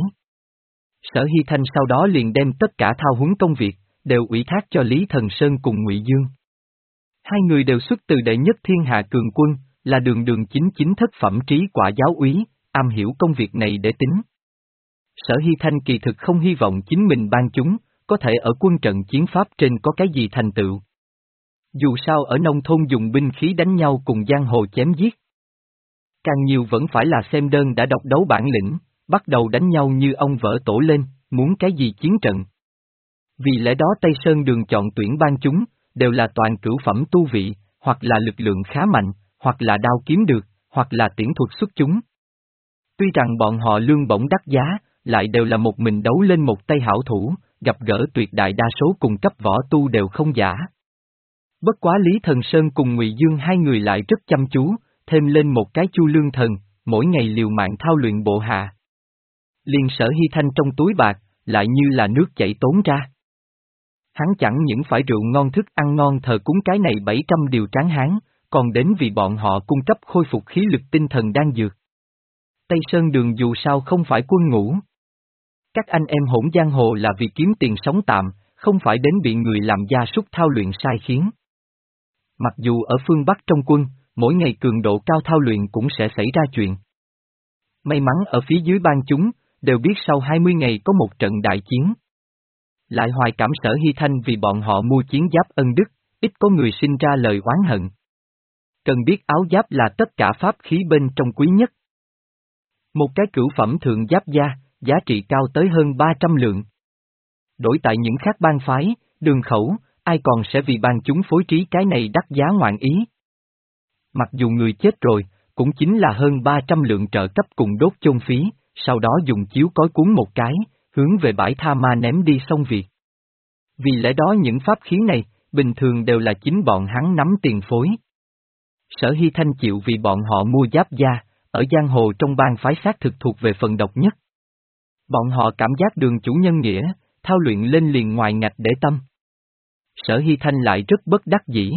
Sở Hy Thanh sau đó liền đem tất cả thao huấn công việc, đều ủy thác cho Lý Thần Sơn cùng Ngụy Dương. Hai người đều xuất từ đệ nhất thiên hạ cường quân, là đường đường chính chính thất phẩm trí quả giáo úy, am hiểu công việc này để tính. Sở Hy Thanh kỳ thực không hy vọng chính mình ban chúng, có thể ở quân trận chiến pháp trên có cái gì thành tựu. Dù sao ở nông thôn dùng binh khí đánh nhau cùng giang hồ chém giết. Càng nhiều vẫn phải là xem đơn đã độc đấu bản lĩnh, bắt đầu đánh nhau như ông vỡ tổ lên, muốn cái gì chiến trận. Vì lẽ đó Tây Sơn Đường chọn tuyển ban chúng, đều là toàn cửu phẩm tu vị, hoặc là lực lượng khá mạnh, hoặc là đao kiếm được, hoặc là tiễn thuật xuất chúng. Tuy rằng bọn họ lương bổng đắt giá, lại đều là một mình đấu lên một tay hảo thủ, gặp gỡ tuyệt đại đa số cùng cấp võ tu đều không giả. Bất quá Lý Thần Sơn cùng Ngụy Dương hai người lại rất chăm chú, thêm lên một cái Chu Lương Thần, mỗi ngày liều mạng thao luyện bộ hạ. Liền Sở Hy Thanh trong túi bạc, lại như là nước chảy tốn ra. Hắn chẳng những phải rượu ngon thức ăn ngon thờ cúng cái này bảy trăm điều tráng hán, còn đến vì bọn họ cung cấp khôi phục khí lực tinh thần đan dược. Tây Sơn Đường dù sao không phải quân ngũ. Các anh em hỗn giang hồ là vì kiếm tiền sống tạm, không phải đến bị người làm gia súc thao luyện sai khiến. Mặc dù ở phương Bắc trong quân, mỗi ngày cường độ cao thao luyện cũng sẽ xảy ra chuyện. May mắn ở phía dưới ban chúng, đều biết sau hai mươi ngày có một trận đại chiến. Lại hoài cảm Sở Hy Thanh vì bọn họ mua chiến giáp ân đức, ít có người sinh ra lời oán hận. Cần biết áo giáp là tất cả pháp khí bên trong quý nhất. Một cái cửu phẩm thượng giáp da, giá trị cao tới hơn ba trăm lượng. Đổi tại những khác bang phái, đường khẩu, ai còn sẽ vì ban chúng phối trí cái này đắt giá ngoạn ý. Mặc dù người chết rồi, cũng chính là hơn ba trăm lượng trợ cấp cùng đốt chôn phí, sau đó dùng chiếu cối cuốn một cái, hướng về bãi tha ma ném đi xong việc. Vì lẽ đó những pháp khí này, bình thường đều là chính bọn hắn nắm tiền phối. Sở Hy Thanh chịu vì bọn họ mua giáp da, ở giang hồ trong bang phái xác thực thuộc về phần độc nhất. Bọn họ cảm giác đường chủ nhân nghĩa, thao luyện lên liền ngoài ngạch để tâm. Sở Hy Thanh lại rất bất đắc dĩ.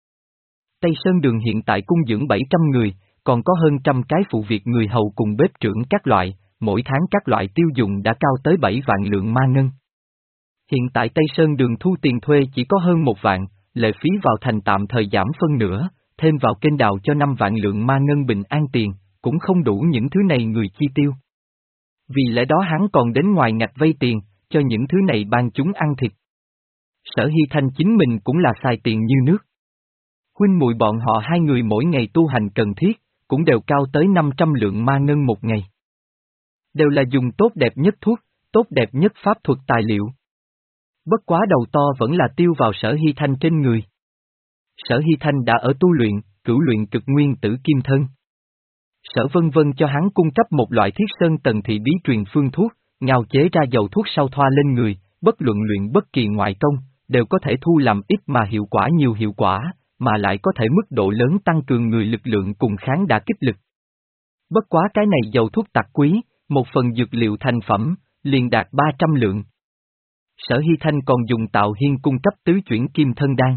Tây Sơn Đường hiện tại cung dưỡng bảy trăm người, còn có hơn trăm cái phụ việc người hầu cùng bếp trưởng các loại, mỗi tháng các loại tiêu dùng đã cao tới bảy vạn lượng ma ngân. Hiện tại Tây Sơn Đường thu tiền thuê chỉ có hơn một vạn, lệ phí vào thành tạm thời giảm phân nửa, thêm vào kênh đào cho năm vạn lượng ma ngân bình an tiền, cũng không đủ những thứ này người chi tiêu. Vì lẽ đó hắn còn đến ngoài ngạch vay tiền, cho những thứ này ban chúng ăn thịt. Sở Hy Thanh chính mình cũng là xài tiền như nước. Huynh muội bọn họ hai người mỗi ngày tu hành cần thiết, cũng đều cao tới năm trăm lượng ma ngân một ngày. Đều là dùng tốt đẹp nhất thuốc, tốt đẹp nhất pháp thuật tài liệu. Bất quá đầu to vẫn là tiêu vào Sở Hy Thanh trên người. Sở Hy Thanh đã ở tu luyện, cửu luyện cực nguyên tử kim thân. Sở Vân Vân cho hắn cung cấp một loại thiết sơn tần thị bí truyền phương thuốc, ngao chế ra dầu thuốc sau thoa lên người, bất luận luyện bất kỳ ngoại công, đều có thể thu làm ít mà hiệu quả nhiều hiệu quả, mà lại có thể mức độ lớn tăng cường người lực lượng cùng kháng đả kích lực. Bất quá cái này dầu thuốc tặc quý, một phần dược liệu thành phẩm, liền đạt ba trăm lượng. Sở Hy Thanh còn dùng Tạo Hiên cung cấp tứ chuyển kim thân đan.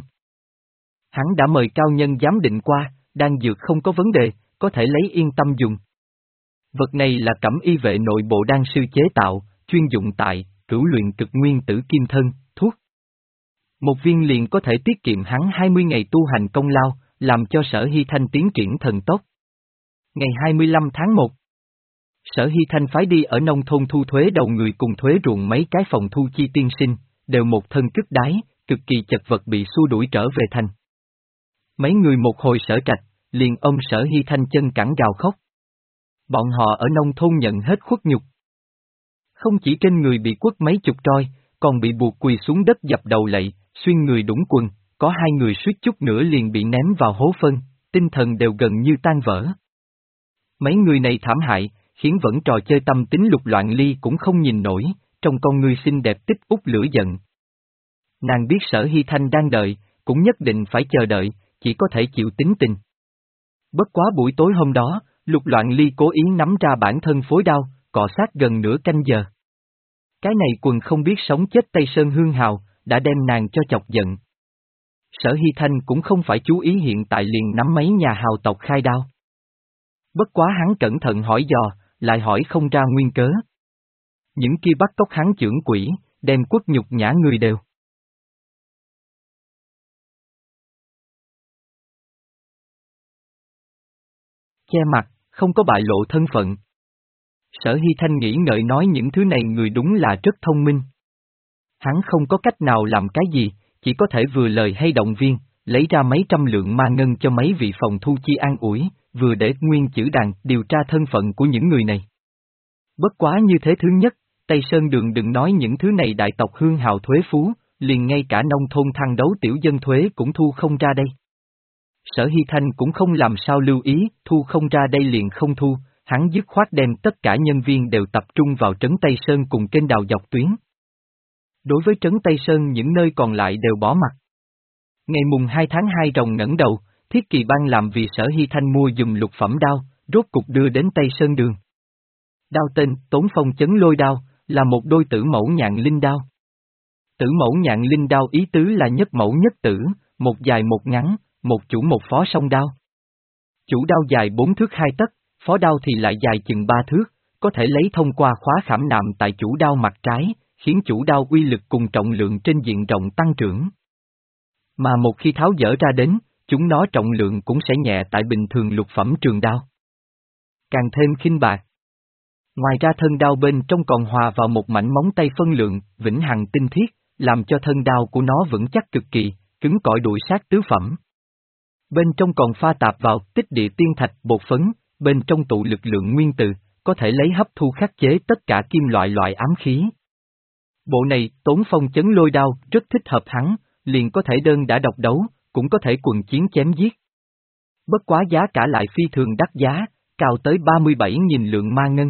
Hắn đã mời cao nhân giám định qua, đan dược không có vấn đề, có thể lấy yên tâm dùng. Vật này là cẩm y vệ nội bộ đan sư chế tạo, chuyên dụng tại, cửu luyện cực nguyên tử kim thân, thuốc. Một viên liền có thể tiết kiệm hắn hai mươi ngày tu hành công lao, làm cho Sở Hy Thanh tiến triển thần tốc. Ngày hai mươi lăm tháng một, Sở Hy Thanh phái đi ở nông thôn thu thuế đầu người cùng thuế ruộng mấy cái phòng thu chi tiên sinh, đều một thân cứt đái, cực kỳ chật vật bị xua đuổi trở về thành. Mấy người một hồi sở trạch, liền ôm Sở Hy Thanh chân cẳng gào khóc. Bọn họ ở nông thôn nhận hết khuất nhục. Không chỉ trên người bị quất mấy chục roi, còn bị buộc quỳ xuống đất dập đầu lạy, xuyên người đũng quần, có hai người suýt chút nữa liền bị ném vào hố phân, tinh thần đều gần như tan vỡ. Mấy người này thảm hại, khiến vẫn trò chơi tâm tính lục loạn ly cũng không nhìn nổi, trong con ngươi xinh đẹp tích út lửa giận. Nàng biết Sở Hy Thanh đang đợi, cũng nhất định phải chờ đợi, chỉ có thể chịu tính tình. Bất quá buổi tối hôm đó, Lục Loạn Ly cố ý nắm ra bản thân phối đao, cọ sát gần nửa canh giờ. Cái này quần không biết sống chết Tây Sơn Hương Hào, đã đem nàng cho chọc giận. Sở Hy Thanh cũng không phải chú ý hiện tại liền nắm mấy nhà hào tộc khai đao. Bất quá hắn cẩn thận hỏi dò, lại hỏi không ra nguyên cớ. Những kia bắt cóc hắn chưởng quỷ, đem quất nhục nhã người đều. Che mặt, không có bại lộ thân phận. Sở Hy Thanh nghĩ ngợi nói những thứ này người đúng là rất thông minh. Hắn không có cách nào làm cái gì, chỉ có thể vừa lời hay động viên, lấy ra mấy trăm lượng ma ngân cho mấy vị phòng thu chi an ủi, vừa để nguyên chữ đàn điều tra thân phận của những người này. Bất quá như thế thứ nhất, Tây Sơn Đường đừng nói những thứ này đại tộc hương hào thuế phú, liền ngay cả nông thôn thăng đấu tiểu dân thuế cũng thu không ra đây. Sở Hy Thanh cũng không làm sao lưu ý, thu không ra đây liền không thu, hắn dứt khoát đem tất cả nhân viên đều tập trung vào trấn Tây Sơn cùng kênh đào dọc tuyến. Đối với trấn Tây Sơn những nơi còn lại đều bỏ mặt. Ngày mùng hai tháng hai rồng ngẩng đầu, Thiết Kỳ Bang làm vì Sở Hy Thanh mua dùm lục phẩm đao, rốt cục đưa đến Tây Sơn Đường. Đao tên, Tốn Phong Chấn Lôi Đao, là một đôi tử mẫu nhạn linh đao. Tử mẫu nhạn linh đao ý tứ là nhất mẫu nhất tử, một dài một ngắn, một chủ một phó song đao. Chủ đao dài bốn thước hai tấc, phó đao thì lại dài chừng ba thước, có thể lấy thông qua khóa khảm nạm tại chủ đao mặt trái, khiến chủ đao uy lực cùng trọng lượng trên diện rộng tăng trưởng. Mà một khi tháo dỡ ra đến, chúng nó trọng lượng cũng sẽ nhẹ tại bình thường lục phẩm trường đao. Càng thêm khinh bạc. Ngoài ra thân đao bên trong còn hòa vào một mảnh móng tay phân lượng, vĩnh hằng tinh thiết, làm cho thân đao của nó vững chắc cực kỳ, cứng cỏi đuổi sát tứ phẩm. Bên trong còn pha tạp vào tích địa tiên thạch bột phấn, bên trong tụ lực lượng nguyên tử, có thể lấy hấp thu khắc chế tất cả kim loại loại ám khí. Bộ này, Tốn Phong Chấn Lôi Đao, rất thích hợp hắn, liền có thể đơn đã độc đấu, cũng có thể quần chiến chém giết. Bất quá giá cả lại phi thường đắt giá, cao tới ba mươi bảy nghìn lượng ma ngân.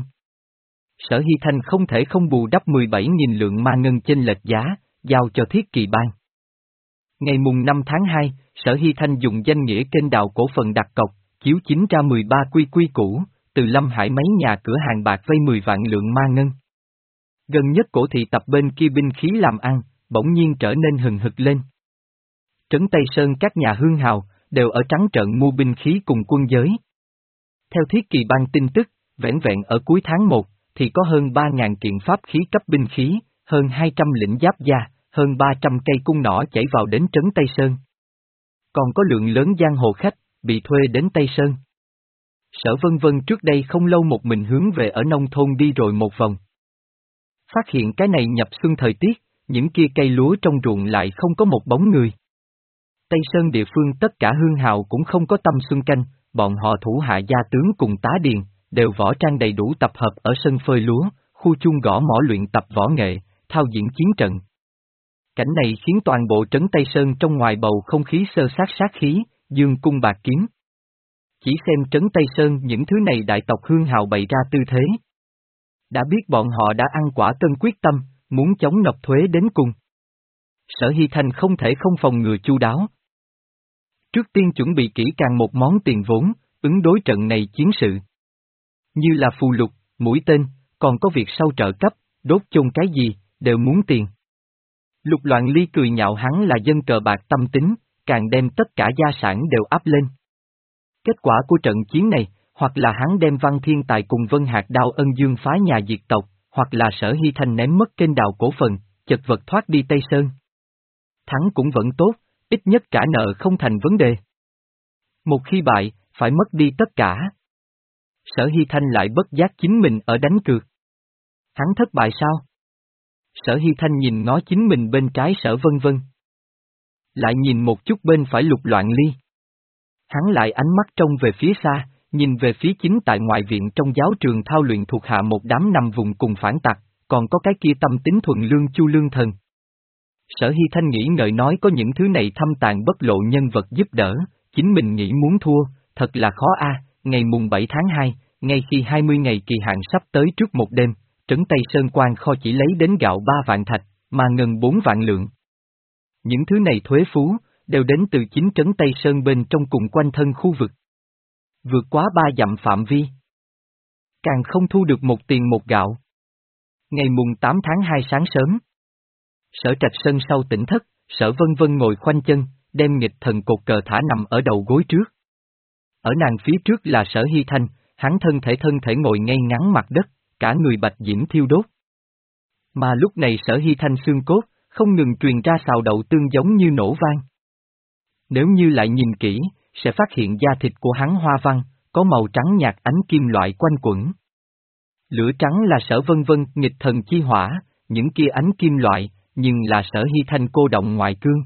Sở Hy Thanh không thể không bù đắp mười bảy nghìn lượng ma ngân chênh lệch giá, giao cho Thiết Kỳ Bang. Ngày mùng năm tháng hai, Sở Hy Thanh dùng danh nghĩa kênh đào cổ phần đặt cọc, chiếu chính ra mười ba quy quy cũ, từ Lâm Hải mấy nhà cửa hàng bạc vay mười vạn lượng ma ngân. Gần nhất cổ thị tập bên kia binh khí làm ăn, bỗng nhiên trở nên hừng hực lên. Trấn Tây Sơn các nhà hương hào, đều ở trắng trợn mua binh khí cùng quân giới. Theo Thiết Kỳ Bang tin tức, vẻn vẹn ở cuối tháng một, thì có hơn ba nghìn kiện pháp khí cấp binh khí, hơn hai trăm lĩnh giáp da, hơn ba trăm cây cung nỏ chảy vào đến Trấn Tây Sơn. Còn có lượng lớn giang hồ khách, bị thuê đến Tây Sơn. Sở Vân Vân trước đây không lâu một mình hướng về ở nông thôn đi rồi một vòng. Phát hiện cái này nhập xuân thời tiết, những kia cây lúa trong ruộng lại không có một bóng người. Tây Sơn địa phương tất cả hương hào cũng không có tâm xuân canh, bọn họ thủ hạ gia tướng cùng tá điền, đều võ trang đầy đủ tập hợp ở sân phơi lúa, khu chung gõ mỏ luyện tập võ nghệ, thao diễn chiến trận. Cảnh này khiến toàn bộ trấn Tây Sơn trong ngoài bầu không khí sơ sát sát khí, dương cung bạc kiếm. Chỉ xem trấn Tây Sơn những thứ này đại tộc hương hào bày ra tư thế. Đã biết bọn họ đã ăn quả cân quyết tâm, muốn chống nộp thuế đến cùng. Sở Hy Thanh không thể không phòng ngừa chu đáo. Trước tiên chuẩn bị kỹ càng một món tiền vốn, ứng đối trận này chiến sự. Như là phù lục, mũi tên, còn có việc sau trợ cấp, đốt chôn cái gì, đều muốn tiền. Lục Loạn Ly cười nhạo hắn là dân cờ bạc tâm tính, càng đem tất cả gia sản đều áp lên. Kết quả của trận chiến này, hoặc là hắn đem Văn Thiên Tài cùng Vân Hạc Đao Ân Dương phá nhà diệt tộc, hoặc là Sở Hy Thanh ném mất kênh đào cổ phần, chật vật thoát đi Tây Sơn. Thắng cũng vẫn tốt, ít nhất trả nợ không thành vấn đề. Một khi bại, phải mất đi tất cả. Sở Hy Thanh lại bất giác chính mình ở đánh cược. Hắn thất bại sao? Sở Hy Thanh nhìn ngó chính mình bên trái Sở Vân Vân. Lại nhìn một chút bên phải Lục Loạn Ly. Hắn lại ánh mắt trông về phía xa, nhìn về phía chính tại ngoại viện trong giáo trường thao luyện thuộc hạ một đám nằm vùng cùng phản tặc, còn có cái kia tâm tính thuần lương Chu Lương Thần. Sở Hy Thanh nghĩ ngợi nói có những thứ này thâm tàn bất lộ nhân vật giúp đỡ, chính mình nghĩ muốn thua, thật là khó a. Ngày mùng bảy tháng hai, ngay khi hai mươi ngày kỳ hạn sắp tới trước một đêm, trấn Tây Sơn quan kho chỉ lấy đến gạo ba vạn thạch, mà ngân bốn vạn lượng. Những thứ này thuế phú, đều đến từ chính trấn Tây Sơn bên trong cùng quanh thân khu vực. Vượt quá ba dặm phạm vi. Càng không thu được một tiền một gạo. Ngày mùng tám tháng hai sáng sớm. Sở Trạch Sơn sau tỉnh thất, Sở Vân Vân ngồi khoanh chân, đem nghịch thần cột cờ thả nằm ở đầu gối trước. Ở nàng phía trước là Sở Hy Thanh, hắn thân thể thân thể ngồi ngay ngắn mặt đất, cả người bạch diễm thiêu đốt. Mà lúc này Sở Hy Thanh xương cốt, không ngừng truyền ra xào đậu tương giống như nổ vang. Nếu như lại nhìn kỹ, sẽ phát hiện da thịt của hắn hoa văn, có màu trắng nhạt ánh kim loại quanh quẩn. Lửa trắng là Sở Vân Vân nghịch thần chi hỏa, những kia ánh kim loại, nhưng là Sở Hy Thanh cô động ngoại cương.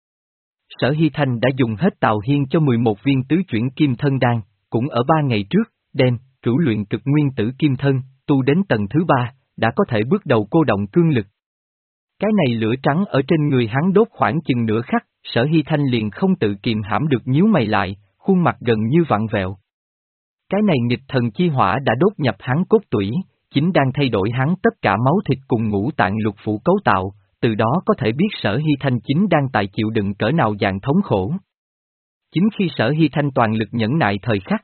Sở Hy Thanh đã dùng hết Tào Hiên cho mười một viên tứ chuyển kim thân đan, cũng ở ba ngày trước, đem, cửu luyện cực nguyên tử kim thân, tu đến tầng thứ ba, đã có thể bước đầu cô động cương lực. Cái này lửa trắng ở trên người hắn đốt khoảng chừng nửa khắc, Sở Hy Thanh liền không tự kiềm hãm được nhíu mày lại, khuôn mặt gần như vặn vẹo. Cái này nghịch thần chi hỏa đã đốt nhập hắn cốt tủy, chính đang thay đổi hắn tất cả máu thịt cùng ngũ tạng lục phủ cấu tạo, từ đó có thể biết Sở Hy Thanh chính đang tại chịu đựng cỡ nào dạng thống khổ. Chính khi Sở Hy Thanh toàn lực nhẫn nại thời khắc,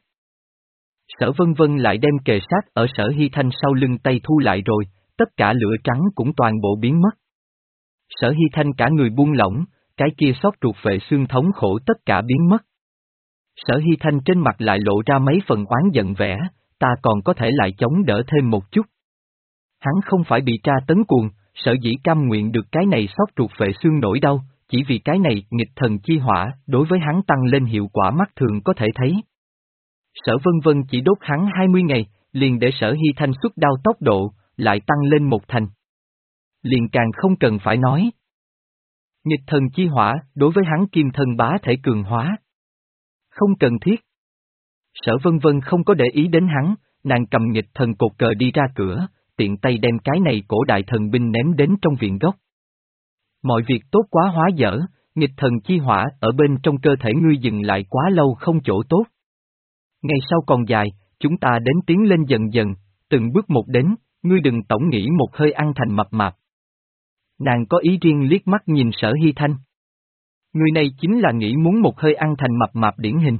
Sở Vân Vân lại đem kề sát ở Sở Hy Thanh sau lưng tay thu lại rồi, tất cả lửa trắng cũng toàn bộ biến mất. Sở Hy Thanh cả người buông lỏng, cái kia xót ruột vệ xương thống khổ tất cả biến mất. Sở Hy Thanh trên mặt lại lộ ra mấy phần oán giận vẻ, ta còn có thể lại chống đỡ thêm một chút. Hắn không phải bị tra tấn cuồng, sở dĩ cam nguyện được cái này xót ruột vệ xương nổi đau, chỉ vì cái này nghịch thần chi hỏa đối với hắn tăng lên hiệu quả mắt thường có thể thấy. Sở Vân Vân chỉ đốt hắn hai mươi ngày, liền để Sở Hy Thanh xuất đao tốc độ, lại tăng lên một thành. Liền càng không cần phải nói. Nghịch thần chi hỏa, đối với hắn kim thân bá thể cường hóa. Không cần thiết. Sở Vân Vân không có để ý đến hắn, nàng cầm nghịch thần cột cờ đi ra cửa, tiện tay đem cái này cổ đại thần binh ném đến trong viện gốc. Mọi việc tốt quá hóa dở, nghịch thần chi hỏa ở bên trong cơ thể ngươi dừng lại quá lâu không chỗ tốt. Ngày sau còn dài, chúng ta đến tiến lên dần dần, từng bước một đến, ngươi đừng tổng nghĩ một hơi ăn thành mập mạp. Nàng có ý riêng liếc mắt nhìn Sở Hy Thanh. Người này chính là nghĩ muốn một hơi ăn thành mập mạp điển hình.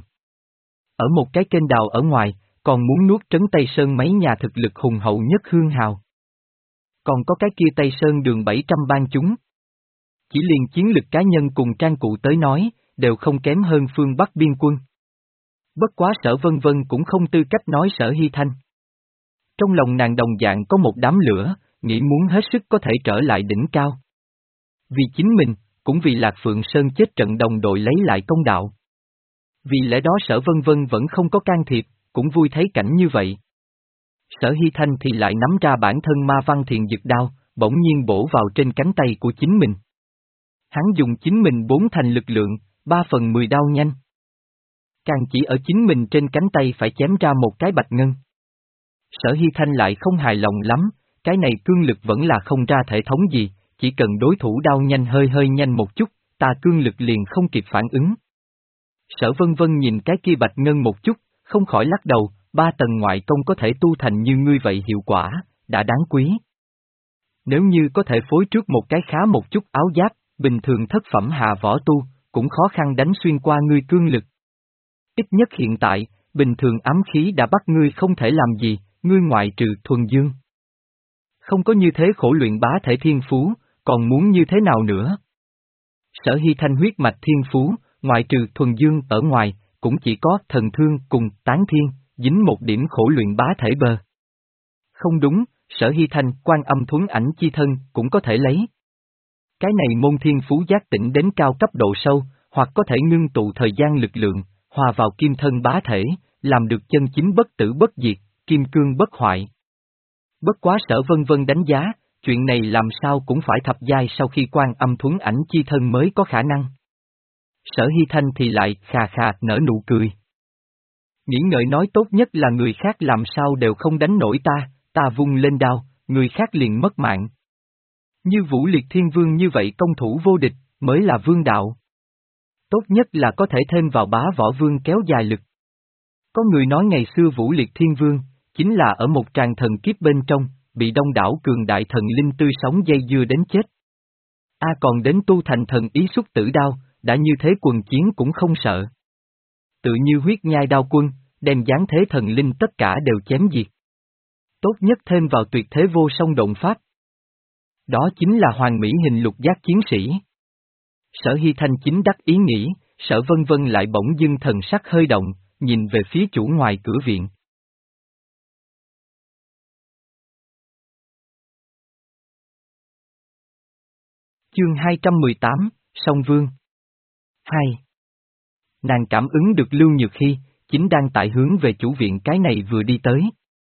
Ở một cái kênh đào ở ngoài, còn muốn nuốt trấn Tây Sơn mấy nhà thực lực hùng hậu nhất hương hào. Còn có cái kia Tây Sơn đường bảy trăm bang chúng. Chỉ liền chiến lực cá nhân cùng trang cụ tới nói, đều không kém hơn phương Bắc biên quân. Bất quá Sở Vân Vân cũng không tư cách nói Sở Hy Thanh. Trong lòng nàng đồng dạng có một đám lửa, nghĩ muốn hết sức có thể trở lại đỉnh cao. Vì chính mình, cũng vì Lạc Phượng Sơn chết trận đồng đội lấy lại công đạo. Vì lẽ đó Sở Vân Vân vẫn không có can thiệp, cũng vui thấy cảnh như vậy. Sở Hy Thanh thì lại nắm ra bản thân ma văn thiền dực đao, bỗng nhiên bổ vào trên cánh tay của chính mình. Hắn dùng chính mình bốn thành lực lượng, ba phần mười đao nhanh. Càng chỉ ở chính mình trên cánh tay phải chém ra một cái bạch ngân. Sở Hy Thanh lại không hài lòng lắm, cái này cương lực vẫn là không ra thể thống gì, chỉ cần đối thủ đao nhanh hơi hơi nhanh một chút, ta cương lực liền không kịp phản ứng. Sở Vân Vân nhìn cái kia bạch ngân một chút, không khỏi lắc đầu, ba tầng ngoại công có thể tu thành như ngươi vậy hiệu quả, đã đáng quý. Nếu như có thể phối trước một cái khá một chút áo giáp, bình thường thất phẩm hạ võ tu, cũng khó khăn đánh xuyên qua ngươi cương lực. Ít nhất hiện tại, bình thường ám khí đã bắt ngươi không thể làm gì, ngươi ngoại trừ thuần dương. Không có như thế khổ luyện bá thể thiên phú, còn muốn như thế nào nữa? Sở Hy Thanh huyết mạch thiên phú, ngoại trừ thuần dương ở ngoài, cũng chỉ có thần thương cùng tán thiên, dính một điểm khổ luyện bá thể bờ. Không đúng, Sở Hy Thanh quan âm thuấn ảnh chi thân cũng có thể lấy. Cái này môn thiên phú giác tỉnh đến cao cấp độ sâu, hoặc có thể ngưng tụ thời gian lực lượng, hòa vào kim thân bá thể, làm được chân chính bất tử bất diệt, kim cương bất hoại. Bất quá Sở Vân Vân đánh giá, chuyện này làm sao cũng phải thập giai sau khi quan âm thuấn ảnh chi thân mới có khả năng. Sở Hy Thanh thì lại khà khà nở nụ cười. Nghĩ ngợi nói tốt nhất là người khác làm sao đều không đánh nổi ta, ta vung lên đao, người khác liền mất mạng. Như Vũ Liệt Thiên Vương như vậy công thủ vô địch, mới là vương đạo. Tốt nhất là có thể thêm vào bá võ vương kéo dài lực. Có người nói ngày xưa Vũ Liệt Thiên Vương, chính là ở một tràng thần kiếp bên trong, bị đông đảo cường đại thần linh tươi sống dây dưa đến chết. A còn đến tu thành thần ý xuất tử đao, đã như thế quần chiến cũng không sợ. Tự như huyết nhai đao quân, đem giáng thế thần linh tất cả đều chém diệt. Tốt nhất thêm vào tuyệt thế vô song động pháp. Đó chính là hoàn mỹ hình lục giác chiến sĩ. Sở Hy Thanh chính đắc ý nghĩ, Sở Vân Vân lại bỗng dưng thần sắc hơi động, nhìn về phía chủ ngoài cửa viện. Chương hai trăm mười tám, Song Vương hai. Nàng cảm ứng được Lưu Nhược Hy, chính đang tại hướng về chủ viện cái này vừa đi tới.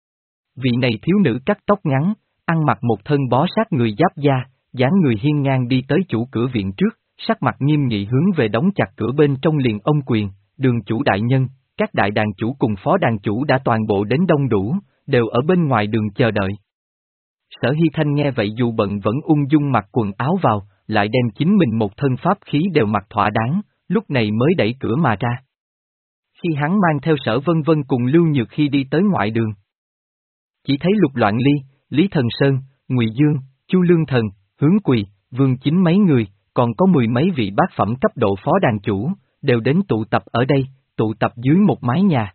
Vị này thiếu nữ cắt tóc ngắn, ăn mặc một thân bó sát người giáp da, dáng người hiên ngang đi tới chủ cửa viện trước, sắc mặt nghiêm nghị hướng về đóng chặt cửa bên trong liền ông quyền, Đường chủ đại nhân, các đại đàn chủ cùng phó đàn chủ đã toàn bộ đến đông đủ, đều ở bên ngoài đường chờ đợi. Sở Hy Thanh nghe vậy dù bận vẫn ung dung mặc quần áo vào, lại đem chính mình một thân pháp khí đều mặc thỏa đáng, lúc này mới đẩy cửa mà ra. Khi hắn mang theo Sở Vân Vân cùng Lưu Nhược Hy đi tới ngoại đường, chỉ thấy Lục Loạn Ly, Lý Thần Sơn, Ngụy Dương, Chu Lương Thần, Hướng Quỳ, Vương Chính mấy người, còn có mười mấy vị bát phẩm cấp độ phó đàn chủ, đều đến tụ tập ở đây, tụ tập dưới một mái nhà.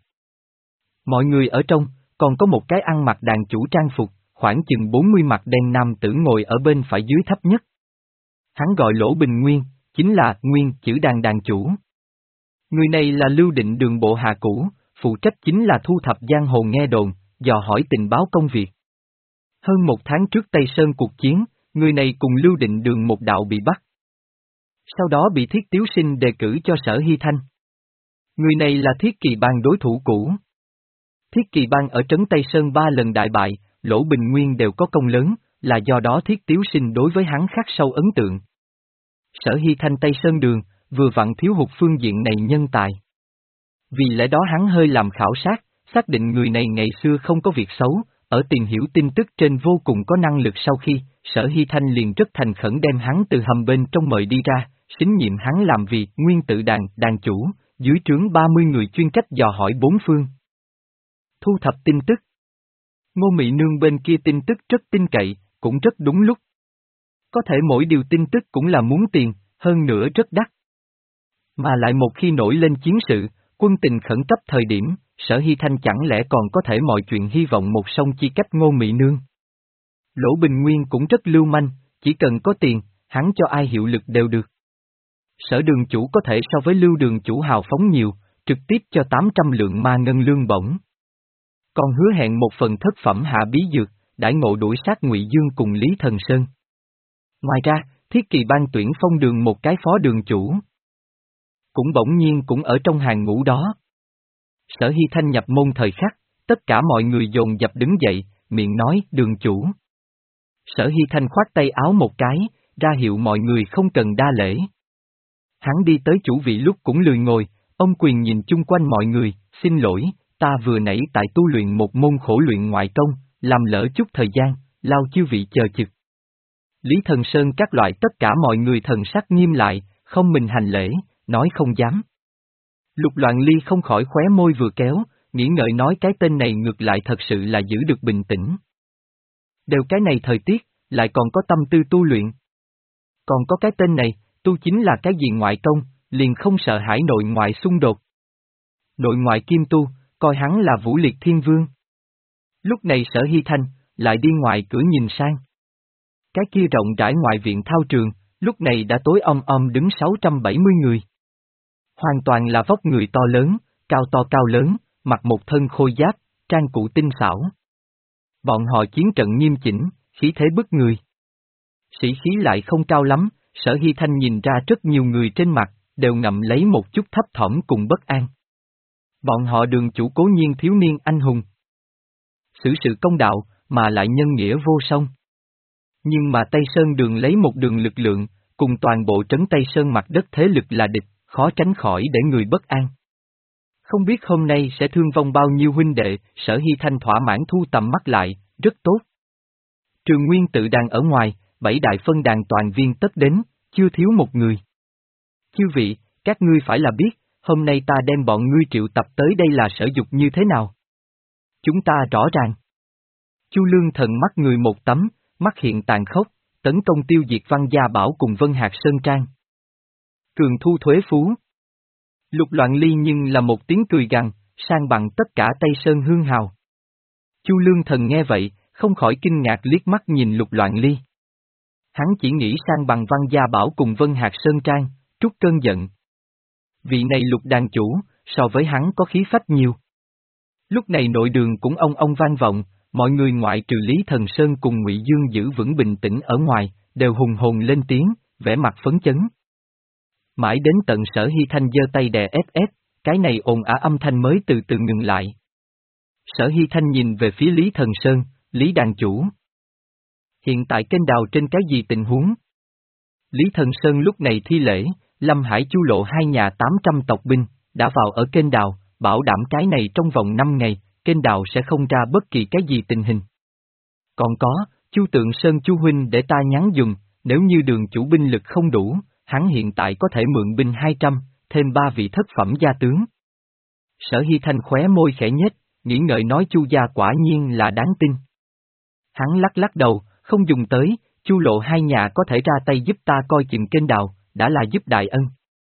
Mọi người ở trong, còn có một cái ăn mặc đàn chủ trang phục, khoảng chừng bốn mươi mặt đen nam tử ngồi ở bên phải dưới thấp nhất. Hắn gọi Lỗ Bình Nguyên, chính là Nguyên chữ đàn đàn chủ. Người này là Lưu Định Đường bộ hạ cũ, phụ trách chính là thu thập giang hồ nghe đồn, dò hỏi tình báo công việc. Hơn một tháng trước Tây Sơn cuộc chiến, người này cùng Lưu Định Đường một đạo bị bắt. Sau đó bị Thiết Tiếu Sinh đề cử cho Sở Hy Thanh. Người này là Thiết Kỳ Bang đối thủ cũ. Thiết Kỳ Bang ở trấn Tây Sơn ba lần đại bại, Lỗ Bình Nguyên đều có công lớn, là do đó Thiết Tiếu Sinh đối với hắn khắc sâu ấn tượng. Sở Hy Thanh Tây Sơn Đường, vừa vặn thiếu hụt phương diện này nhân tài. Vì lẽ đó hắn hơi làm khảo sát, xác định người này ngày xưa không có việc xấu, ở tìm hiểu tin tức trên vô cùng có năng lực sau khi, Sở Hy Thanh liền rất thành khẩn đem hắn từ hầm bên trong mời đi ra, xính nhiệm hắn làm việc nguyên tự đàn, đàn chủ, dưới trướng ba mươi người chuyên trách dò hỏi bốn phương. Thu thập tin tức. Ngô Mị Nương bên kia tin tức rất tin cậy, cũng rất đúng lúc. Có thể mỗi điều tin tức cũng là muốn tiền, hơn nữa rất đắt. Mà lại một khi nổi lên chiến sự, quân tình khẩn cấp thời điểm, Sở Hy Thanh chẳng lẽ còn có thể mọi chuyện hy vọng một song chi cách Ngô Mị Nương. Lỗ Bình Nguyên cũng rất lưu manh, chỉ cần có tiền, hắn cho ai hiệu lực đều được. Sở Đường chủ có thể so với Lưu Đường chủ hào phóng nhiều, trực tiếp cho tám trăm lượng ma ngân lương bổng. Còn hứa hẹn một phần thất phẩm hạ bí dược, đãi ngộ đuổi sát Ngụy Dương cùng Lý Thần Sơn. Ngoài ra, Thiết Kỳ Bang tuyển phong đường một cái phó đường chủ. Cũng bỗng nhiên cũng ở trong hàng ngũ đó. Sở Hy Thanh nhập môn thời khắc, tất cả mọi người dồn dập đứng dậy, miệng nói đường chủ. Sở Hy Thanh khoát tay áo một cái, ra hiệu mọi người không cần đa lễ. Hắn đi tới chủ vị lúc cũng lười ngồi, ông quyền nhìn chung quanh mọi người, xin lỗi, ta vừa nãy tại tu luyện một môn khổ luyện ngoại công, làm lỡ chút thời gian, lao chiêu vị chờ chực. Lý Thần Sơn các loại tất cả mọi người thần sắc nghiêm lại, không mình hành lễ, nói không dám. Lục Loạn Ly không khỏi khóe môi vừa kéo, nghĩ ngợi nói cái tên này ngược lại thật sự là giữ được bình tĩnh. Đều cái này thời tiết, lại còn có tâm tư tu luyện. Còn có cái tên này, tu chính là cái gì ngoại công, liền không sợ hãi nội ngoại xung đột. Nội ngoại kim tu, coi hắn là Vũ Liệt Thiên Vương. Lúc này Sở Hy Thanh, lại đi ngoài cửa nhìn sang. Cái kia rộng rãi ngoại viện thao trường, lúc này đã tối om om đứng sáu trăm bảy mươi người. Hoàn toàn là vóc người to lớn, cao to cao lớn, mặc một thân khôi giáp, trang cụ tinh xảo. Bọn họ chiến trận nghiêm chỉnh, khí thế bức người. Sĩ khí lại không cao lắm, Sở Hy Thanh nhìn ra rất nhiều người trên mặt, đều ngậm lấy một chút thấp thỏm cùng bất an. Bọn họ Đường chủ cố nhiên thiếu niên anh hùng. Xử sự công đạo, mà lại nhân nghĩa vô song. Nhưng mà Tây Sơn Đường lấy một đường lực lượng, cùng toàn bộ trấn Tây Sơn mặt đất thế lực là địch, khó tránh khỏi để người bất an. Không biết hôm nay sẽ thương vong bao nhiêu huynh đệ, Sở Hy Thanh thỏa mãn thu tầm mắt lại, rất tốt. Trường Nguyên tự đàn ở ngoài, bảy đại phân đàn toàn viên tất đến, chưa thiếu một người. Chư vị, các ngươi phải là biết, hôm nay ta đem bọn ngươi triệu tập tới đây là sở dục như thế nào? Chúng ta rõ ràng. Chu Lương Thần mắt người một tấm, mắt hiện tàn khốc, tấn công tiêu diệt Văn Gia Bảo cùng Vân Hạc Sơn Trang. Cường thu thuế phú. Lục Loạn Ly nhưng là một tiếng cười gằn, sang bằng tất cả Tây Sơn hương hào. Chu Lương Thần nghe vậy, không khỏi kinh ngạc liếc mắt nhìn Lục Loạn Ly. Hắn chỉ nghĩ sang bằng Văn Gia Bảo cùng Vân Hạc Sơn Trang, trút cơn giận. Vị này Lục đàn chủ, so với hắn có khí phách nhiều. Lúc này nội đường cũng ông ông vang vọng, mọi người ngoại trừ Lý Thần Sơn cùng Ngụy Dương giữ vững bình tĩnh ở ngoài, đều hùng hồn lên tiếng, vẻ mặt phấn chấn. Mãi đến tận Sở Hy Thanh giơ tay đè ép ép, cái này ồn ào âm thanh mới từ từ ngừng lại. Sở Hy Thanh nhìn về phía Lý Thần Sơn, Lý đàn chủ. Hiện tại kênh đào trên cái gì tình huống? Lý Thần Sơn lúc này thi lễ, Lâm Hải Chu Lộ hai nhà tám trăm tộc binh, đã vào ở kênh đào, bảo đảm cái này trong vòng năm ngày, kênh đào sẽ không ra bất kỳ cái gì tình hình. Còn có, Chu Tượng Sơn Chu Huynh để ta nhắn dùng, nếu như đường chủ binh lực không đủ, hắn hiện tại có thể mượn binh hai trăm, thêm ba vị thất phẩm gia tướng. Sở Hy Thanh khóe môi khẽ nhếch, nghĩ ngợi nói Chu gia quả nhiên là đáng tin. Hắn lắc lắc đầu, không dùng tới, Chu Lộ hai nhà có thể ra tay giúp ta coi chừng kênh đào, đã là giúp đại ân.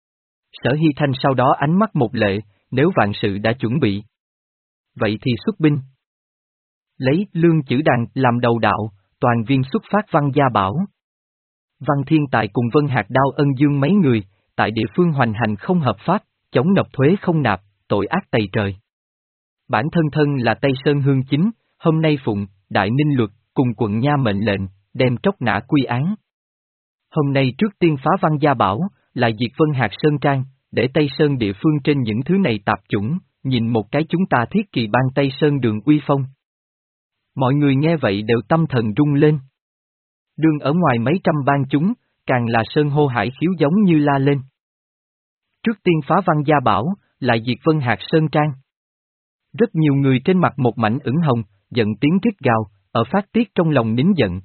Sở Hy Thanh sau đó ánh mắt một lệ, nếu vạn sự đã chuẩn bị. Vậy thì xuất binh. Lấy Lương Chữ Đàn làm đầu đạo, toàn viên xuất phát Văn Gia Bảo. Văn Thiên Tài cùng Vân Hạc Đao Ân Dương mấy người, tại địa phương hoành hành không hợp pháp, chống nộp thuế không nạp, tội ác tày trời. Bản thân thân là Tây Sơn Hương Chính, hôm nay phụng, Đại Ninh Luật, cùng quận Nha mệnh lệnh, đem tróc nã quy án. Hôm nay trước tiên phá Văn Gia Bảo, là diệt Vân Hạc Sơn Trang, để Tây Sơn địa phương trên những thứ này tạp chủng, nhìn một cái chúng ta thiết kỳ ban Tây Sơn đường uy phong. Mọi người nghe vậy đều tâm thần rung lên. Đường ở ngoài mấy trăm ban chúng, càng là sơn hô hải khiếu giống như la lên. Trước tiên phá Văn Gia Bảo, lại diệt Vân Hạc Sơn Trang. Rất nhiều người trên mặt một mảnh ửng hồng, giận tiếng rít gào, ở phát tiết trong lòng nín giận.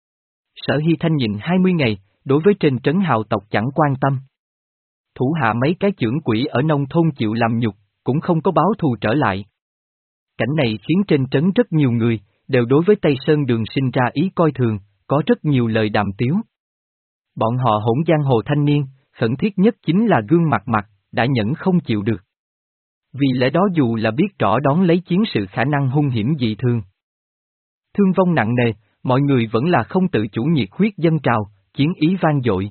Sở Hy Thanh nhìn hai mươi ngày, đối với trên trấn hào tộc chẳng quan tâm. Thủ hạ mấy cái chưởng quỷ ở nông thôn chịu làm nhục, cũng không có báo thù trở lại. Cảnh này khiến trên trấn rất nhiều người, đều đối với Tây Sơn đường sinh ra ý coi thường, có rất nhiều lời đàm tiếu. Bọn họ hỗn giang hồ thanh niên, khẩn thiết nhất chính là gương mặt mặt, đã nhẫn không chịu được. Vì lẽ đó dù là biết rõ đón lấy chiến sự khả năng hung hiểm dị thường. Thương vong nặng nề, mọi người vẫn là không tự chủ nhiệt huyết dâng trào, chiến ý vang dội.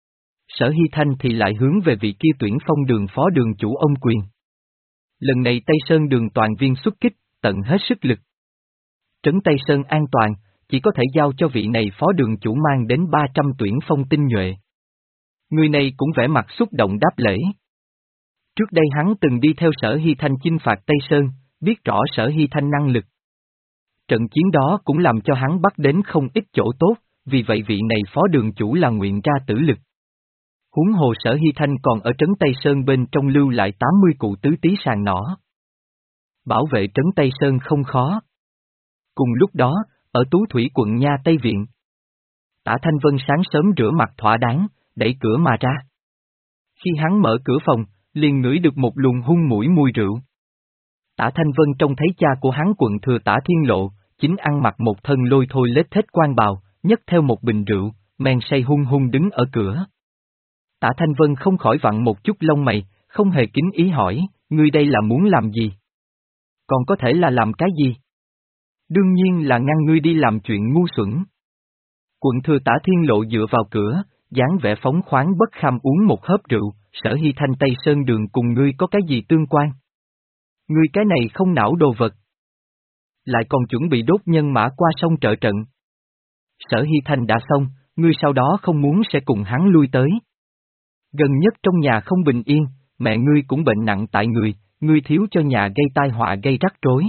Sở Hy Thanh thì lại hướng về vị kia tuyển phong đường phó đường chủ ông quyền. Lần này Tây Sơn đường toàn viên xuất kích, tận hết sức lực. Trấn Tây Sơn an toàn, chỉ có thể giao cho vị này phó đường chủ mang đến ba trăm tuyển phong tinh nhuệ. Người này cũng vẻ mặt xúc động đáp lễ. Trước đây hắn từng đi theo Sở Hy Thanh chinh phạt Tây Sơn, biết rõ Sở Hy Thanh năng lực. Trận chiến đó cũng làm cho hắn bắt đến không ít chỗ tốt, vì vậy vị này phó đường chủ là nguyện ra tử lực. Huống hồ Sở Hy Thanh còn ở trấn Tây Sơn bên trong lưu lại tám mươi cụ tứ tí sàng nỏ. Bảo vệ trấn Tây Sơn không khó. Cùng lúc đó, ở Tú Thủy quận Nha Tây Viện, Tả Thanh Vân sáng sớm rửa mặt thỏa đáng, đẩy cửa mà ra. Khi hắn mở cửa phòng, liền ngửi được một luồng hung mũi mùi rượu. Tả Thanh Vân trông thấy cha của hắn quận thừa Tả Thiên Lộ, chính ăn mặc một thân lôi thôi lết thết quan bào, nhấc theo một bình rượu, men say hung hung đứng ở cửa. Tả Thanh Vân không khỏi vặn một chút lông mày, không hề kính ý hỏi, ngươi đây là muốn làm gì? Còn có thể là làm cái gì? Đương nhiên là ngăn ngươi đi làm chuyện ngu xuẩn. Quận thừa Tả Thiên Lộ dựa vào cửa, dáng vẻ phóng khoáng bất kham uống một hớp rượu, Sở Hy Thanh Tây Sơn đường cùng ngươi có cái gì tương quan? Ngươi cái này không não đồ vật. Lại còn chuẩn bị đốt nhân mã qua sông trợ trận. Sở Hy Thanh đã xong, ngươi sau đó không muốn sẽ cùng hắn lui tới. Gần nhất trong nhà không bình yên, mẹ ngươi cũng bệnh nặng tại người, ngươi thiếu cho nhà gây tai họa gây rắc rối.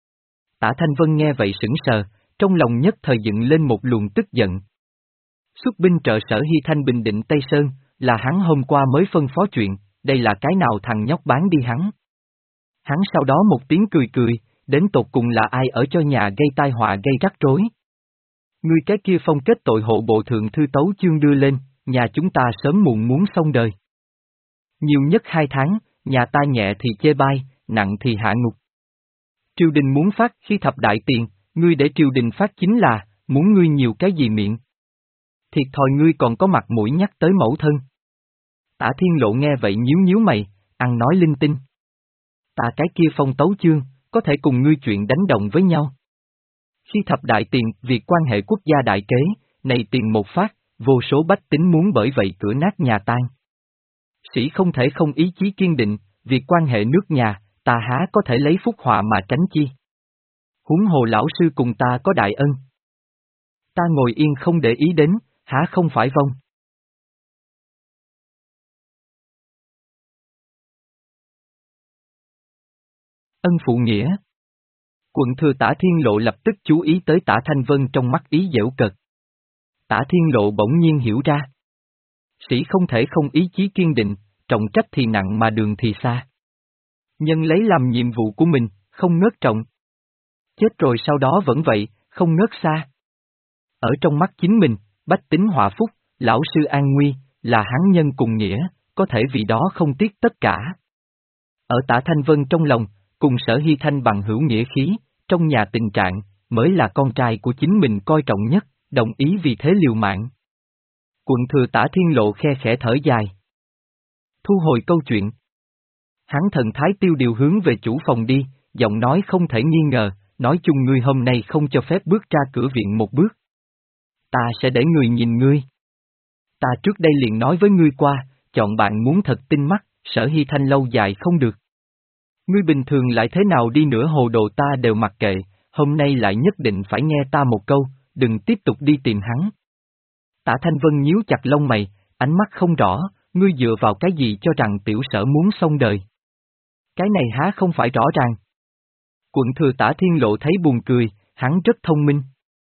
Tả Thanh Vân nghe vậy sững sờ, trong lòng nhất thời dựng lên một luồng tức giận. Xuất binh trợ Sở Hy Thanh bình định Tây Sơn, là hắn hôm qua mới phân phó chuyện, đây là cái nào thằng nhóc bán đi hắn. Hắn sau đó một tiếng cười cười, đến tột cùng là ai ở cho nhà gây tai họa gây rắc rối. Ngươi cái kia phong kết tội hộ bộ thượng thư tấu chương đưa lên, nhà chúng ta sớm muộn muốn xong đời. Nhiều nhất hai tháng, nhà ta nhẹ thì chê bai, nặng thì hạ ngục. Triều đình muốn phát khi thập đại tiền, ngươi để triều đình phát chính là, muốn ngươi nhiều cái gì miệng. Thiệt thòi ngươi còn có mặt mũi nhắc tới mẫu thân. Tả Thiên Lộ nghe vậy nhíu nhíu mày, ăn nói linh tinh. Ta cái kia Phong Tấu Chương, có thể cùng ngươi chuyện đánh đồng với nhau. Khi thập đại tiền, việc quan hệ quốc gia đại kế, này tiền một phát, vô số bách tính muốn bởi vậy cửa nát nhà tan. Sĩ không thể không ý chí kiên định, việc quan hệ nước nhà, ta há có thể lấy phúc họa mà tránh chi. Huống hồ lão sư cùng ta có đại ân. Ta ngồi yên không để ý đến, há không phải vong. Ân phụ nghĩa. Quận thừa Tả Thiên Lộ lập tức chú ý tới Tả Thanh Vân trong mắt ý giễu cợt. Tả Thiên Lộ bỗng nhiên hiểu ra. Sĩ không thể không ý chí kiên định, trọng trách thì nặng mà đường thì xa. Nhân lấy làm nhiệm vụ của mình, không ngớt trọng. Chết rồi sau đó vẫn vậy, không ngớt xa. Ở trong mắt chính mình, bách tính họa phúc, lão sư an nguy, là hắn nhân cùng nghĩa, có thể vì đó không tiếc tất cả. Ở Tả Thanh Vân trong lòng, cùng Sở Hy Thanh bằng hữu nghĩa khí, trong nhà tình trạng, mới là con trai của chính mình coi trọng nhất, đồng ý vì thế liều mạng. Quận thừa Tả Thiên Lộ khe khẽ thở dài. Thu hồi câu chuyện. Hắn thần thái tiêu điều hướng về chủ phòng đi, giọng nói không thể nghi ngờ, nói chung ngươi hôm nay không cho phép bước ra cửa viện một bước. Ta sẽ để người nhìn ngươi. Ta trước đây liền nói với ngươi qua, chọn bạn muốn thật tinh mắt, Sở Hy Thanh lâu dài không được. Ngươi bình thường lại thế nào đi nữa hồ đồ ta đều mặc kệ, hôm nay lại nhất định phải nghe ta một câu, đừng tiếp tục đi tìm hắn. Tả Thanh Vân nhíu chặt lông mày, ánh mắt không rõ, ngươi dựa vào cái gì cho rằng tiểu Sở muốn xong đời. Cái này há không phải rõ ràng. Quận thừa Tả Thiên Lộ thấy buồn cười, hắn rất thông minh.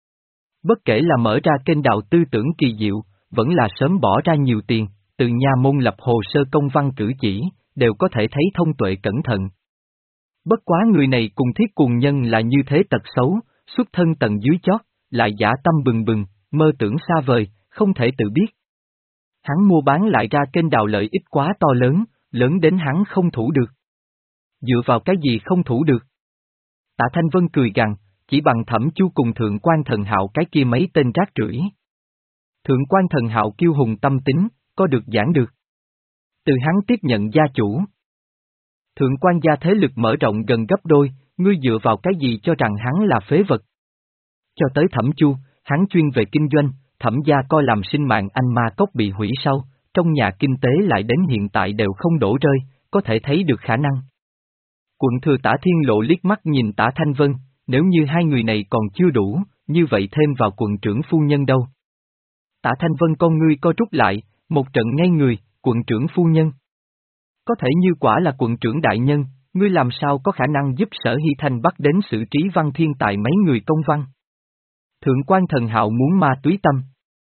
Bất kể là mở ra kênh đào tư tưởng kỳ diệu, vẫn là sớm bỏ ra nhiều tiền, từ nha môn lập hồ sơ công văn cử chỉ, đều có thể thấy thông tuệ cẩn thận. Bất quá người này cùng Thiết Cuồng Nhân là như thế tật xấu, xuất thân tầng dưới chót, lại dã tâm bừng bừng, mơ tưởng xa vời, không thể tự biết. Hắn mua bán lại ra kênh đào lợi ích quá to lớn, lớn đến hắn không thủ được. Dựa vào cái gì không thủ được? Tạ Thanh Vân cười gằn, chỉ bằng Thẩm Chu cùng Thượng Quan Thần Hạo cái kia mấy tên rác rưởi. Thượng Quan Thần Hạo kiêu hùng tâm tính, có được giảng được. Từ hắn tiếp nhận gia chủ. Thượng Quan gia thế lực mở rộng gần gấp đôi, ngươi dựa vào cái gì cho rằng hắn là phế vật? Cho tới Thẩm Chu, hắn chuyên về kinh doanh, Thẩm gia coi làm sinh mạng anh ma cốc bị hủy sau, trong nhà kinh tế lại đến hiện tại đều không đổ rơi, có thể thấy được khả năng. Quận thừa Tả Thiên Lộ liếc mắt nhìn Tả Thanh Vân, nếu như hai người này còn chưa đủ, như vậy thêm vào quận trưởng phu nhân đâu. Tả Thanh Vân con ngươi co rút lại, một trận ngay người, quận trưởng phu nhân. Có thể như quả là quận trưởng đại nhân, ngươi làm sao có khả năng giúp Sở Hy Thanh bắt đến xử trí Văn Thiên tại mấy người công văn. Thượng Quan Thần Hạo muốn ma túy tâm.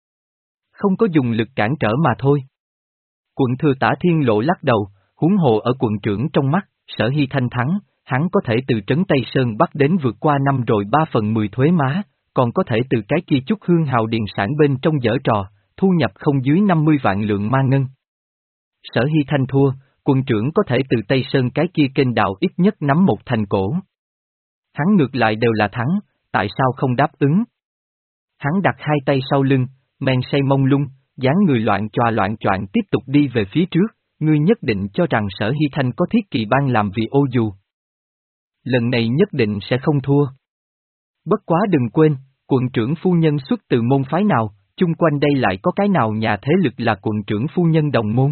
Không có dùng lực cản trở mà thôi. Quận thừa Tả Thiên Lộ lắc đầu, huống hồ ở quận trưởng trong mắt, Sở Hy Thanh thắng, hắn có thể từ trấn Tây Sơn bắt đến vượt qua năm rồi ba phần mười thuế má, còn có thể từ cái kia chút hương hào điền sản bên trong dở trò, thu nhập không dưới năm mươi vạn lượng ma ngân. Sở Hy Thanh thua, quận trưởng có thể từ Tây Sơn cái kia kênh đạo ít nhất nắm một thành cổ. Hắn ngược lại đều là thắng, tại sao không đáp ứng? Hắn đặt hai tay sau lưng, men say mông lung, dáng người loạn choạng loạn choạng tiếp tục đi về phía trước, ngươi nhất định cho rằng Sở Hy Thanh có thiết kỵ ban làm vì ô dù. Lần này nhất định sẽ không thua. Bất quá đừng quên, quận trưởng phu nhân xuất từ môn phái nào, chung quanh đây lại có cái nào nhà thế lực là quận trưởng phu nhân đồng môn.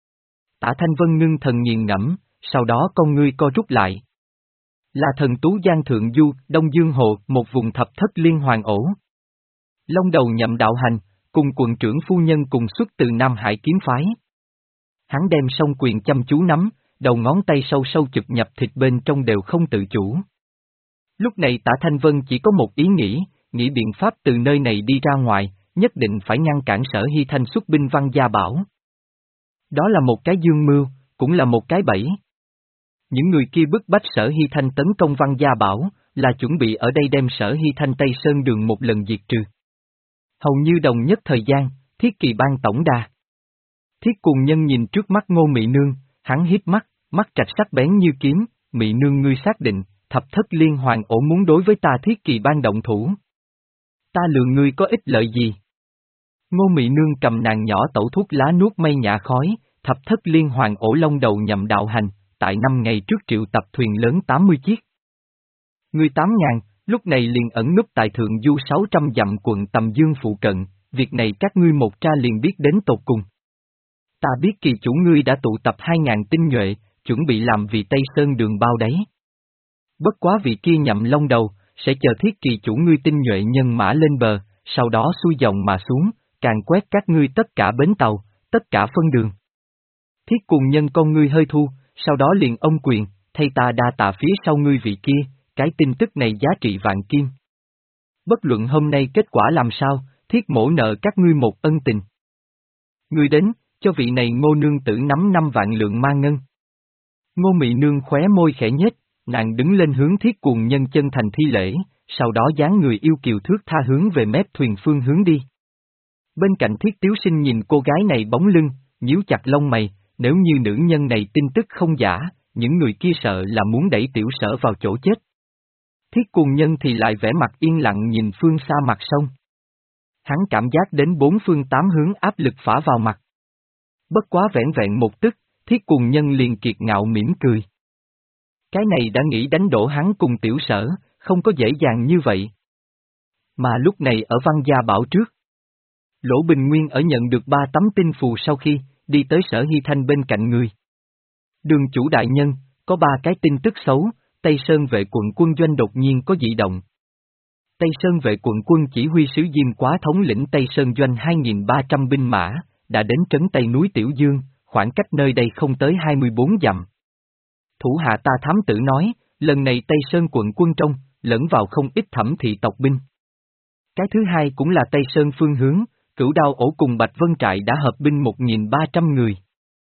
Tả Thanh Vân ngưng thần nghiền ngẫm, sau đó con ngươi co rút lại. Là thần Tú Giang Thượng Du, Đông Dương Hồ, một vùng thập thất liên hoàn ổ. Long đầu nhậm đạo hành, cùng quận trưởng phu nhân cùng xuất từ Nam Hải kiếm phái. Hắn đem song quyền chăm chú nắm, đầu ngón tay sâu sâu chụp nhập thịt bên trong đều không tự chủ. Lúc này Tả Thanh Vân chỉ có một ý nghĩ, nghĩ biện pháp từ nơi này đi ra ngoài, nhất định phải ngăn cản Sở Hy Thanh xuất binh Văn Gia Bảo. Đó là một cái dương mưu, cũng là một cái bẫy. Những người kia bức bách Sở Hy Thanh tấn công Văn Gia Bảo, là chuẩn bị ở đây đem Sở Hy Thanh Tây Sơn đường một lần diệt trừ. Hầu như đồng nhất thời gian, Thiết Kỳ ban tổng đà. Thiết Cuồng Nhân nhìn trước mắt Ngô Mị Nương, hắn hít mắt, mắt trạch sắc bén như kiếm, Mị Nương ngươi xác định, thập thất liên hoàn ổ muốn đối với ta Thiết Kỳ ban động thủ. Ta lừa ngươi có ích lợi gì? Ngô Mị Nương cầm nàng nhỏ tẩu thuốc lá nuốt mây nhả khói, thập thất liên hoàng ổ long đầu nhậm đạo hành, tại năm ngày trước triệu tập thuyền lớn tám mươi chiếc. Ngươi tám ngàn, lúc này liền ẩn núp tại thượng du sáu trăm dặm quận Tầm Dương phụ cận, việc này các ngươi một tra liền biết đến tột cùng. Ta biết kỳ chủ ngươi đã tụ tập hai ngàn tinh nhuệ, chuẩn bị làm vì Tây Sơn đường bao đấy. Bất quá vị kia nhậm long đầu, sẽ chờ thiết kỳ chủ ngươi tinh nhuệ nhân mã lên bờ, sau đó xuôi dòng mà xuống, càng quét các ngươi tất cả bến tàu, tất cả phân đường. Thiết cùng nhân con ngươi hơi thu, sau đó liền ông quyền, thay ta đa tạ phía sau ngươi vị kia, cái tin tức này giá trị vạn kim. Bất luận hôm nay kết quả làm sao, thiết mổ nợ các ngươi một ân tình. Ngươi đến, cho vị này Ngô nương tử nắm năm vạn lượng ma ngân. Ngô Mị nương khóe môi khẽ nhếch, nàng đứng lên hướng thiết cuồng nhân chân thành thi lễ, sau đó dáng người yêu kiều thước tha hướng về mép thuyền phương hướng đi. Bên cạnh thiết tiếu sinh nhìn cô gái này bóng lưng, nhíu chặt lông mày, nếu như nữ nhân này tin tức không giả, những người kia sợ là muốn đẩy tiểu sở vào chỗ chết. Thiết cuồng nhân thì lại vẻ mặt yên lặng nhìn phương xa mặt sông. Hắn cảm giác đến bốn phương tám hướng áp lực phả vào mặt. Bất quá vẻn vẹn một tức, thiết cuồng nhân liền kiệt ngạo mỉm cười. Cái này đã nghĩ đánh đổ hắn cùng tiểu sở, không có dễ dàng như vậy. Mà lúc này ở Văn Gia Bảo trước. Lỗ Bình Nguyên ở nhận được ba tấm tinh phù sau khi, đi tới Sở Hy Thanh bên cạnh người. Đường chủ đại nhân, có ba cái tin tức xấu, Tây Sơn vệ quận quân doanh đột nhiên có dị động. Tây Sơn vệ quận quân chỉ huy sứ Diêm Quá thống lĩnh Tây Sơn doanh hai nghìn ba trăm binh mã, đã đến trấn Tây núi Tiểu Dương, khoảng cách nơi đây không tới hai mươi bốn dặm. Thủ hạ ta thám tử nói, lần này Tây Sơn quận quân trong, lẫn vào không ít Thẩm thị tộc binh. Cái thứ hai cũng là Tây Sơn phương hướng, Cửu Đao ổ cùng Bạch Vân Trại đã hợp binh một nghìn ba trăm người.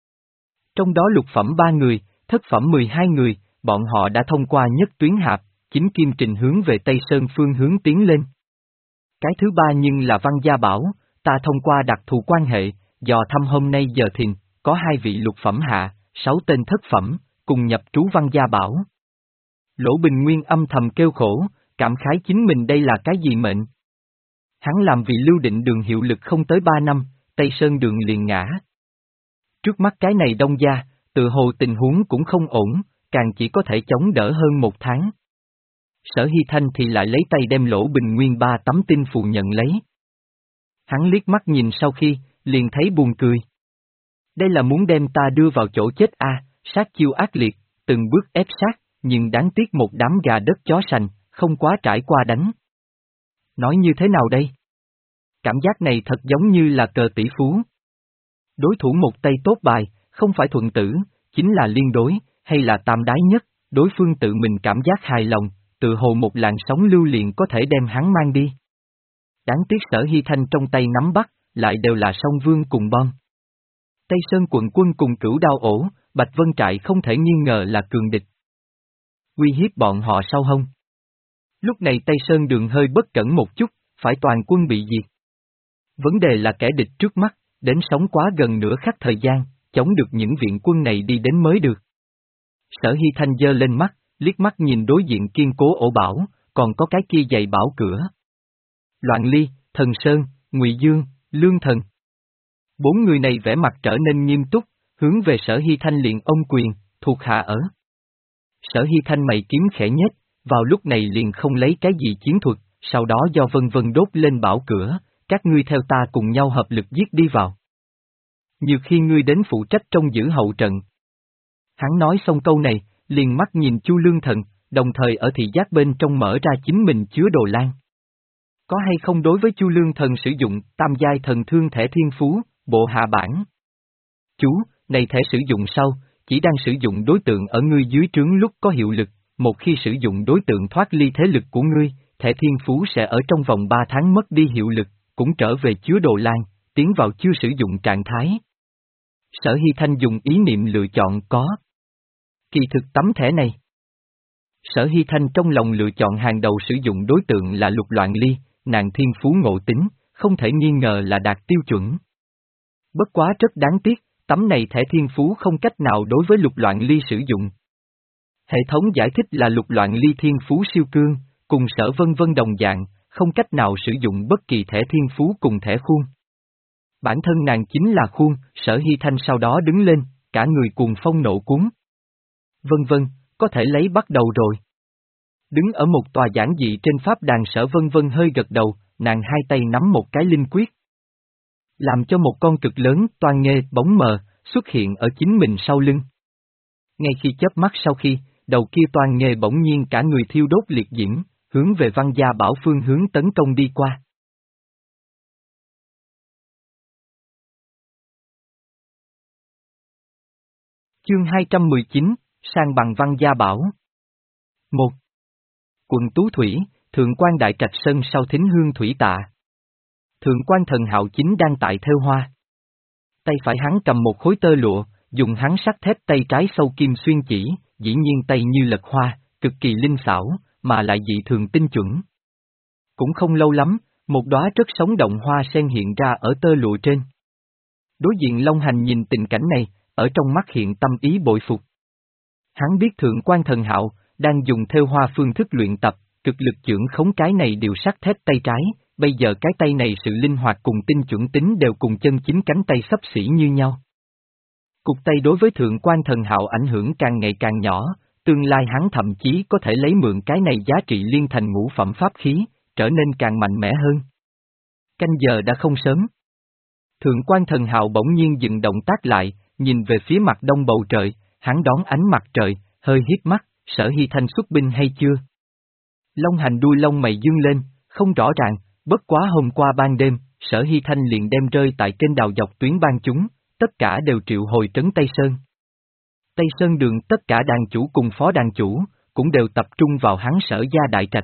Trong đó lục phẩm ba người, thất phẩm mười hai người, bọn họ đã thông qua nhất tuyến hạp, chính kim trình hướng về Tây Sơn phương hướng tiến lên. Cái thứ ba nhưng là Văn Gia Bảo, ta thông qua đặc thù quan hệ, dò thăm hôm nay giờ thìn, có hai vị lục phẩm hạ, sáu tên thất phẩm, cùng nhập trú Văn Gia Bảo. Lỗ Bình Nguyên âm thầm kêu khổ, cảm khái chính mình đây là cái gì mệnh. Hắn làm vì Lưu Định Đường hiệu lực không tới ba năm, Tây Sơn Đường liền ngã. Trước mắt cái này Đông Gia, tự hồ tình huống cũng không ổn, càng chỉ có thể chống đỡ hơn một tháng. Sở Hy Thanh thì lại lấy tay đem Lỗ Bình Nguyên ba tấm tinh phù nhận lấy. Hắn liếc mắt nhìn sau khi, liền thấy buồn cười. Đây là muốn đem ta đưa vào chỗ chết a, à, sát chiêu ác liệt, từng bước ép sát, nhưng đáng tiếc một đám gà đất chó sành, không quá trải qua đánh. Nói như thế nào đây? Cảm giác này thật giống như là cờ tỷ phú. Đối thủ một tay tốt bài, không phải thuận tử, chính là liên đối, hay là tam đái nhất, đối phương tự mình cảm giác hài lòng, tự hồ một làn sóng lưu liền có thể đem hắn mang đi. Đáng tiếc Sở Hy Thanh trong tay nắm bắt, lại đều là song vương cùng bom. Tây Sơn quận quân cùng Cửu Đao ổ, Bạch Vân Trại không thể nghi ngờ là cường địch. Uy hiếp bọn họ sau hông. Lúc này Tây Sơn Đường hơi bất cẩn một chút, phải toàn quân bị diệt. Vấn đề là kẻ địch trước mắt, đến sống quá gần nửa khắc thời gian, chống được những viện quân này đi đến mới được. Sở Hy Thanh giơ lên mắt, liếc mắt nhìn đối diện kiên cố ổ bảo, còn có cái kia dày bảo cửa. Loạn Ly, Thần Sơn, Ngụy Dương, Lương Thần. Bốn người này vẻ mặt trở nên nghiêm túc, hướng về Sở Hy Thanh liền ông quyền, thuộc hạ ở. Sở Hy Thanh mày kiếm khẽ nhếch, vào lúc này liền không lấy cái gì chiến thuật, sau đó do vân vân đốt lên bảo cửa, các ngươi theo ta cùng nhau hợp lực giết đi vào. Nhiều khi ngươi đến phụ trách trong giữ hậu trận. Hắn nói xong câu này, liền mắt nhìn Chu Lương Thần, đồng thời ở thị giác bên trong mở ra chính mình chứa đồ lan. Có hay không đối với Chu Lương Thần sử dụng tam giai thần thương thẻ thiên phú, bộ hạ bản? Chú, này thẻ sử dụng sau, chỉ đang sử dụng đối tượng ở ngươi dưới trướng lúc có hiệu lực, một khi sử dụng đối tượng thoát ly thế lực của ngươi, thẻ thiên phú sẽ ở trong vòng ba tháng mất đi hiệu lực, cũng trở về chứa đồ lan, tiến vào chưa sử dụng trạng thái. Sở Hy Thanh dùng ý niệm lựa chọn có. Kỳ thực tấm thẻ này. Sở Hy Thanh trong lòng lựa chọn hàng đầu sử dụng đối tượng là Lục Loạn Ly, nàng thiên phú ngộ tính, không thể nghi ngờ là đạt tiêu chuẩn. Bất quá rất đáng tiếc, tấm này thẻ thiên phú không cách nào đối với Lục Loạn Ly sử dụng. Hệ thống giải thích là Lục Loạn Ly thiên phú siêu cương, cùng Sở vân vân đồng dạng, không cách nào sử dụng bất kỳ thẻ thiên phú cùng thẻ khuôn. Bản thân nàng chính là khuôn, Sở Hy Thanh sau đó đứng lên, cả người cuồng phong nộ cuốn. Vân vân, có thể lấy bắt đầu rồi. Đứng ở một tòa giản dị trên pháp đàn Sở Vân Vân hơi gật đầu, nàng hai tay nắm một cái linh quyết. Làm cho một con cực lớn, toan nghê, bóng mờ, xuất hiện ở chính mình sau lưng. Ngay khi chớp mắt sau khi, đầu kia toan nghê bỗng nhiên cả người thiêu đốt liệt diễm, hướng về Văn Gia Bảo phương hướng tấn công đi qua. Chương hai trăm mười chín, sang bằng Văn Gia Bảo. một. Quận Tú Thủy, Thượng quan Đại Trạch Sơn sau thính hương thủy tạ. Thượng quan Thần Hạo chính đang tại thêu hoa. Tay phải hắn cầm một khối tơ lụa, dùng hắn sắt thép tay trái sâu kim xuyên chỉ, dĩ nhiên tay như lật hoa, cực kỳ linh xảo, mà lại dị thường tinh chuẩn. Cũng không lâu lắm, một đóa rất sống động hoa sen hiện ra ở tơ lụa trên. Đối diện Long Hành nhìn tình cảnh này, ở trong mắt hiện tâm ý bội phục. Hắn biết Thượng quan Thần Hạo đang dùng thêu hoa phương thức luyện tập, cực lực chưởng khống cái này đều sắt thép tay trái, bây giờ cái tay này sự linh hoạt cùng tinh chuẩn tính đều cùng chân chính cánh tay xấp xỉ như nhau. Cục tay đối với Thượng quan Thần Hạo ảnh hưởng càng ngày càng nhỏ, tương lai hắn thậm chí có thể lấy mượn cái này giá trị liên thành ngũ phẩm pháp khí, trở nên càng mạnh mẽ hơn. Canh giờ đã không sớm. Thượng quan Thần Hạo bỗng nhiên dừng động tác lại, nhìn về phía mặt đông bầu trời, hắn đón ánh mặt trời, hơi híp mắt, Sở Hy Thanh xuất binh hay chưa? Long Hành đuôi lông mày dương lên, không rõ ràng, bất quá hôm qua ban đêm, Sở Hy Thanh liền đem rơi tại kênh đào dọc tuyến ban chúng, tất cả đều triệu hồi trấn Tây Sơn. Tây Sơn đường tất cả đàn chủ cùng phó đàn chủ, cũng đều tập trung vào hắn Sở gia đại trạch.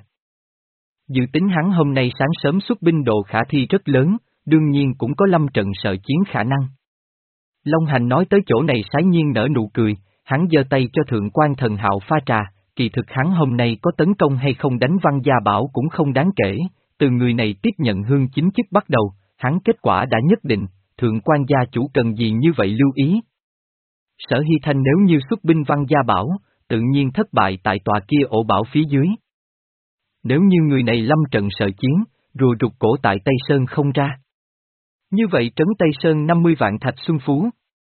Dự tính hắn hôm nay sáng sớm xuất binh độ khả thi rất lớn, đương nhiên cũng có lâm trận sợ chiến khả năng. Long Hành nói tới chỗ này sái nhiên nở nụ cười, hắn giơ tay cho Thượng quan Thần Hạo pha trà, kỳ thực hắn hôm nay có tấn công hay không đánh Văn Gia Bảo cũng không đáng kể, từ người này tiếp nhận hương chính chức bắt đầu, hắn kết quả đã nhất định, Thượng quan gia chủ cần gì như vậy lưu ý. Sở Hy Thanh nếu như xuất binh Văn Gia Bảo, tự nhiên thất bại tại tòa kia ổ bảo phía dưới. Nếu như người này lâm trận sợ chiến, rùa rụt cổ tại Tây Sơn không ra. Như vậy trấn Tây Sơn năm mươi vạn thạch xuân phú.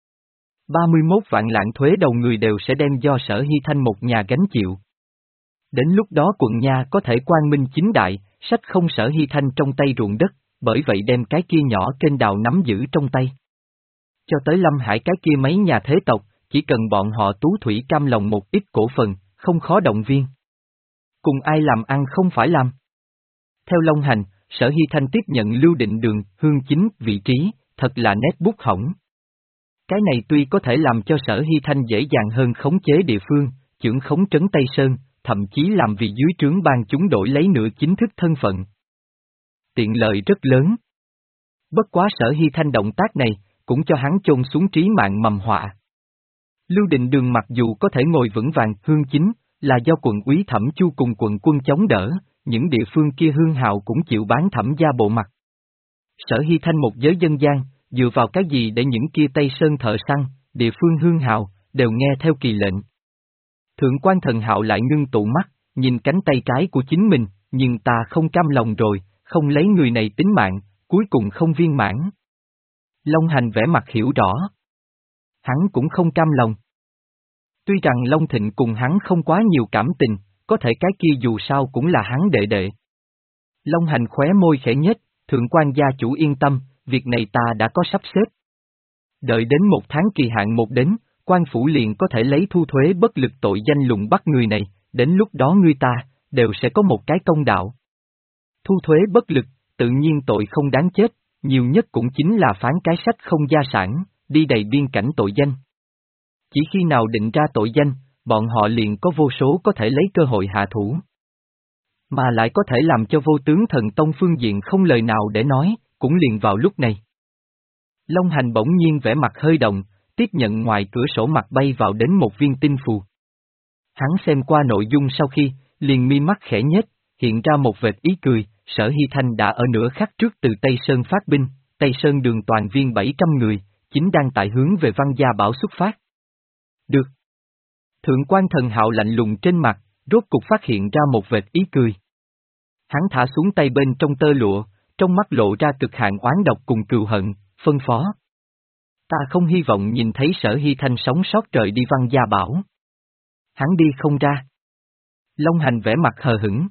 ba mươi mốt vạn lạng thuế đầu người đều sẽ đem do Sở Hy Thanh một nhà gánh chịu. Đến lúc đó quận nha có thể quang minh chính đại, sách không Sở Hy Thanh trong tay ruộng đất, bởi vậy đem cái kia nhỏ kênh đào nắm giữ trong tay. Cho tới Lâm Hải cái kia mấy nhà thế tộc, chỉ cần bọn họ Tú Thủy cam lòng một ít cổ phần, không khó động viên. Cùng ai làm ăn không phải làm. Theo Long Hành, Sở Hy Thanh tiếp nhận Lưu Định Đường, Hương Chính, vị trí, thật là nét bút hỏng. Cái này tuy có thể làm cho Sở Hy Thanh dễ dàng hơn khống chế địa phương, chưởng khống trấn Tây Sơn, thậm chí làm vì dưới trướng ban chúng đổi lấy nửa chính thức thân phận. Tiện lợi rất lớn. Bất quá Sở Hy Thanh động tác này, cũng cho hắn chôn xuống trí mạng mầm họa. Lưu Định Đường mặc dù có thể ngồi vững vàng, Hương Chính, là do quận úy Thẩm Chu cùng quận quân chống đỡ, những địa phương kia Hương Hào cũng chịu bán Thẩm gia bộ mặt. Sở Hy Thanh một giới dân gian, dựa vào cái gì để những kia Tây Sơn thợ săn, địa phương Hương Hào, đều nghe theo kỳ lệnh. Thượng quan Thần Hạo lại ngưng tụ mắt, nhìn cánh tay trái của chính mình, nhưng ta không cam lòng rồi, không lấy người này tính mạng, cuối cùng không viên mãn. Long Hành vẻ mặt hiểu rõ. Hắn cũng không cam lòng. Tuy rằng Long Thịnh cùng hắn không quá nhiều cảm tình, có thể cái kia dù sao cũng là hắn đệ đệ. Long Hành khóe môi khẽ nhếch, Thượng quan gia chủ yên tâm, việc này ta đã có sắp xếp. Đợi đến một tháng kỳ hạn một đến, quan phủ liền có thể lấy thu thuế bất lực tội danh lùng bắt người này, đến lúc đó người ta, đều sẽ có một cái công đạo. Thu thuế bất lực, tự nhiên tội không đáng chết, nhiều nhất cũng chính là phán cái sách không gia sản, đi đầy biên cảnh tội danh. Chỉ khi nào định ra tội danh, bọn họ liền có vô số có thể lấy cơ hội hạ thủ. Mà lại có thể làm cho vô tướng thần tông phương diện không lời nào để nói, cũng liền vào lúc này. Long Hành bỗng nhiên vẻ mặt hơi động, tiếp nhận ngoài cửa sổ mặt bay vào đến một viên tinh phù. Hắn xem qua nội dung sau khi, liền mi mắt khẽ nhếch, hiện ra một vệt ý cười, Sở Hy Thanh đã ở nửa khắc trước từ Tây Sơn phát binh, Tây Sơn đường toàn viên bảy trăm người, chính đang tại hướng về Văn Gia Bảo xuất phát. Được. Thượng quan Thần Hạo lạnh lùng trên mặt, rốt cục phát hiện ra một vệt ý cười. Hắn thả xuống tay bên trong tơ lụa, trong mắt lộ ra cực hạn oán độc cùng cừu hận, phân phó. Ta không hy vọng nhìn thấy Sở Hy Thanh sống sót rời đi Văn Gia Bảo. Hắn đi không ra. Long Hành vẻ mặt hờ hững.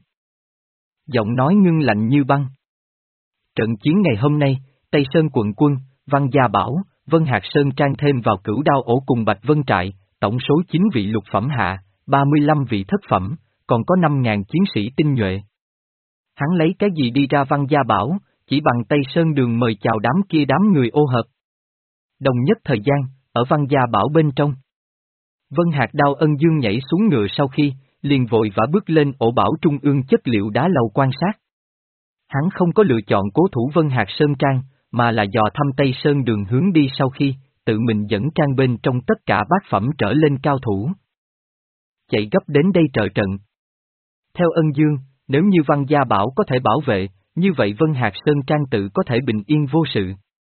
Giọng nói ngưng lạnh như băng. Trận chiến ngày hôm nay, Tây Sơn quận quân, Văn Gia Bảo, Vân Hạc Sơn Trang thêm vào Cửu Đao Ổ cùng Bạch Vân Trại, tổng số chín vị lục phẩm hạ, ba mươi lăm vị thất phẩm, còn có năm ngàn chiến sĩ tinh nhuệ. Hắn lấy cái gì đi ra Văn Gia Bảo, chỉ bằng Tây Sơn đường mời chào đám kia đám người ô hợp. Đồng nhất thời gian, ở Văn Gia Bảo bên trong. Vân Hạc Đao Ân Dương nhảy xuống ngựa sau khi, liền vội vã bước lên ổ bảo trung ương chất liệu đá lầu quan sát. Hắn không có lựa chọn cố thủ Vân Hạc Sơn Trang, mà là dò thăm Tây Sơn đường hướng đi sau khi, tự mình dẫn trang bên trong tất cả bát phẩm trở lên cao thủ. Chạy gấp đến đây trợ trận. Theo Ân Dương, nếu như Văn Gia Bảo có thể bảo vệ, như vậy Vân Hạc Sơn Trang tự có thể bình yên vô sự.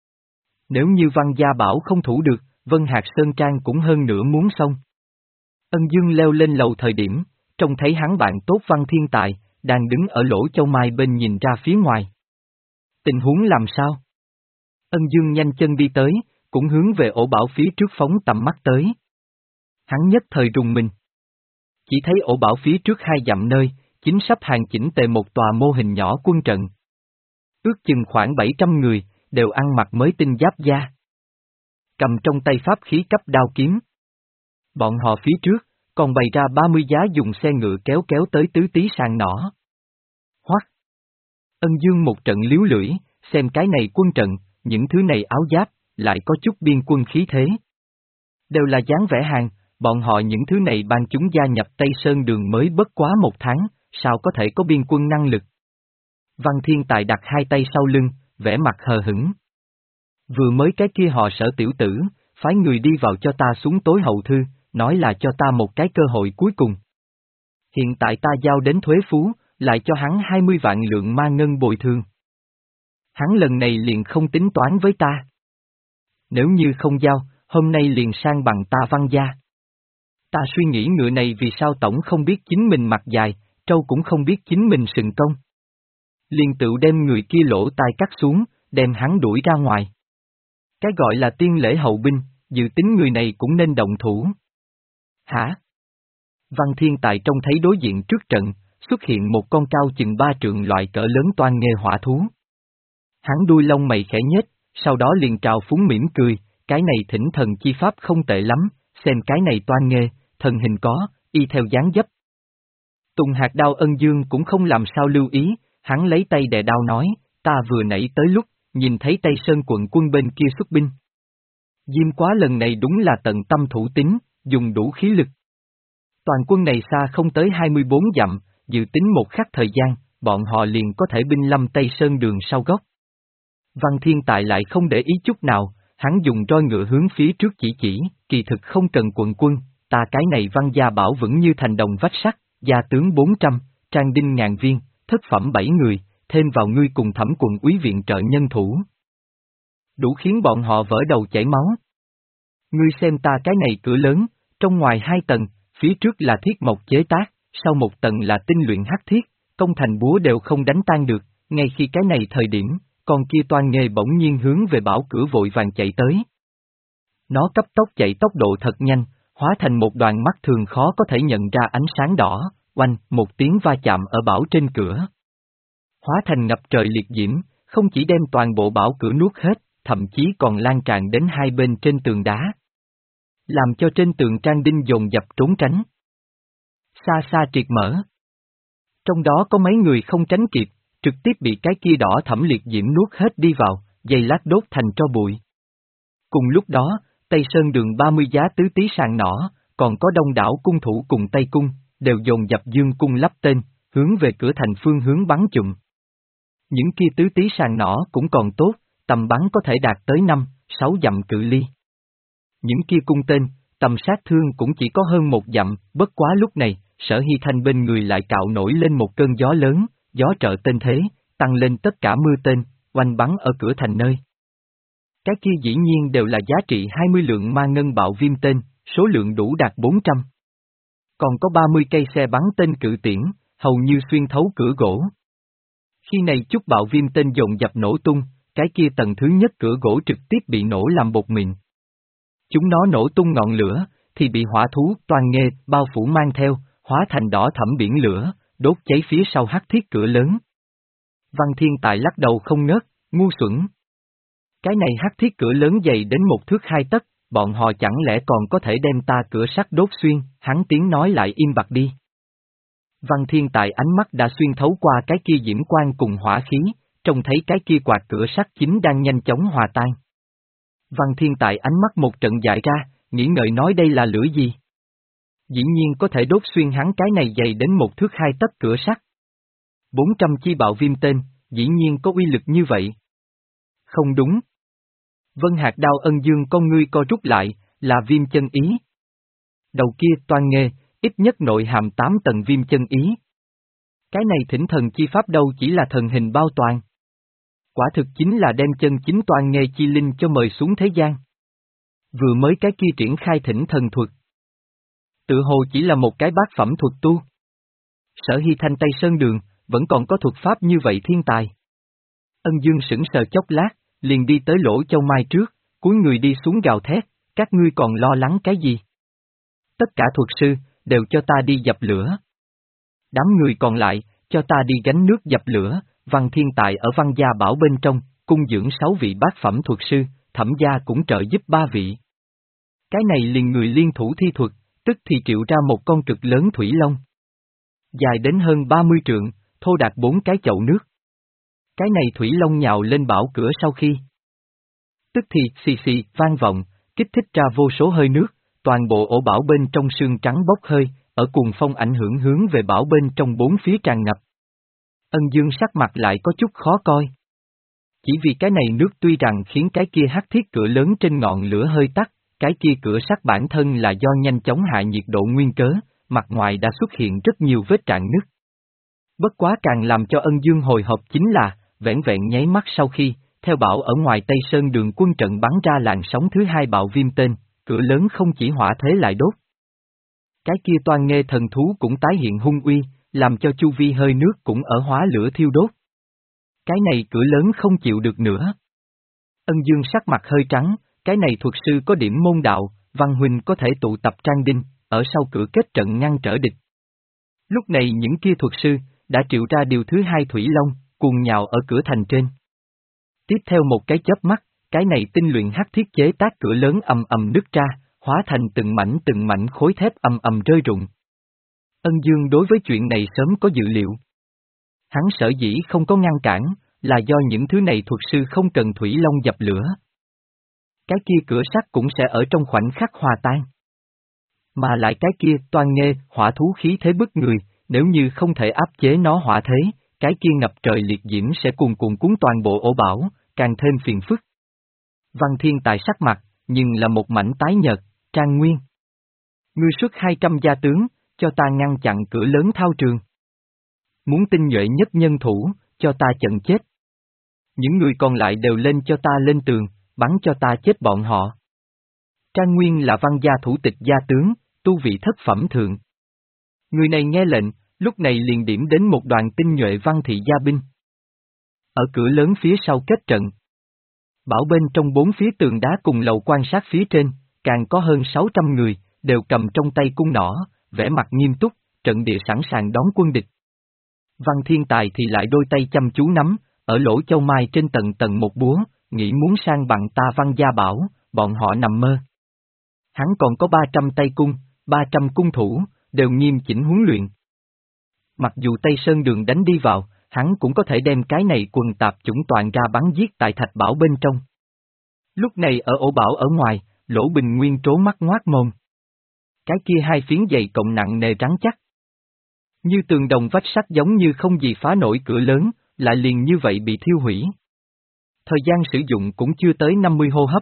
Nếu như Văn Gia Bảo không thủ được, Vân Hạc Sơn Trang cũng hơn nữa muốn xong. Ân Dương leo lên lầu thời điểm, trông thấy hắn bạn tốt Văn Thiên Tài, đang đứng ở lỗ châu mai bên nhìn ra phía ngoài. Tình huống làm sao? Ân Dương nhanh chân đi tới, cũng hướng về ổ bảo phía trước phóng tầm mắt tới. Hắn nhất thời rùng mình. Chỉ thấy ổ bảo phía trước hai dặm nơi, chính sắp hàng chỉnh tề một tòa mô hình nhỏ quân trận. Ước chừng khoảng bảy trăm người, đều ăn mặc mới tinh giáp da. Cầm trong tay pháp khí cấp đao kiếm. Bọn họ phía trước, còn bày ra ba mươi giá dùng xe ngựa kéo kéo tới tứ tí sàn nỏ. Hoắc! Ân Dương một trận liếu lưỡi, xem cái này quân trận, những thứ này áo giáp, lại có chút biên quân khí thế. Đều là dáng vẻ hàng, bọn họ những thứ này ban chúng gia nhập Tây Sơn đường mới bất quá một tháng, sao có thể có biên quân năng lực. Văn Thiên Tài đặt hai tay sau lưng, vẻ mặt hờ hững. Vừa mới cái kia họ Sở tiểu tử, phái người đi vào cho ta xuống tối hậu thư, nói là cho ta một cái cơ hội cuối cùng. Hiện tại ta giao đến thuế phú, lại cho hắn hai mươi vạn lượng ma ngân bồi thường. Hắn lần này liền không tính toán với ta. Nếu như không giao, hôm nay liền sang bằng ta Văn gia. Ta suy nghĩ ngựa này vì sao tổng không biết chính mình mặt dài, trâu cũng không biết chính mình sừng công. Liền tự đem người kia lỗ tai cắt xuống, đem hắn đuổi ra ngoài. Cái gọi là tiên lễ hậu binh, dự tính người này cũng nên động thủ. Hả? Văn Thiên Tài trông thấy đối diện trước trận, xuất hiện một con cao chừng ba trượng loại cỡ lớn toan nghê hỏa thú. Hắn đuôi lông mày khẽ nhếch, sau đó liền trào phúng mỉm cười, cái này thỉnh thần chi pháp không tệ lắm, xem cái này toan nghê, thần hình có, y theo dáng dấp. Tùng hạt đao Ân Dương cũng không làm sao lưu ý, hắn lấy tay đè đao nói, ta vừa nãy tới lúc, nhìn thấy Tây Sơn quận quân bên kia xuất binh. Diêm Quá lần này đúng là tận tâm thủ tín, dùng đủ khí lực. Toàn quân này xa không tới hai mươi bốn dặm, dự tính một khắc thời gian, bọn họ liền có thể binh lâm Tây Sơn đường sau góc. Văn Thiên Tài lại không để ý chút nào, hắn dùng roi ngựa hướng phía trước chỉ chỉ, kỳ thực không cần quận quân, ta cái này Văn Gia Bảo vững như thành đồng vách sắt, gia tướng bốn trăm, trang đinh ngàn viên, thất phẩm bảy người, thêm vào ngươi cùng Thẩm quận úy viện trợ nhân thủ. Đủ khiến bọn họ vỡ đầu chảy máu. Ngươi xem ta cái này cửa lớn, trong ngoài hai tầng, phía trước là thiết mộc chế tác, sau một tầng là tinh luyện hắc thiết, công thành búa đều không đánh tan được, ngay khi cái này thời điểm, con kia toan nghê bỗng nhiên hướng về bảo cửa vội vàng chạy tới. Nó cấp tốc chạy tốc độ thật nhanh, hóa thành một đoàn mắt thường khó có thể nhận ra ánh sáng đỏ, oanh, một tiếng va chạm ở bảo trên cửa. Hóa thành ngập trời liệt diễm, không chỉ đem toàn bộ bảo cửa nuốt hết, thậm chí còn lan tràn đến hai bên trên tường đá. Làm cho trên tường trang đinh dồn dập trốn tránh. Xa xa triệt mở. Trong đó có mấy người không tránh kịp, trực tiếp bị cái kia đỏ thẫm liệt diễm nuốt hết đi vào, giây lát đốt thành tro bụi. Cùng lúc đó, Tây Sơn đường ba mươi giá tứ tí sàn nỏ, còn có đông đảo cung thủ cùng Tây Cung, đều dồn dập dương cung lắp tên, hướng về cửa thành phương hướng bắn chùm. Những kia tứ tí sàn nỏ cũng còn tốt, tầm bắn có thể đạt tới năm, sáu dặm cự ly. Những kia cung tên, tầm sát thương cũng chỉ có hơn một dặm, bất quá lúc này, Sở Hy Thanh bên người lại cạo nổi lên một cơn gió lớn, gió trợ tên thế, tăng lên tất cả mưa tên, oanh bắn ở cửa thành nơi. Cái kia dĩ nhiên đều là giá trị hai mươi lượng ma ngân bạo viêm tên, số lượng đủ đạt bốn trăm. Còn có ba mươi cây xe bắn tên cự tiễn, hầu như xuyên thấu cửa gỗ. Khi này chút bạo viêm tên dồn dập nổ tung, cái kia tầng thứ nhất cửa gỗ trực tiếp bị nổ làm bột mịn. Chúng nó nổ tung ngọn lửa, thì bị hỏa thú toan nghê bao phủ mang theo, hóa thành đỏ thẫm biển lửa, đốt cháy phía sau hắc thiết cửa lớn. Văn Thiên Tài lắc đầu không ngớt, ngu xuẩn. Cái này hắc thiết cửa lớn dày đến một thước hai tấc, bọn họ chẳng lẽ còn có thể đem ta cửa sắt đốt xuyên, hắn tiếng nói lại im bặt đi. Văn Thiên Tài ánh mắt đã xuyên thấu qua cái kia diễm quang cùng hỏa khí, trông thấy cái kia quạt cửa sắt chính đang nhanh chóng hòa tan. Văn Thiên Tài ánh mắt một trận dại ra, nghĩ ngợi nói đây là lửa gì? Dĩ nhiên có thể đốt xuyên hắn cái này dày đến một thước hai tấc cửa sắt. Bốn trăm chi bạo viêm tên, dĩ nhiên có uy lực như vậy. Không đúng. Vân Hạc Đao Ân Dương con ngươi co rút lại, là viêm chân ý. Đầu kia toan nghê, ít nhất nội hàm tám tầng viêm chân ý. Cái này thỉnh thần chi pháp đâu chỉ là thần hình bao toàn. Quả thực chính là đem chân chính toan nghê chi linh cho mời xuống thế gian. Vừa mới cái kia triển khai thỉnh thần thuật. Tự hồ chỉ là một cái bát phẩm thuật tu. Sở Hy Thanh Tây Sơn Đường, vẫn còn có thuật pháp như vậy thiên tài. Ân Dương sững sờ chốc lát, liền đi tới lỗ châu mai trước, cúi người đi xuống gào thét, các ngươi còn lo lắng cái gì? Tất cả thuật sư, đều cho ta đi dập lửa. Đám người còn lại, cho ta đi gánh nước dập lửa, Văn Thiên Tài ở Văn Gia Bảo bên trong, cung dưỡng sáu vị bát phẩm thuật sư, Thẩm Gia cũng trợ giúp ba vị. Cái này liền người liên thủ thi thuật, tức thì triệu ra một con cực lớn thủy long. Dài đến hơn ba mươi trượng, thô đạt bốn cái chậu nước. Cái này thủy long nhào lên bảo cửa sau khi. Tức thì xì xì vang vọng, kích thích ra vô số hơi nước, toàn bộ ổ bảo bên trong sương trắng bốc hơi, ở cuồng phong ảnh hưởng hướng về bảo bên trong bốn phía tràn ngập. Ân Dương sắc mặt lại có chút khó coi. Chỉ vì cái này nước tuy rằng khiến cái kia hắc thiết cửa lớn trên ngọn lửa hơi tắt, cái kia cửa sắt bản thân là do nhanh chóng hạ nhiệt độ nguyên cớ, mặt ngoài đã xuất hiện rất nhiều vết rạn nứt. Bất quá càng làm cho Ân Dương hồi hộp chính là, vẻn vẹn nháy mắt sau khi, theo bảo ở ngoài Tây Sơn Đường quân trận bắn ra làn sóng thứ hai bạo viêm tên, cửa lớn không chỉ hỏa thế lại đốt. Cái kia toan nghê thần thú cũng tái hiện hung uy, làm cho chu vi hơi nước cũng ở hóa lửa thiêu đốt. Cái này cửa lớn không chịu được nữa. Ân Dương sắc mặt hơi trắng, cái này thuật sư có điểm môn đạo, Văn Huynh có thể tụ tập trang đinh, ở sau cửa kết trận ngăn trở địch. Lúc này những kia thuật sư, đã triệu ra điều thứ hai thủy long, cuồng nhào ở cửa thành trên. Tiếp theo một cái chớp mắt, cái này tinh luyện hắc thiết chế tác cửa lớn ầm ầm nứt ra, hóa thành từng mảnh từng mảnh khối thép ầm ầm rơi rụng. Ân Dương đối với chuyện này sớm có dự liệu. Hắn sở dĩ không có ngăn cản, là do những thứ này thuật sư không cần thủy long dập lửa. Cái kia cửa sắt cũng sẽ ở trong khoảnh khắc hòa tan. Mà lại cái kia toan nghê, hỏa thú khí thế bức người, nếu như không thể áp chế nó hỏa thế, cái kia ngập trời liệt diễm sẽ cuồn cuộn cuốn toàn bộ ổ bảo, càng thêm phiền phức. Văn Thiên Tài sắc mặt, nhưng là một mảnh tái nhợt, Trang Nguyên. Ngươi xuất hai trăm gia tướng, cho ta ngăn chặn cửa lớn thao trường. Muốn tinh nhuệ nhất nhân thủ, cho ta chận chết. Những người còn lại đều lên cho ta lên tường, bắn cho ta chết bọn họ. Trang Nguyên là Văn gia thủ tịch gia tướng, tu vị thất phẩm thượng. Người này nghe lệnh, lúc này liền điểm đến một đoàn tinh nhuệ Văn thị gia binh. Ở cửa lớn phía sau kết trận. Bảo bên trong bốn phía tường đá cùng lầu quan sát phía trên, càng có hơn sáu trăm người, đều cầm trong tay cung nỏ, vẻ mặt nghiêm túc, trận địa sẵn sàng đón quân địch. Văn Thiên Tài thì lại đôi tay chăm chú nắm, ở lỗ châu mai trên tầng tầng một búa, nghĩ muốn sang bằng ta Văn gia bảo, bọn họ nằm mơ. Hắn còn có ba trăm tay cung, ba trăm cung thủ, đều nghiêm chỉnh huấn luyện. Mặc dù Tây Sơn Đường đánh đi vào, hắn cũng có thể đem cái này quần tạp chủng toàn ra bắn giết tại thạch bảo bên trong. Lúc này ở ổ bảo ở ngoài, Lỗ Bình Nguyên trố mắt ngoác mồm. Cái kia hai phiến dày cộng nặng nề rắn chắc. Như tường đồng vách sắt giống như không gì phá nổi cửa lớn, lại liền như vậy bị thiêu hủy. Thời gian sử dụng cũng chưa tới năm mươi hô hấp.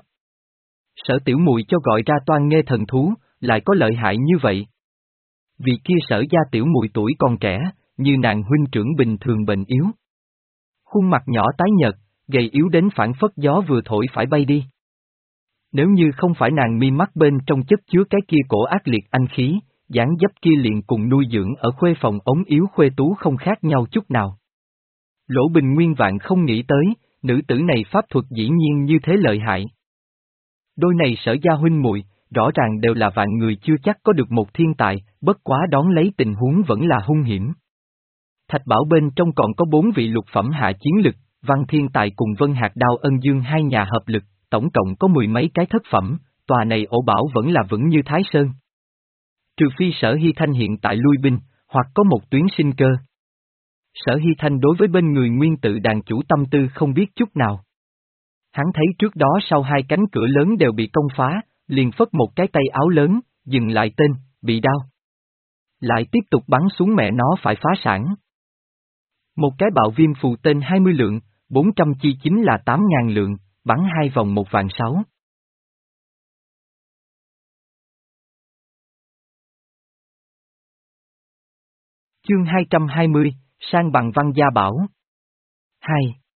Sở Tiểu Mùi cho gọi ra toan nghê thần thú, lại có lợi hại như vậy. Vì kia Sở gia Tiểu Mùi tuổi còn trẻ, như nàng huynh trưởng bình thường bệnh yếu. Khuôn mặt nhỏ tái nhợt, gầy yếu đến phản phất gió vừa thổi phải bay đi. Nếu như không phải nàng mi mắt bên trong chất chứa cái kia cổ ác liệt anh khí, dáng dấp kia liền cùng nuôi dưỡng ở khuê phòng ống yếu khuê tú không khác nhau chút nào. Lỗ Bình Nguyên vạn không nghĩ tới, Nữ tử này pháp thuật dĩ nhiên như thế lợi hại. Đôi này Sở gia huynh muội, rõ ràng đều là vạn người chưa chắc có được một thiên tài, bất quá đón lấy tình huống vẫn là hung hiểm. Thạch Bảo bên trong còn có bốn vị lục phẩm hạ chiến lực, Văn Thiên Tài cùng Vân Hạc Đao Ân Dương hai nhà hợp lực, tổng cộng có mười mấy cái thất phẩm, tòa này ổ bảo vẫn là vững như Thái Sơn. Trừ phi Sở Hy Thanh hiện tại lui binh, hoặc có một tuyến sinh cơ. Sở Hy Thanh đối với bên người nguyên tự đàn chủ tâm tư không biết chút nào. Hắn thấy trước đó sau hai cánh cửa lớn đều bị công phá, liền phất một cái tay áo lớn, dừng lại tên, bị đau. Lại tiếp tục bắn xuống mẹ nó phải phá sản. Một cái bạo viêm phù tên hai mươi lượng, bốn trăm chi chính là tám ngàn lượng, bắn hai vòng một vạn sáu. Chương hai trăm hai mươi, sang bằng văn gia bảo. hai.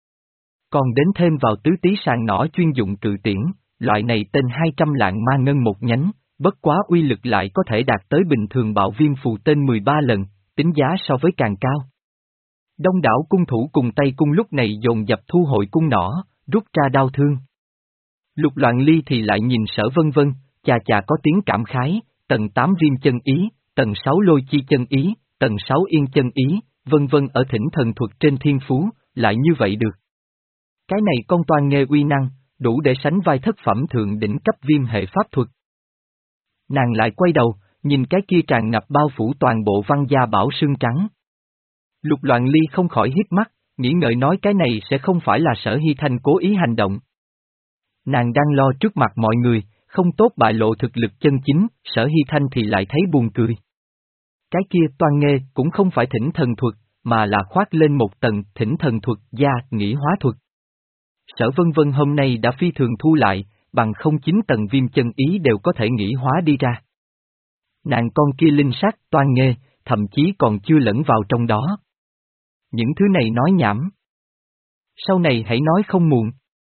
Còn đến thêm vào tứ tí sàng nỏ chuyên dụng cự tiễn, loại này tên hai trăm lạng ma ngân một nhánh, bất quá uy lực lại có thể đạt tới bình thường bạo viêm phù tên mười ba lần, tính giá so với càng cao. Đông đảo cung thủ cùng Tây cung lúc này dồn dập thu hồi cung nỏ, rút ra đao thương. Lục Loạn Ly thì lại nhìn Sở Vân Vân, chà chà có tiếng cảm khái, tầng tám viêm chân ý, tầng sáu lôi chi chân ý, tầng sáu yên chân ý, vân vân ở thỉnh thần thuật trên thiên phú, lại như vậy được. Cái này con toan nghê uy năng, đủ để sánh vai thất phẩm thượng đỉnh cấp viêm hệ pháp thuật. Nàng lại quay đầu, nhìn cái kia tràn ngập bao phủ toàn bộ văn gia bảo sương trắng. Lục Loạn Ly không khỏi hít mắt, nghĩ ngợi nói cái này sẽ không phải là Sở Hy Thanh cố ý hành động. Nàng đang lo trước mặt mọi người, không tốt bại lộ thực lực chân chính, Sở Hy Thanh thì lại thấy buồn cười. Cái kia toan nghê cũng không phải thỉnh thần thuật, mà là khoác lên một tầng thỉnh thần thuật gia nghĩ hóa thuật. Sở Vân Vân hôm nay đã phi thường thu lại, bằng không chín tầng viêm chân ý đều có thể nghĩ hóa đi ra. Nàng con kia linh sát toan nghê, thậm chí còn chưa lẫn vào trong đó. Những thứ này nói nhảm. Sau này hãy nói không muộn.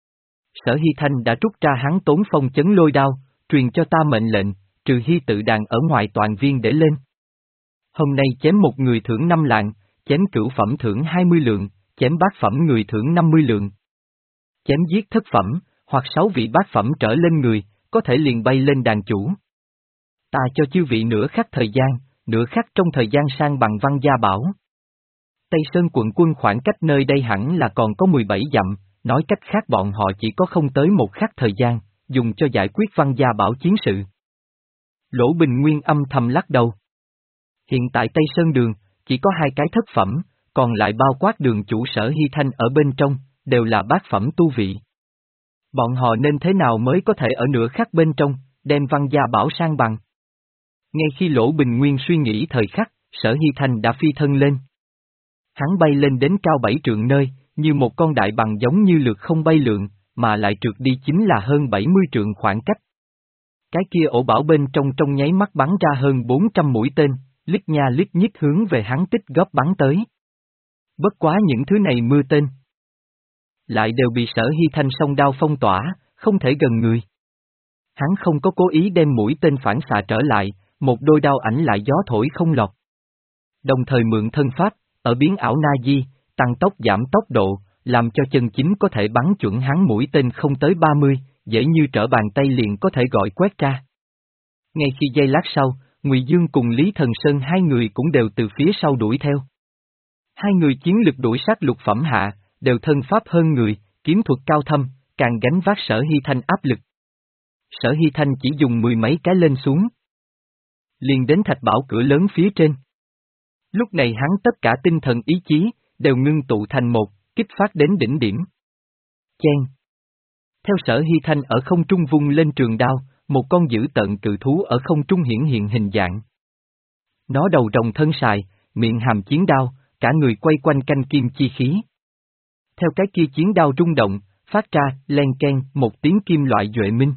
Sở Hy Thanh đã rút ra hắn tốn phong chấn lôi đao, truyền cho ta mệnh lệnh, trừ Hy tự đàn ở ngoài toàn viên để lên. Hôm nay chém một người thưởng năm lạng, chém cửu phẩm thưởng hai mươi lượng, chém bát phẩm người thưởng năm mươi lượng. Chém giết thất phẩm, hoặc sáu vị bát phẩm trở lên người, có thể liền bay lên đàn chủ. Ta cho chư vị nửa khắc thời gian, nửa khắc trong thời gian sang bằng văn gia bảo. Tây Sơn quận quân khoảng cách nơi đây hẳn là còn có mười bảy dặm, nói cách khác bọn họ chỉ có không tới một khắc thời gian, dùng cho giải quyết văn gia bảo chiến sự. Lỗ Bình Nguyên âm thầm lắc đầu. Hiện tại Tây Sơn đường, chỉ có hai cái thất phẩm, còn lại bao quát đường chủ Sở Hy Thanh ở bên trong, đều là bát phẩm tu vị. Bọn họ nên thế nào mới có thể ở nửa khắc bên trong, đem văn gia bảo sang bằng? Ngay khi Lỗ Bình Nguyên suy nghĩ thời khắc, Sở Hy Thanh đã phi thân lên. Hắn bay lên đến cao bảy trượng nơi, như một con đại bằng giống như lượt không bay lượn, mà lại trượt đi chính là hơn bảy mươi trượng khoảng cách. Cái kia ổ bảo bên trong trong nháy mắt bắn ra hơn bốn trăm mũi tên, lít nha lít nhít hướng về hắn tích góp bắn tới. Bất quá những thứ này mưa tên lại đều bị Sở Hy Thanh song đao phong tỏa, không thể gần người. Hắn không có cố ý đem mũi tên phản xạ trở lại, một đôi đao ảnh lại gió thổi không lọt. Đồng thời mượn thân pháp, ở biến ảo na di, tăng tốc giảm tốc độ, làm cho chân chính có thể bắn chuẩn hắn mũi tên không tới ba mươi, dễ như trở bàn tay liền có thể gọi quét ra. Ngay khi giây lát sau, Ngụy Dương cùng Lý Thần Sơn hai người cũng đều từ phía sau đuổi theo. Hai người chiến lực đuổi sát lục phẩm hạ, đều thân pháp hơn người, kiếm thuật cao thâm, càng gánh vác Sở Hy Thanh áp lực. Sở Hy Thanh chỉ dùng mười mấy cái lên xuống, liền đến thạch bảo cửa lớn phía trên. Lúc này hắn tất cả tinh thần ý chí, đều ngưng tụ thành một, kích phát đến đỉnh điểm. Chen. Theo Sở Hy Thanh ở không trung vung lên trường đao, một con dữ tợn cự thú ở không trung hiển hiện hình dạng. Nó đầu rồng thân sài, miệng hàm chiến đao, cả người quay quanh canh kim chi khí. Theo cái kia chiến đao rung động, phát ra, len keng, một tiếng kim loại duệ minh.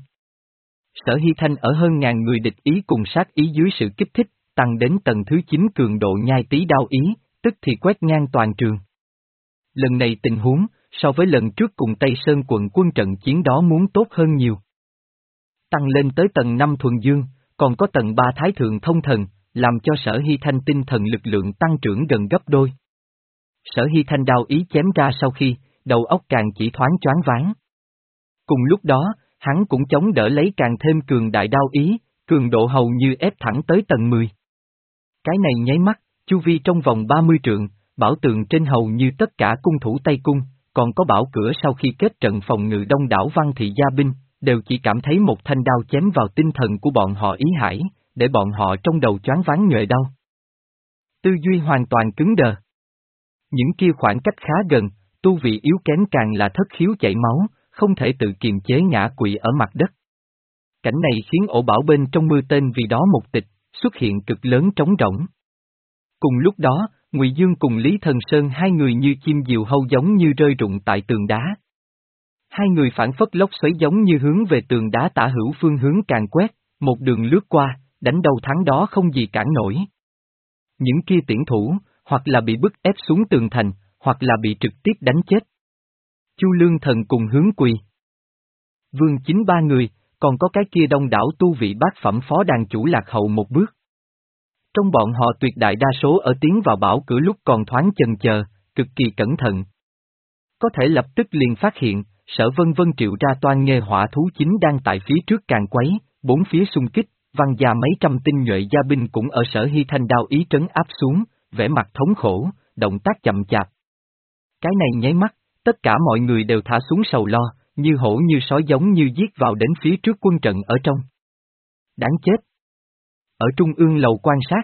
Sở Hy Thanh ở hơn ngàn người địch ý cùng sát ý dưới sự kích thích, tăng đến tầng thứ chín cường độ nhai tí đao ý, tức thì quét ngang toàn trường. Lần này tình huống, so với lần trước cùng Tây Sơn quận quân trận chiến đó muốn tốt hơn nhiều. Tăng lên tới tầng năm thuần dương, còn có tầng ba thái thượng thông thần, làm cho Sở Hy Thanh tinh thần lực lượng tăng trưởng gần gấp đôi. Sở Hy Thanh đao ý chém ra sau khi, đầu óc càng chỉ thoáng choáng váng. Cùng lúc đó, hắn cũng chống đỡ lấy càng thêm cường đại đao ý, cường độ hầu như ép thẳng tới tầng mười. Cái này nháy mắt, chu vi trong vòng ba mươi trượng, bảo tường trên hầu như tất cả cung thủ Tây Cung, còn có bảo cửa sau khi kết trận phòng ngự đông đảo văn thị gia binh, đều chỉ cảm thấy một thanh đao chém vào tinh thần của bọn họ ý hải, để bọn họ trong đầu choáng váng nhuệ đau. Tư duy hoàn toàn cứng đờ. Những kia khoảng cách khá gần, tu vị yếu kém càng là thất khiếu chảy máu, không thể tự kiềm chế ngã quỵ ở mặt đất. Cảnh này khiến ổ bảo bên trong mưa tên vì đó một tịch, xuất hiện cực lớn trống rỗng. Cùng lúc đó, Ngụy Dương cùng Lý Thần Sơn hai người như chim diều hâu giống như rơi rụng tại tường đá. Hai người phản phất lốc xoáy giống như hướng về tường đá tả hữu phương hướng càng quét, một đường lướt qua, đánh đầu thắng đó không gì cản nổi. Những kia tiễn thủ, hoặc là bị bức ép xuống tường thành, hoặc là bị trực tiếp đánh chết. Chu Lương Thần cùng Hướng Quỳ, Vương Chính ba người, còn có cái kia đông đảo tu vị bát phẩm phó đàn chủ lạc hậu một bước. Trong bọn họ tuyệt đại đa số ở tiến vào bảo cửa lúc còn thoáng chần chờ, cực kỳ cẩn thận. Có thể lập tức liền phát hiện, Sở Vân Vân triệu ra toan nghê hỏa thú chính đang tại phía trước càng quấy, bốn phía xung kích, văn gia mấy trăm tinh nhuệ gia binh cũng ở Sở Hy Thanh đao ý trấn áp xuống, vẻ mặt thống khổ, động tác chậm chạp. Cái này nháy mắt, tất cả mọi người đều thả xuống sầu lo, như hổ như sói giống như giết vào đến phía trước quân trận ở trong. Đáng chết! Ở trung ương lầu quan sát,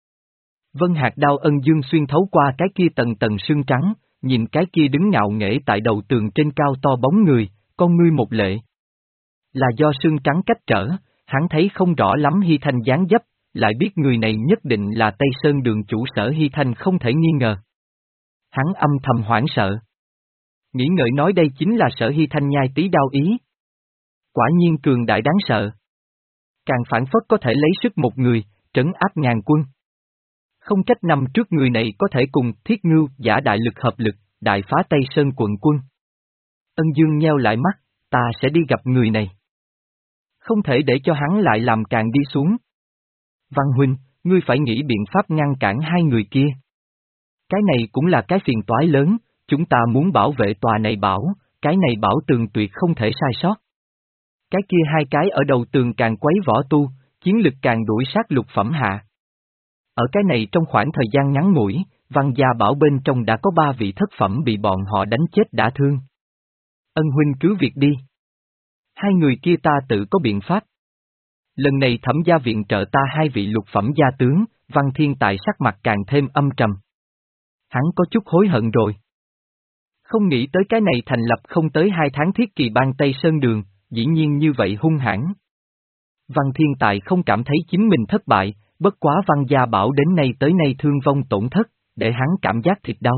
Vân Hạc đao ân dương xuyên thấu qua cái kia tầng tầng sương trắng, nhìn cái kia đứng ngạo nghễ tại đầu tường trên cao to bóng người, con ngươi một lệ. Là do sương trắng cách trở, hắn thấy không rõ lắm Hy Thanh dáng dấp, lại biết người này nhất định là Tây Sơn đường chủ Sở Hy Thanh không thể nghi ngờ. Hắn âm thầm hoảng sợ. Nghĩ ngợi nói đây chính là Sở Hy Thanh nhai tí đao ý. Quả nhiên cường đại đáng sợ. Càng phản phất có thể lấy sức một người, trấn áp ngàn quân. Không trách năm trước người này có thể cùng Thiết Ngưu giả đại lực hợp lực, đại phá Tây Sơn quận quân. Ân Dương nheo lại mắt, ta sẽ đi gặp người này. Không thể để cho hắn lại làm càng đi xuống. Văn huynh, ngươi phải nghĩ biện pháp ngăn cản hai người kia. Cái này cũng là cái phiền toái lớn, chúng ta muốn bảo vệ tòa này bảo, cái này bảo tường tuyệt không thể sai sót. Cái kia hai cái ở đầu tường càng quấy võ tu, chiến lực càng đuổi sát lục phẩm hạ. Ở cái này trong khoảng thời gian ngắn ngủi, văn gia bảo bên trong đã có ba vị thất phẩm bị bọn họ đánh chết đã thương. Ân huynh cứ việc đi. Hai người kia ta tự có biện pháp. Lần này Thẩm gia viện trợ ta hai vị lục phẩm gia tướng, Văn Thiên Tài sắc mặt càng thêm âm trầm. Hắn có chút hối hận rồi. Không nghĩ tới cái này thành lập không tới hai tháng thiết kỳ ban Tây Sơn Đường, dĩ nhiên như vậy hung hãn. Văn Thiên Tài không cảm thấy chính mình thất bại, bất quá Văn gia bảo đến nay tới nay thương vong tổn thất, để hắn cảm giác thịt đau.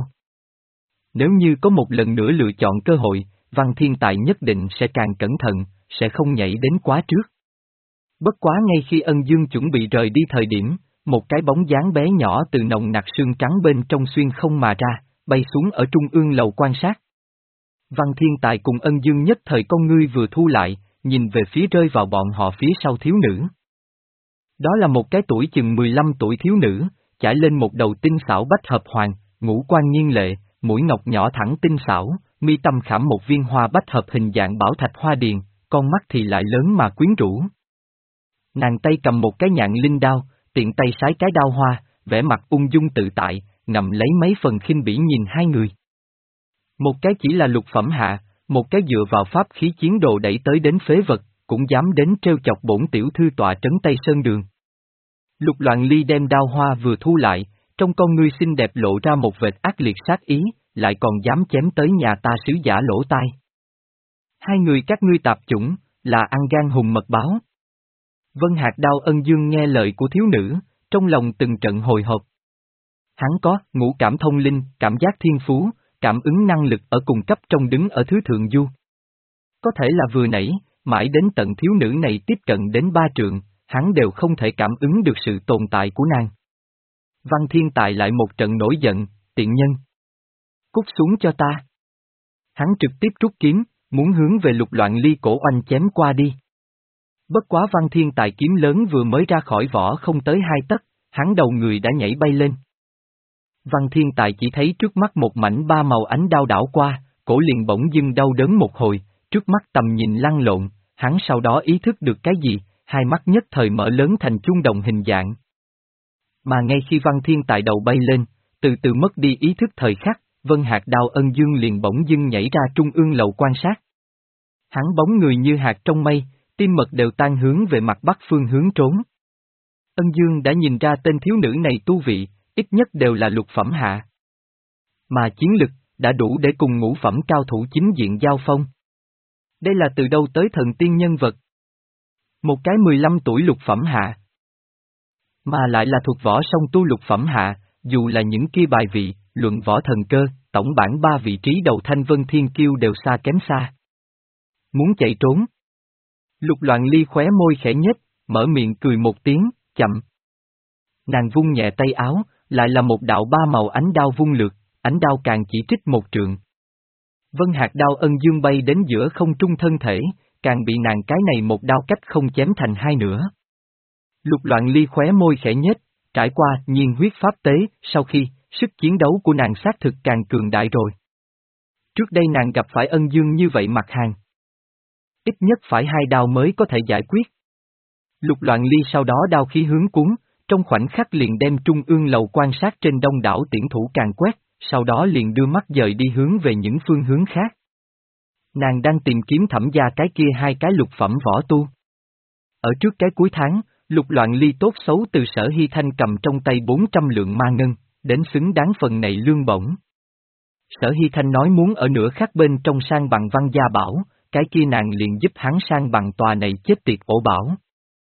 Nếu như có một lần nữa lựa chọn cơ hội, Văn Thiên Tài nhất định sẽ càng cẩn thận, sẽ không nhảy đến quá trước. Bất quá ngay khi Ân Dương chuẩn bị rời đi thời điểm, một cái bóng dáng bé nhỏ từ nồng nặc sương trắng bên trong xuyên không mà ra, bay xuống ở trung ương lầu quan sát. Văn Thiên Tài cùng Ân Dương nhất thời con ngươi vừa thu lại, nhìn về phía rơi vào bọn họ phía sau thiếu nữ. Đó là một cái tuổi chừng mười lăm tuổi thiếu nữ, chải lên một đầu tinh xảo bách hợp hoàng, ngũ quan nghiêng lệ, mũi ngọc nhỏ thẳng tinh xảo, mi tâm khảm một viên hoa bách hợp hình dạng bảo thạch hoa điền, con mắt thì lại lớn mà quyến rũ. Nàng tay cầm một cái nhạn linh đao, tiện tay sái cái đao hoa, vẻ mặt ung dung tự tại, ngậm lấy mấy phần khinh bỉ nhìn hai người. Một cái chỉ là lục phẩm hạ, một cái dựa vào pháp khí chiến đồ đẩy tới đến phế vật, cũng dám đến trêu chọc bổn tiểu thư tọa trấn Tây Sơn Đường. Lục Loạn Ly đem đao hoa vừa thu lại, trong con ngươi xinh đẹp lộ ra một vệt ác liệt sát ý, lại còn dám chém tới nhà ta sứ giả lỗ tai. Hai người các ngươi tạp chủng, là ăn gan hùng mật báo. Vân Hạc đao Ân Dương nghe lời của thiếu nữ, trong lòng từng trận hồi hộp. Hắn có ngũ cảm thông linh, cảm giác thiên phú, cảm ứng năng lực ở cùng cấp trong đứng ở thứ thượng du. Có thể là vừa nãy, mãi đến tận thiếu nữ này tiếp cận đến ba trượng, hắn đều không thể cảm ứng được sự tồn tại của nàng. Văn Thiên Tài lại một trận nổi giận, tiện nhân. Cút xuống cho ta. Hắn trực tiếp rút kiếm, muốn hướng về Lục Loạn Ly cổ oanh chém qua đi. Bất quá Văn Thiên Tài kiếm lớn vừa mới ra khỏi vỏ không tới hai tấc, hắn đầu người đã nhảy bay lên. Văn Thiên Tài chỉ thấy trước mắt một mảnh ba màu ánh đao đảo qua, cổ liền bỗng dưng đau đớn một hồi, trước mắt tầm nhìn lăn lộn, hắn sau đó ý thức được cái gì, hai mắt nhất thời mở lớn thành chuông đồng hình dạng. Mà ngay khi Văn Thiên tại đầu bay lên, từ từ mất đi ý thức thời khắc, Vân Hạc Đao Ân Dương liền bỗng dưng nhảy ra trung ương lầu quan sát. Hắn bóng người như hạt trong mây, tim mật đều tan hướng về mặt bắc phương hướng trốn. Ân Dương đã nhìn ra tên thiếu nữ này tu vị, ít nhất đều là lục phẩm hạ. Mà chiến lực, đã đủ để cùng ngũ phẩm cao thủ chính diện giao phong. Đây là từ đâu tới thần tiên nhân vật? Một cái mười lăm tuổi lục phẩm hạ. Mà lại là thuộc võ song tu lục phẩm hạ, dù là những kia bài vị, luận võ thần cơ, tổng bản ba vị trí đầu Thanh Vân Thiên Kiêu đều xa kém xa. Muốn chạy trốn. Lục Loạn Ly khóe môi khẽ nhếch, mở miệng cười một tiếng, chậm. Nàng vung nhẹ tay áo, lại là một đạo ba màu ánh đao vung lượt, ánh đao càng chỉ trích một trượng. Vân Hạc Đao Ân Dương bay đến giữa không trung thân thể, càng bị nàng cái này một đao cách không chém thành hai nửa. Lục Loạn Ly khóe môi khẽ nhếch, trải qua nhiên huyết pháp tế, sau khi, sức chiến đấu của nàng xác thực càng cường đại rồi. Trước đây nàng gặp phải Ân Dương như vậy mặt hàng. Ít nhất phải hai đao mới có thể giải quyết. Lục Loạn Ly sau đó đao khí hướng cuốn, trong khoảnh khắc liền đem trung ương lầu quan sát trên đông đảo tiễn thủ càng quét, sau đó liền đưa mắt dời đi hướng về những phương hướng khác. Nàng đang tìm kiếm Thẩm gia cái kia hai cái lục phẩm võ tu. Ở trước cái cuối tháng, Lục Loạn Ly tốt xấu từ Sở Hy Thanh cầm trong tay bốn trăm lượng ma ngân, đến xứng đáng phần này lương bổng. Sở Hy Thanh nói muốn ở nửa khác bên trong sang bằng Văn Gia Bảo, cái kia nàng liền giúp hắn sang bằng tòa này chết tiệt ổ bảo.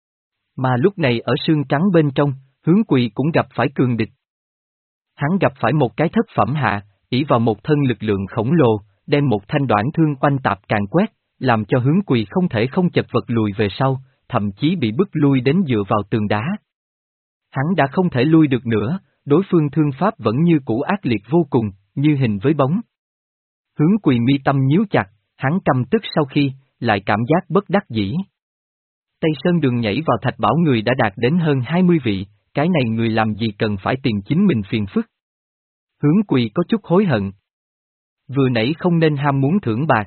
Mà lúc này ở xương trắng bên trong, Hướng Quỳ cũng gặp phải cường địch. Hắn gặp phải một cái thất phẩm hạ, ỷ vào một thân lực lượng khổng lồ, đem một thanh đoạn thương oanh tạp càng quét, làm cho Hướng Quỳ không thể không chật vật lùi về sau, thậm chí bị bức lui đến dựa vào tường đá. Hắn đã không thể lui được nữa, đối phương thương pháp vẫn như cũ ác liệt vô cùng, như hình với bóng. Hướng Quỳ mi tâm nhíu chặt, hắn căm tức sau khi, lại cảm giác bất đắc dĩ. Tây Sơn Đường nhảy vào thạch bảo người đã đạt đến hơn hai mươi vị, cái này người làm gì cần phải tìm chính mình phiền phức. Hướng Quỳ có chút hối hận. Vừa nãy không nên ham muốn thưởng bạc.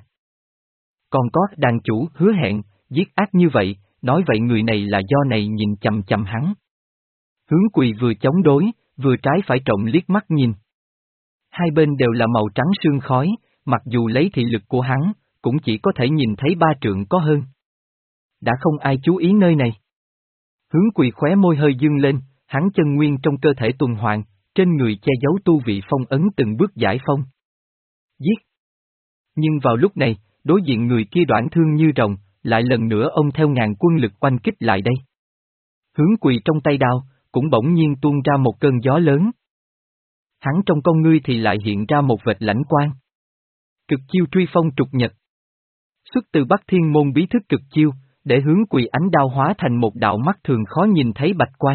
Còn có đàn chủ hứa hẹn, giết ác như vậy, nói vậy người này là do này nhìn chằm chằm hắn. Hướng Quỳ vừa chống đối, vừa trái phải trộm liếc mắt nhìn. Hai bên đều là màu trắng sương khói, mặc dù lấy thị lực của hắn, cũng chỉ có thể nhìn thấy ba trượng có hơn. Đã không ai chú ý nơi này. Hướng Quỳ khóe môi hơi dương lên, hắn chân nguyên trong cơ thể tuần hoàn, trên người che giấu tu vị phong ấn từng bước giải phong. Giết! Nhưng vào lúc này, đối diện người kia đoản thương như rồng, lại lần nữa ông theo ngàn quân lực oanh kích lại đây. Hướng Quỳ trong tay đao, cũng bỗng nhiên tuôn ra một cơn gió lớn. Hắn trong con ngươi thì lại hiện ra một vệt lãnh quang. Cực chiêu truy phong trục nhật. Xuất từ Bắc Thiên môn bí thức cực chiêu, để Hướng Quỳ ánh đao hóa thành một đạo mắt thường khó nhìn thấy bạch quang.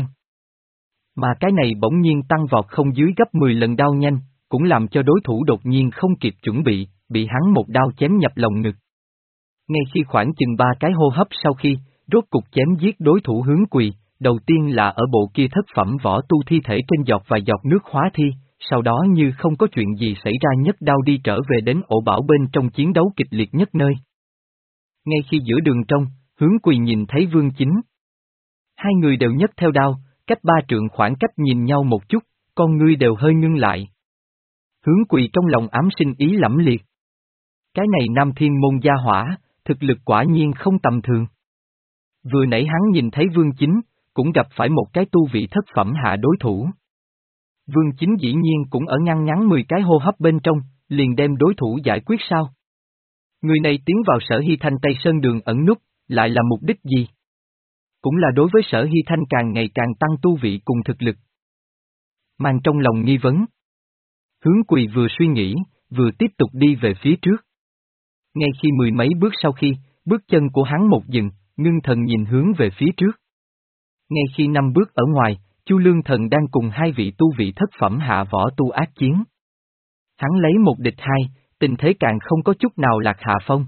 Mà cái này bỗng nhiên tăng vọt không dưới gấp mười lần đao nhanh, cũng làm cho đối thủ đột nhiên không kịp chuẩn bị, bị hắn một đao chém nhập lồng ngực. Ngay khi khoảng chừng ba cái hô hấp sau khi, rốt cục chém giết đối thủ Hướng Quỳ, đầu tiên là ở bộ kia thất phẩm võ tu thi thể trên giọt vài giọt nước hóa thi, sau đó như không có chuyện gì xảy ra nhất đao đi trở về đến ổ bảo bên trong chiến đấu kịch liệt nhất nơi. Ngay khi giữa đường trong, Hướng Quỳ nhìn thấy Vương Chính. Hai người đều nhấc theo đao, cách ba trượng khoảng cách nhìn nhau một chút, con ngươi đều hơi ngưng lại. Hướng Quỳ trong lòng ám sinh ý lẫm liệt. Cái này Nam Thiên môn gia hỏa, thực lực quả nhiên không tầm thường. Vừa nãy hắn nhìn thấy Vương Chính, cũng gặp phải một cái tu vị thất phẩm hạ đối thủ. Vương Chính dĩ nhiên cũng ở ngăn ngắn mười cái hô hấp bên trong, liền đem đối thủ giải quyết sao? Người này tiến vào Sở Hy Thanh Tây Sơn Đường ẩn núp, lại là mục đích gì? Cũng là đối với Sở Hy Thanh càng ngày càng tăng tu vị cùng thực lực. Mang trong lòng nghi vấn. Hướng Quỳ vừa suy nghĩ, vừa tiếp tục đi về phía trước. Ngay khi mười mấy bước sau khi, bước chân của hắn một dừng, ngưng thần nhìn hướng về phía trước. Ngay khi năm bước ở ngoài, Chu Lương Thần đang cùng hai vị tu vị thất phẩm hạ võ tu ác chiến. Hắn lấy một địch hai, tình thế càng không có chút nào lạc hạ phong.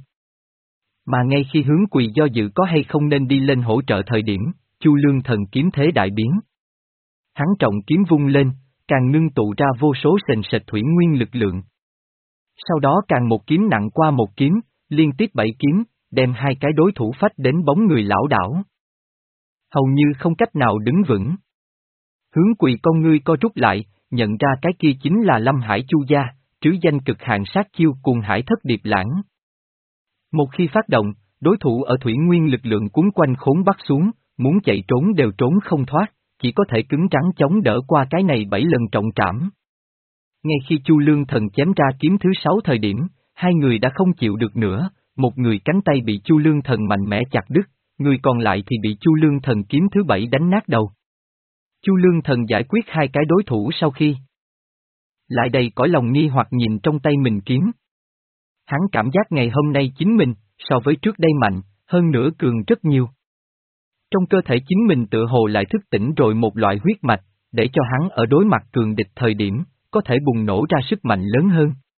Mà ngay khi Hướng Quỳ do dự có hay không nên đi lên hỗ trợ thời điểm, Chu Lương Thần kiếm thế đại biến. Hắn trọng kiếm vung lên, càng ngưng tụ ra vô số sền sệt thủy nguyên lực lượng. Sau đó càng một kiếm nặng qua một kiếm, liên tiếp bảy kiếm, đem hai cái đối thủ phách đến bóng người lão đảo. Hầu như không cách nào đứng vững. Hướng Quỳ con ngươi co rút lại, nhận ra cái kia chính là Lâm Hải Chu gia, trứ danh cực hạn sát chiêu cùng Hải Thất Điệp Lãng. Một khi phát động, đối thủ ở thủy nguyên lực lượng cuốn quanh khốn bắt xuống, muốn chạy trốn đều trốn không thoát, chỉ có thể cứng rắn chống đỡ qua cái này bảy lần trọng trảm. Ngay khi Chu Lương Thần chém ra kiếm thứ sáu thời điểm, hai người đã không chịu được nữa, một người cánh tay bị Chu Lương Thần mạnh mẽ chặt đứt, người còn lại thì bị Chu Lương Thần kiếm thứ bảy đánh nát đầu. Chu Lương Thần giải quyết hai cái đối thủ sau khi lại đầy cõi lòng nghi hoặc nhìn trong tay mình kiếm. Hắn cảm giác ngày hôm nay chính mình, so với trước đây mạnh, hơn nữa cường rất nhiều. Trong cơ thể chính mình tựa hồ lại thức tỉnh rồi một loại huyết mạch, để cho hắn ở đối mặt cường địch thời điểm, có thể bùng nổ ra sức mạnh lớn hơn.